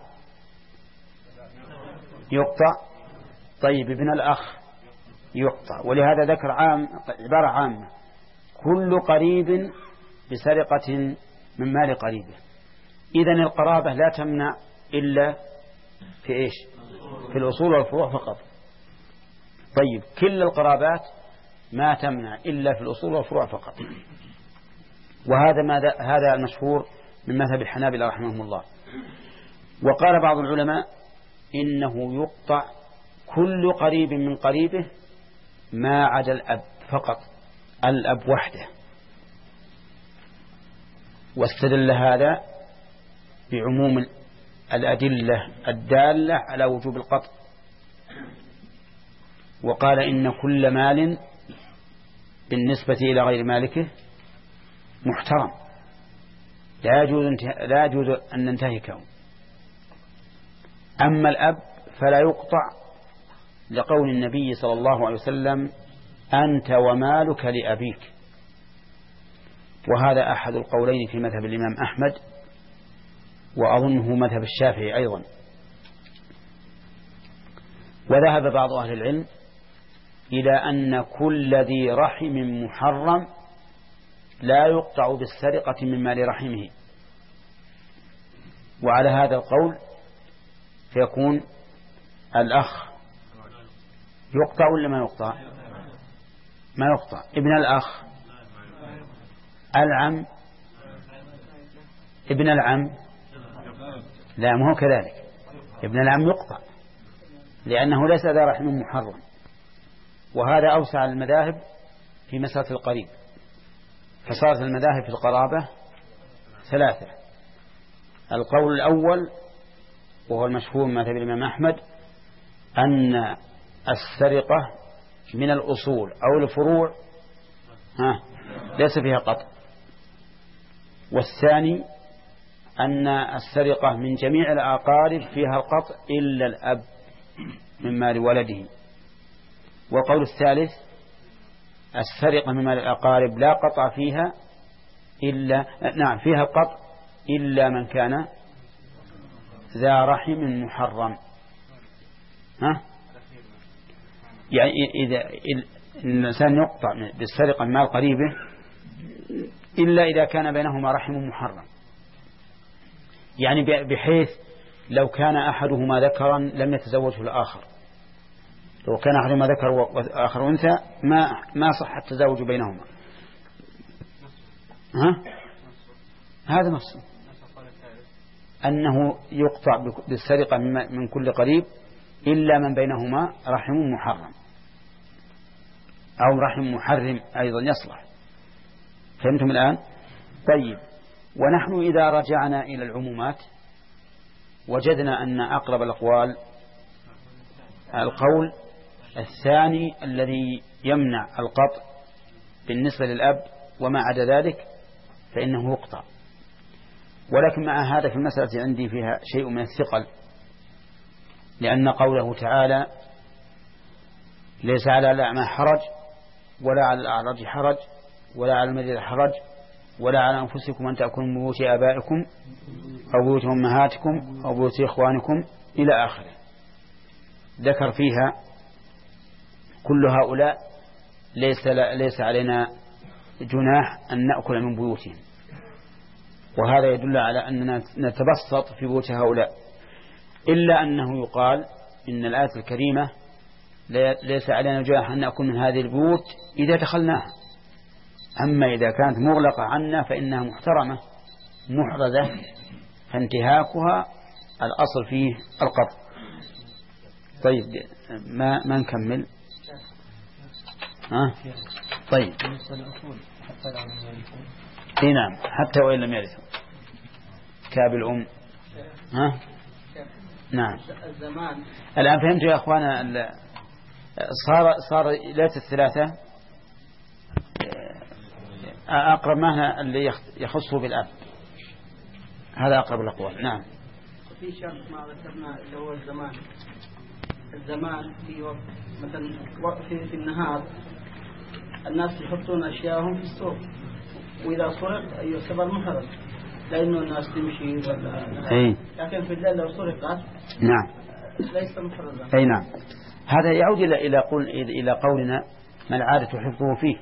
Speaker 1: يقطع. طيب ابن الأخ يقطع. ولهذا ذكر عام عبارة عامة كل قريب بسرقة من مال قريبه. إذن القرابة لا تمنع إلا في إيش؟ في الأصول والفروع فقط. طيب كل القرابات ما تمنع إلا في الأصول والفروع فقط. وهذا ماذا هذا المشهور من مذهب الحنابلة رحمهم الله. وقال بعض العلماء إنه يقطع كل قريب من قريبه ما عدا الأب فقط، الأب وحده. واستدل هذا بعموم الأدلة الدالة على وجوب القطع، وقال إن كل مال بالنسبة إلى غير مالكه محترم، لا يجوز لا يجوز أن ننتهكه. أما الأب فلا يقطع لقول النبي صلى الله عليه وسلم أنت ومالك لأبيك، وهذا أحد القولين في مذهب الإمام أحمد، وأظنه مذهب الشافعي أيضا. وذهب بعض أهل العلم إلى أن كل ذي رحم محرم لا يقطع بالسرقة من مال رحمه، وعلى هذا القول فيكون الأخ يقطع ولا ما يقطع؟ ما يقطع. ابن الأخ، العم، ابن العم لا، ما هو كذلك. ابن العم يقطع لأنه ليس ذا رحم محرم. وهذا أوسع المذاهب في مسألة القريب، فصارت المذاهب في القرابة ثلاثة. القول الأول وهو المشهور من مذهب الإمام أحمد أن السرقة من الأصول أو الفروع ها ليس فيها قطع. والثاني أن السرقة من جميع الأقارب فيها القطع إلا الأب من مال ولده. والقول الثالث السرقة من مال الأقارب لا قطع فيها إلا نعم فيها القطع إلا من كان ذا رحم محرم. ها يعني إذا الإنسان يقطع بالسرقة من مال قريبه إلا إذا كان بينهما رحم محرم، يعني بحيث لو كان أحدهما ذكرا لم يتزوجه الآخر، لو كان أحدهما ذكر وآخر أنثى ما ما صح التزوج بينهما. ها هذا نص أنه يقطع بالسرقة من كل قريب إلا من بينهما رحم محرم أو رحم محرم أيضا يصلح. فهمتم الآن؟ طيب، ونحن إذا رجعنا إلى العمومات وجدنا أن أقرب الأقوال القول الثاني الذي يمنع القطع بالنسبة للأب، وما عدا ذلك فإنه يقطع. ولكن مع هذا في المسألة عندي فيها شيء من الثقل، لأن قوله تعالى ليس على الأعمى حرج ولا على الأعرج حرج ولا على المريض حرج ولا على أنفسكم أن تأكلوا من بيوت آبائكم أو بيوت أمهاتكم أو بيوت إخوانكم إلى آخره. ذكر فيها كل هؤلاء ليس, ليس علينا جناح أن نأكل من بيوتهم، وهذا يدل على أننا نتبسط في بيوت هؤلاء، إلا أنه يقال إن الآية الكريمة ليس علينا جناح أن نأكل من هذه البيوت إذا دخلناها، أما إذا كانت مغلقة عنا فإنها محترمة محرزة، فانتهاكها الأصل فيه القطع. طيب ما ما نكمل. ها طيب اي نعم حتى وإن لم يرثوا كاب الأم. ها نعم. الآن فهمتوا يا أخوانا؟ صار صار ليلة الثلاثة أقرب ما اللي يخصه بالأب، هذا أقرب الأقوال. نعم.
Speaker 7: في شرط ما ذكرنا اللي هو الزمان. الزمان في وقت مثلا وقت في النهار الناس يحطون أشياءهم في السوق، وإذا سرق يعتبر محرز لأنه الناس تمشي ولا
Speaker 1: أي.
Speaker 7: لكن في الليل لو سرقت
Speaker 1: نعم
Speaker 7: ليس محرزا.
Speaker 1: أي نعم. هذا يعود إلى إلى قول إلى قولنا ما العادة حفظه فيه.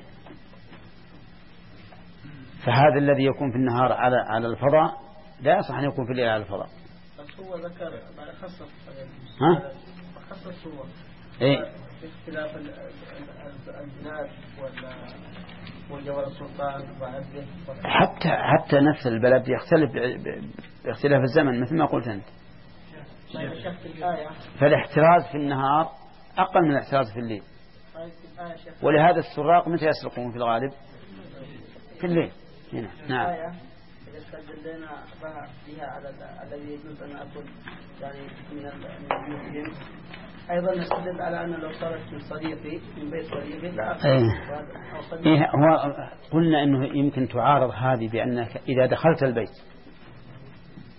Speaker 1: فهذا الذي يكون في النهار على على الفضاء لا يصح أن يكون في الليل على الفضاء.
Speaker 7: بس هو ذكر خصص
Speaker 1: ها؟
Speaker 7: خصص هو.
Speaker 1: إيه.
Speaker 7: اختلاف البلاد ولا وجوار السلطان وعبده.
Speaker 1: حتى حتى نفس البلد يختلف باختلاف الزمن مثل ما قلت أنت. فالاحتراز في النهار أقل من الاحتراز في الليل. ولهذا السراق متى يسرقون في الغالب؟ في الليل. هنا. نعم.
Speaker 7: إذا استدلنا بها على الذي يجوز أن أكل يعني من البيوت، أيضا نستدل على أن لو صارت من صديقي من بيت صديقي لا أكل.
Speaker 1: إيه. إيه هو قلنا إنه يمكن تعارض هذه بأنك إذا دخلت البيت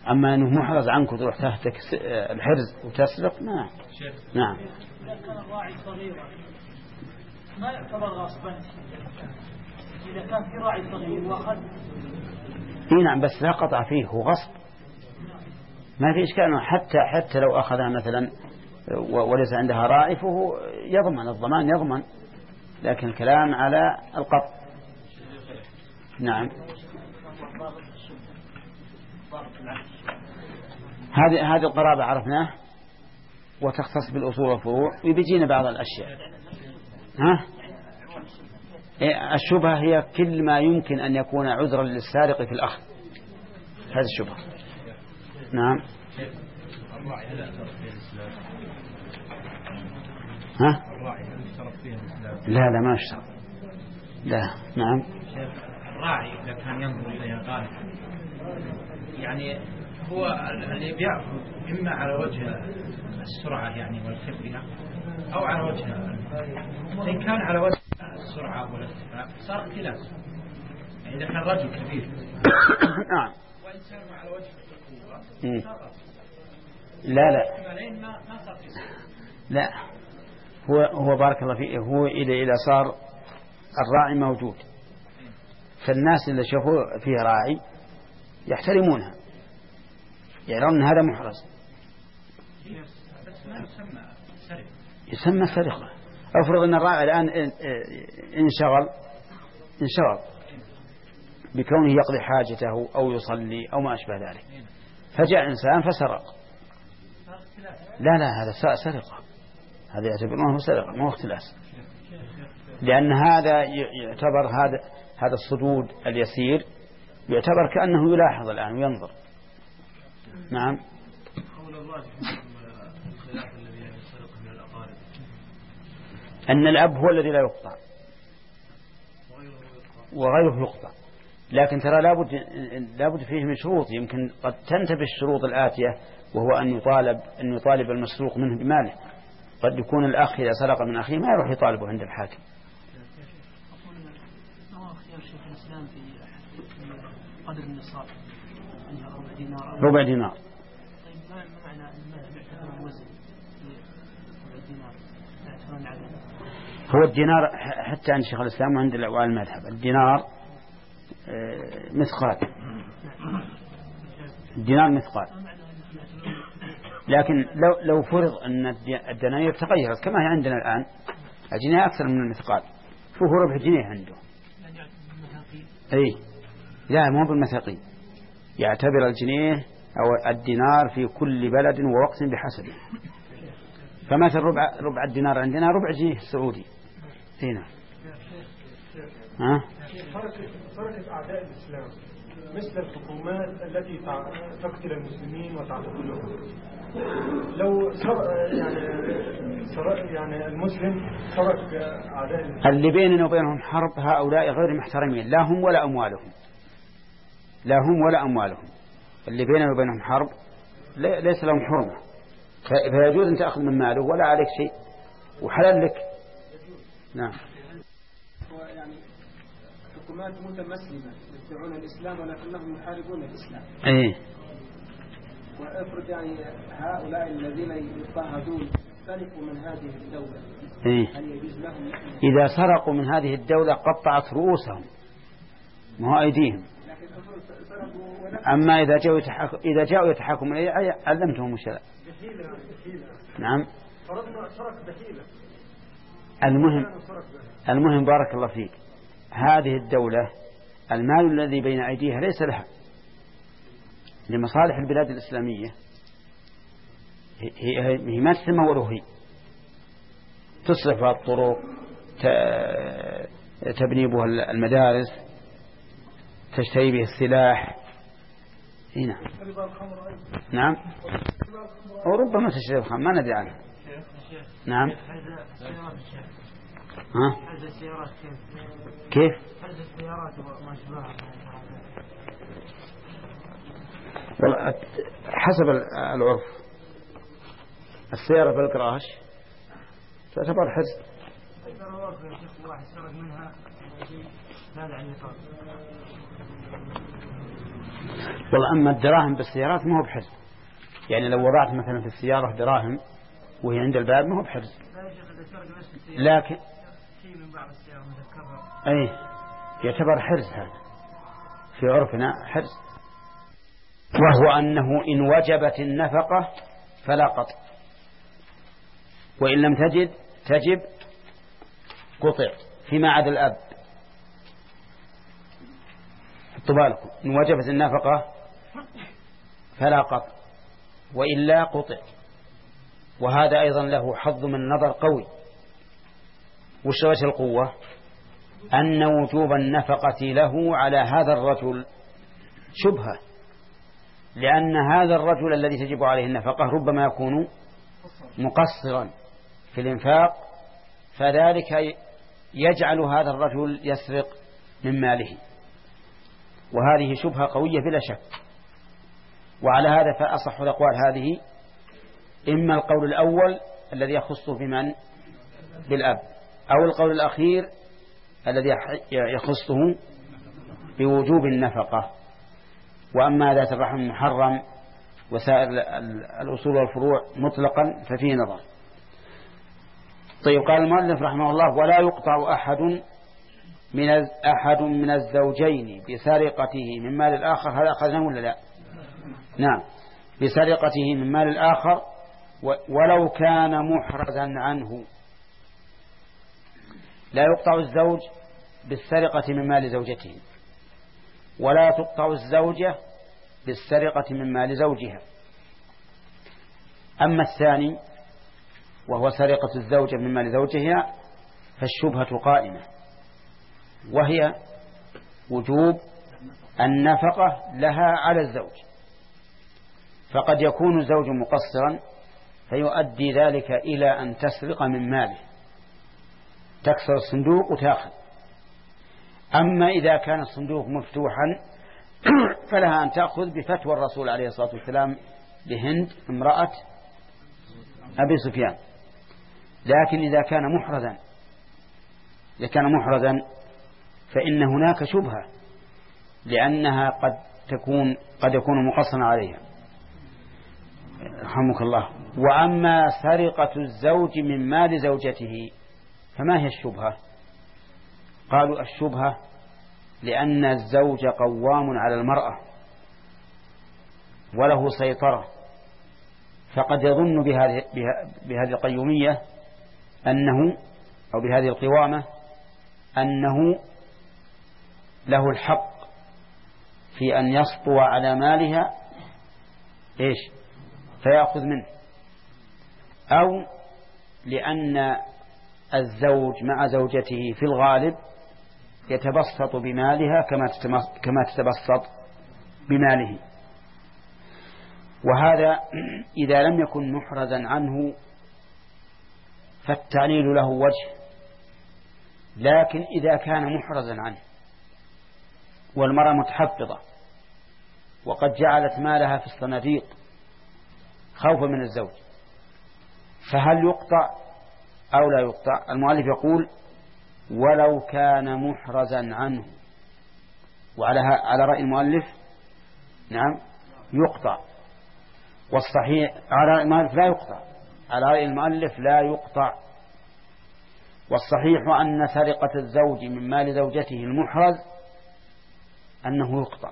Speaker 1: أما أنه محرز عنك وتروح تهتك الحرز وتسرق ما. نعم.
Speaker 3: إذا كان الراعي صغيرا ما يعتبر غصبا. إذا كان في راعي صغير وأخذ.
Speaker 1: إيه نعم بس لا قطع فيه هو غصب. ما في إشكال حتى حتى لو أخذها مثلا وليس عندها راعي فهو يضمن الضمان يضمن، لكن الكلام على القطع. نعم. هذه هذه القرابة عرفناه وتختص بالأصول والفروع ويبيجينا بعض الأشياء. ها؟ الشبهة هي كل ما يمكن أن يكون عذرا للسارق في الأخذ، هذه الشبهة. نعم. ها؟ لا لا ما اشترط. لا. نعم.
Speaker 8: الراعي إذا كان ينظر إليها غالب يعني هو اللي بيأخذ إما على وجه السرعة يعني والخفية أو على وجه، إن كان على وجه السرعة والارتفاع صار اختلاف. يعني إذا كان رجل كبير
Speaker 1: نعم
Speaker 8: وإنسان على وجه القوة
Speaker 1: لا لا لا هو هو بارك الله فيه هو إذا إذا صار الراعي موجود فالناس اللي شافوا فيه راعي يحترمونها يرون هذا محرز يسمى سرقة. أفرض أن الراعي الآن انشغل انشغل بكونه يقضي حاجته أو يصلي أو ما أشبه ذلك فجاء إنسان فسرق. لا لا هذا سرقة، هذا يعتبرونه سرقة ما هو اختلاس، لأن هذا يعتبر هذا هذا الصدود اليسير يعتبر كأنه يلاحظ الآن وينظر. نعم. أن الأب هو الذي لا يقطع وغيره يقطع، لكن ترى لابد لابد فيه من شروط يمكن قد تنتبه الشروط الآتية، وهو أن يطالب أن يطالب المسروق منه بماله. قد يكون الأخ إذا سرق من أخيه ما يروح يطالبه عند الحاكم.
Speaker 4: قدر النصاب ربع دينار
Speaker 1: ربع دينار.
Speaker 4: طيب ما معنى المال يعتبر الوزن ربع دينار يعتبر عدد؟
Speaker 1: هو الدينار حتى عند شيخ الإسلام وعند الأوائل المذهب الدينار مثقال، الدينار مثقال، لكن لو لو فرض أن الدنانير تغيرت كما هي عندنا الآن الجنيه أكثر من المثقال فهو ربع جنيه عنده. أي لا مو بالمثاقين، يعتبر الجنيه أو الدينار في كل بلد ووقت بحسبه. فمثل ربع ربع الدينار عندنا ربع جنيه سعودي هنا. ها؟
Speaker 2: فرقة أعداء الإسلام مثل الحكومات التي تقتل المسلمين وتعتقلهم، لو يعني يعني المسلم سرق أعداء الإسلام
Speaker 1: اللي بيننا وبينهم حرب هؤلاء غير محترمين، لا هم ولا أموالهم، لا هم ولا أموالهم. اللي بيننا وبينهم حرب ليس لهم حرمة، فيجوز أن تأخذ من ماله ولا عليك شيء وحلال لك. نعم.
Speaker 7: يعني حكومات متمسلمة يدعون الإسلام ولكنهم يحاربون الإسلام.
Speaker 1: إيه.
Speaker 7: وافرض يعني هؤلاء الذين يضطهدون سرقوا من هذه الدولة.
Speaker 1: إيه.
Speaker 7: هل يجوز لهم؟
Speaker 1: إذا سرقوا من هذه الدولة قطعت رؤوسهم ما هو أيديهم. أما إذا جاءوا يتحكم إذا جاءوا يتحكم علمتهم الشرع. نعم.
Speaker 2: فرضنا سرق بحيلة.
Speaker 1: المهم المهم بارك الله فيك هذه الدولة المال الذي بين أيديها ليس لها لمصالح البلاد الإسلامية، هي هي ما تسمى وروهي تصلح بها الطرق، تبني بها المدارس، تشتري به السلاح. هنا نعم وربما تشتري الخمر ما ندري عنها. نعم. ها؟ كيف؟ حسب العرف السيارة بالقراش تعتبر حزب. والله أما الدراهم بالسيارات ما هو بحرز، يعني لو وضعت مثلا في السيارة دراهم وهي عند الباب ما هو بحرز، لكن أي يعتبر حرز، هذا في عرفنا حرز. وهو أنه إن وجبت النفقة فلا قطع، وإن لم تجد تجب قطع فيما عدا الأب. بالكم إن وجبت النفقة فلا قطع وإلا قطع. وهذا أيضا له حظ من النظر قوي. وش وجه القوة؟ أن وجوب النفقة له على هذا الرجل شبهة، لأن هذا الرجل الذي تجب عليه النفقة ربما يكون مقصرا في الإنفاق، فذلك يجعل هذا الرجل يسرق من ماله، وهذه شبهة قوية بلا شك. وعلى هذا فأصح الأقوال هذه إما القول الأول الذي يخصه بمن بالأب، أو القول الأخير الذي يخصه بوجوب النفقة. وأما ذات الرحم محرم وسائر الأصول والفروع مطلقا ففيه نظر. طيب، قال المؤلف رحمه الله: ولا يقطع أحد من أحد من الزوجين بسرقته من مال الآخر. هذا أخذناه ولا لا؟ نعم، بسرقته من مال الآخر ولو كان محرزا عنه. لا يقطع الزوج بالسرقة من مال زوجته، ولا تقطع الزوجة بالسرقة من مال زوجها. أما الثاني وهو سرقة الزوجة من مال زوجها فالشبهة قائمة، وهي وجوب النفقة لها على الزوج. فقد يكون الزوج مقصرا فيؤدي ذلك إلى أن تسرق من ماله، تكسر الصندوق وتأخذ. أما إذا كان الصندوق مفتوحا فلها أن تأخذ بفتوى الرسول عليه الصلاة والسلام لهند امرأة أبي سفيان. لكن إذا كان محرزا إذا كان محرزا فإن هناك شبهة، لأنها قد تكون قد يكون مقصرا عليها. رحمك الله. وأما سرقة الزوج من مال زوجته فما هي الشبهة؟ قالوا الشبهة لأن الزوج قوام على المرأة وله سيطرة، فقد يظن بهذه, بهذه القيومية أنه أو بهذه القوامة أنه له الحق في أن يسطو على مالها إيش فيأخذ منه، أو لأن الزوج مع زوجته في الغالب يتبسط بمالها كما تتبسط بماله. وهذا إذا لم يكن محرزا عنه فالتعليل له وجه، لكن إذا كان محرزا عنه والمرأة متحفظة وقد جعلت مالها في الصناديق خوفا من الزوج، فهل يقطع أو لا يقطع؟ المؤلف يقول ولو كان محرزا عنه، وعلى على رأي المؤلف نعم يقطع، والصحيح على رأي المؤلف لا يقطع، على رأي المؤلف لا يقطع. والصحيح أن سرقة الزوج من مال زوجته المحرز أنه يقطع.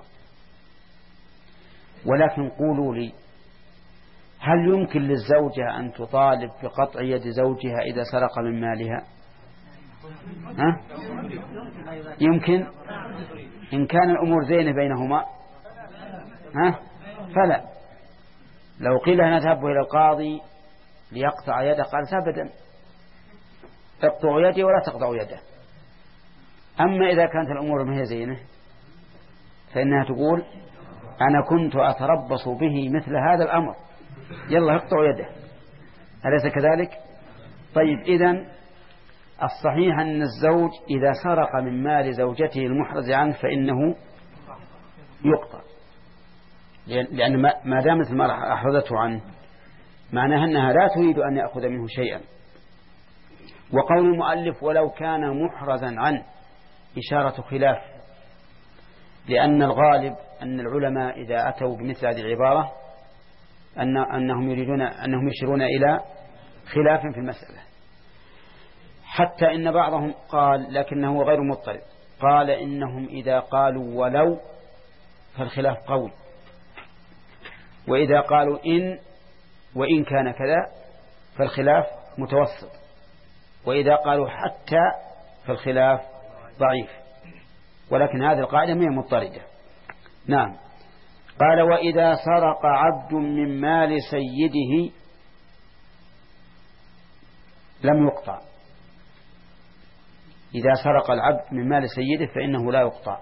Speaker 1: ولكن قولوا لي، هل يمكن للزوجة أن تطالب بقطع يد زوجها إذا سرق من مالها؟ ها؟ يمكن إن كان الأمور زينة بينهما، ها؟ فلا. لو قيل نذهب إلى القاضي ليقطع يده قال أبدا، اقطع يدي ولا تقطع يده. أما إذا كانت الأمور ما هي زينة فإنها تقول أنا كنت أتربص به مثل هذا الأمر، يلا اقطع يده. أليس كذلك؟ طيب، إذن الصحيح أن الزوج إذا سرق من مال زوجته المحرز عنه فإنه يقطع، لأن ما دامت المرأة أحرزته عنه معناها أنها لا تريد أن يأخذ منه شيئا. وقول المؤلف ولو كان محرزا عنه إشارة خلاف، لأن الغالب أن العلماء إذا أتوا بمثل هذه العبارة أن أنهم يريدون أنهم يشيرون إلى خلاف في المسألة. حتى إن بعضهم قال لكنه غير مضطرد، قال إنهم إذا قالوا ولو فالخلاف قوي، وإذا قالوا إن وإن كان كذا فالخلاف متوسط، وإذا قالوا حتى فالخلاف ضعيف، ولكن هذه القاعدة هي مضطردة. نعم. قال وإذا سرق عبد من مال سيده لم يقطع. إذا سرق العبد من مال سيده فإنه لا يقطع.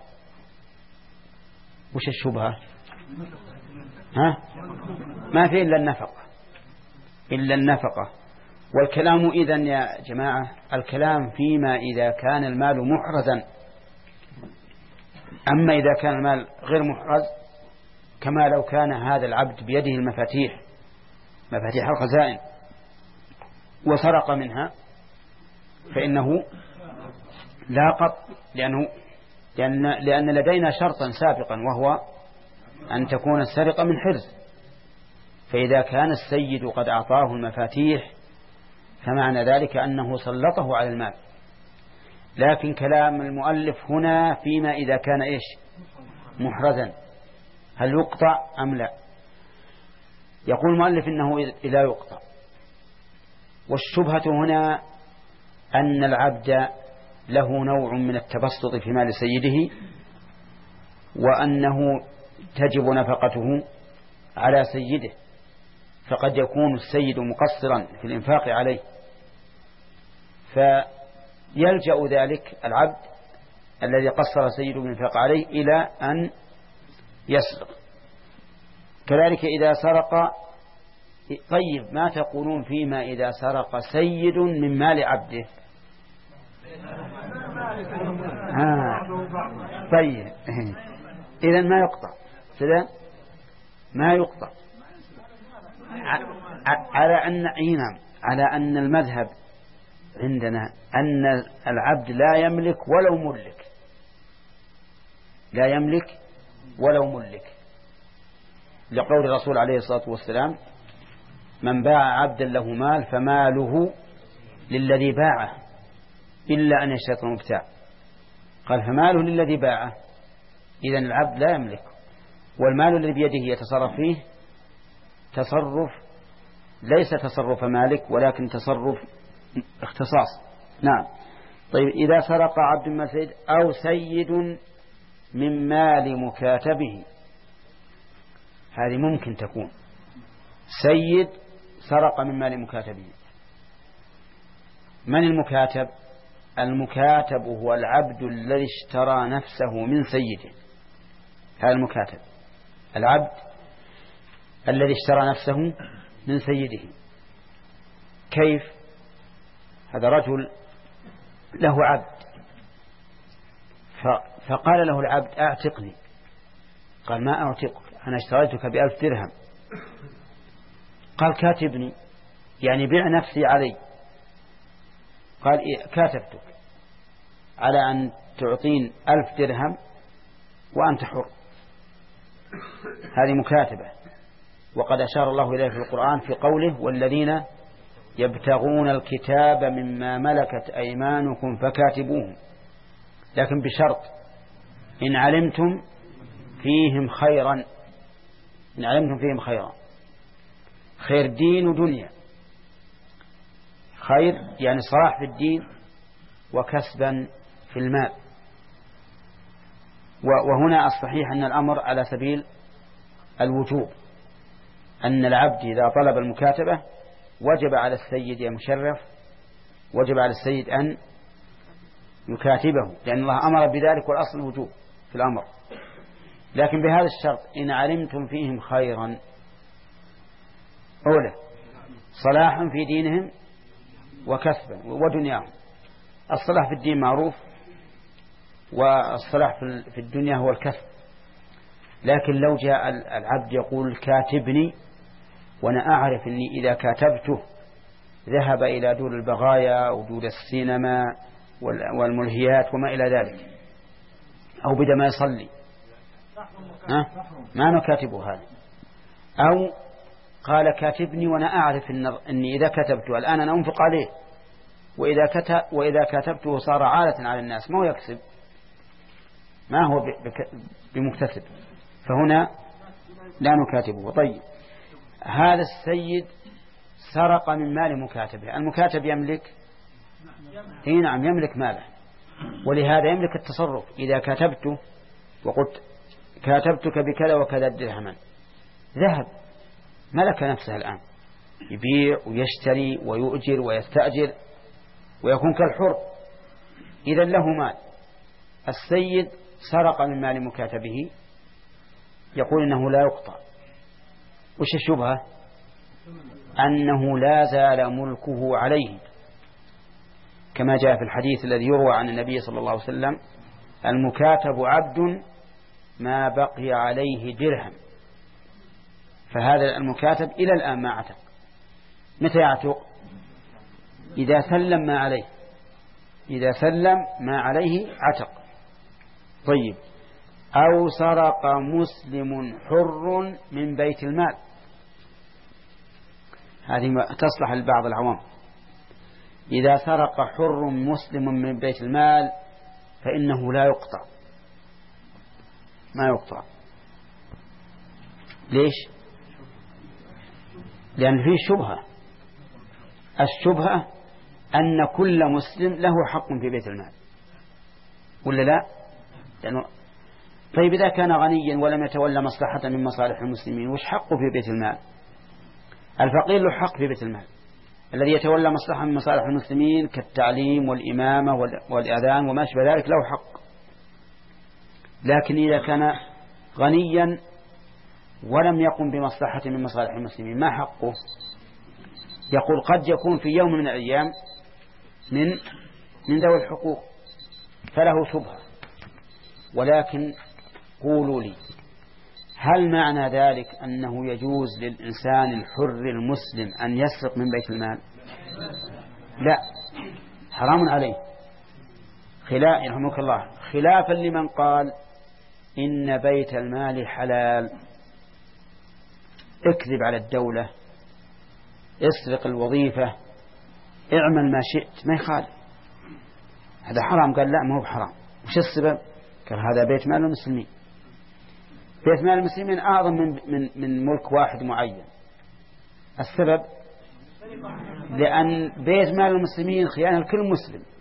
Speaker 1: وش الشبهة؟ ها؟ ما في إلا النفقة، إلا النفقة. والكلام إذن يا جماعة الكلام فيما إذا كان المال محرزا. أما إذا كان المال غير محرز كما لو كان هذا العبد بيده المفاتيح مفاتيح الخزائن وسرق منها فإنه لا قط، لأنه لأن, لأن لدينا شرطا سابقا وهو أن تكون السرقة من حرز. فإذا كان السيد قد أعطاه المفاتيح فمعنى ذلك أنه سلطه على المال. لكن كلام المؤلف هنا فيما إذا كان إيش محرزا هل يقطع أم لا؟ يقول المؤلف إنه إذا يقطع. والشبهة هنا أن العبد له نوع من التبسط في مال سيده، وأنه تجب نفقته على سيده، فقد يكون السيد مقصرا في الإنفاق عليه فيلجأ ذلك العبد الذي قصر سيده بالإنفاق عليه إلى أن يسرق. كذلك إذا سرق. طيب ما تقولون فيما إذا سرق سيد من مال عبده؟ آه. طيب إذن ما يقطع سلام ما يقطع على أن عينام على أن المذهب عندنا أن العبد لا يملك ولو ملك، لا يملك ولو ملك، لقول الرسول عليه الصلاة والسلام من باع عبدا له مال فماله للذي باعه إلا أن يشترط المبتاع. قال فماله للذي باعه، إذن العبد لا يملك، والمال الذي بيده يتصرف فيه تصرف ليس تصرف مالك ولكن تصرف اختصاص. نعم. طيب إذا سرق عبد من سيد أو سيد من مال مكاتبه، هذه ممكن تكون سيد سرق من مال مكاتبه. من المكاتب؟ المكاتب هو العبد الذي اشترى نفسه من سيده، هذا المكاتب العبد الذي اشترى نفسه من سيده. كيف؟ هذا رجل له عبد فقال له العبد أعتقني، قال ما أعتقك أنا اشتريتك بألف درهم. قال كاتبني يعني بيع نفسي علي. قال إيه؟ كاتبتك على أن تعطين ألف درهم وأنت حر. هذه مكاتبة، وقد أشار الله إليه في القرآن في قوله والذين يبتغون الكتاب مما ملكت أيمانكم فكاتبوهم، لكن بشرط إن علمتم فيهم خيرا، إن علمتم فيهم خيرا، خير دين ودنيا. خير يعني صلاح في الدين وكسبا في المال. وهنا الصحيح أن الأمر على سبيل الوجوب، أن العبد إذا طلب المكاتبة وجب على السيد يا مشرف وجب على السيد أن يكاتبه، لأن الله أمر بذلك والأصل الوجوب في الأمر. لكن بهذا الشرط إن علمتم فيهم خيرا، أولا صلاحا في دينهم وكسبا ودنياهم. الصلاح في الدين معروف، والصلاح في الدنيا هو الكسب. لكن لو جاء العبد يقول كاتبني وأنا أعرف أني إذا كاتبته ذهب إلى دور البغايا ودور السينما والملهيات وما إلى ذلك، أو بدأ ما يصلي ها؟ ما نكاتبه هذا. أو قال كاتبني وأنا أعرف إن إني إذا كتبته الآن أنا أنفق عليه، وإذا كتب وإذا كتبته صار عادة على الناس، ما هو يكسب، ما هو بمكتسب، فهنا لا نكاتبه. طيب هذا السيد سرق من مال مكاتبه، المكاتب يملك إيه نعم يملك ماله، ولهذا يملك التصرف. إذا كتبته وقلت كاتبتك بكذا وكذا درهما، ذهب ملك نفسه الآن، يبيع ويشتري ويؤجر ويستأجر ويكون كالحر، إذا له مال. السيد سرق من مال مكاتبه، يقول إنه لا يقطع. وش الشبهة؟ أنه لا زال ملكه عليه، كما جاء في الحديث الذي يروى عن النبي صلى الله عليه وسلم: المكاتب عبد ما بقي عليه درهم. فهذا المكاتب إلى الآن ما عتق. متى يعتق؟ إذا سلم ما عليه، إذا سلم ما عليه عتق. طيب أو سرق مسلم حر من بيت المال، هذه تصلح لبعض العوام. إذا سرق حر مسلم من بيت المال فإنه لا يقطع، ما يقطع. ليش؟ لأن فيه شبهة. الشبهة أن كل مسلم له حق في بيت المال، ولا لا؟ لأنه طيب إذا كان غنيا ولم يتولى مصلحة من مصالح المسلمين، وش حقه في بيت المال؟ الفقير له حق في بيت المال، الذي يتولى مصلحة من مصالح المسلمين كالتعليم والإمامة والأذان وما شابه ذلك له حق. لكن إذا كان غنيا ولم يقم بمصلحة من مصالح المسلمين ما حقه؟ يقول قد يكون في يوم من الأيام من من ذوي الحقوق فله شبهة. ولكن قولوا لي، هل معنى ذلك أنه يجوز للإنسان الحر المسلم أن يسرق من بيت المال؟ لا، حرام عليه، خلاف يرحمك الله، خلافا لمن قال إن بيت المال حلال. اكذب على الدولة، اسرق الوظيفة، اعمل ما شئت، ما يخالف، هذا حرام. قال لا، ما هو حرام. وش السبب؟ قال هذا بيت مال المسلمين. بيت مال المسلمين أعظم من, من, من ملك واحد معين. السبب لأن بيت مال المسلمين خيانة لكل مسلم،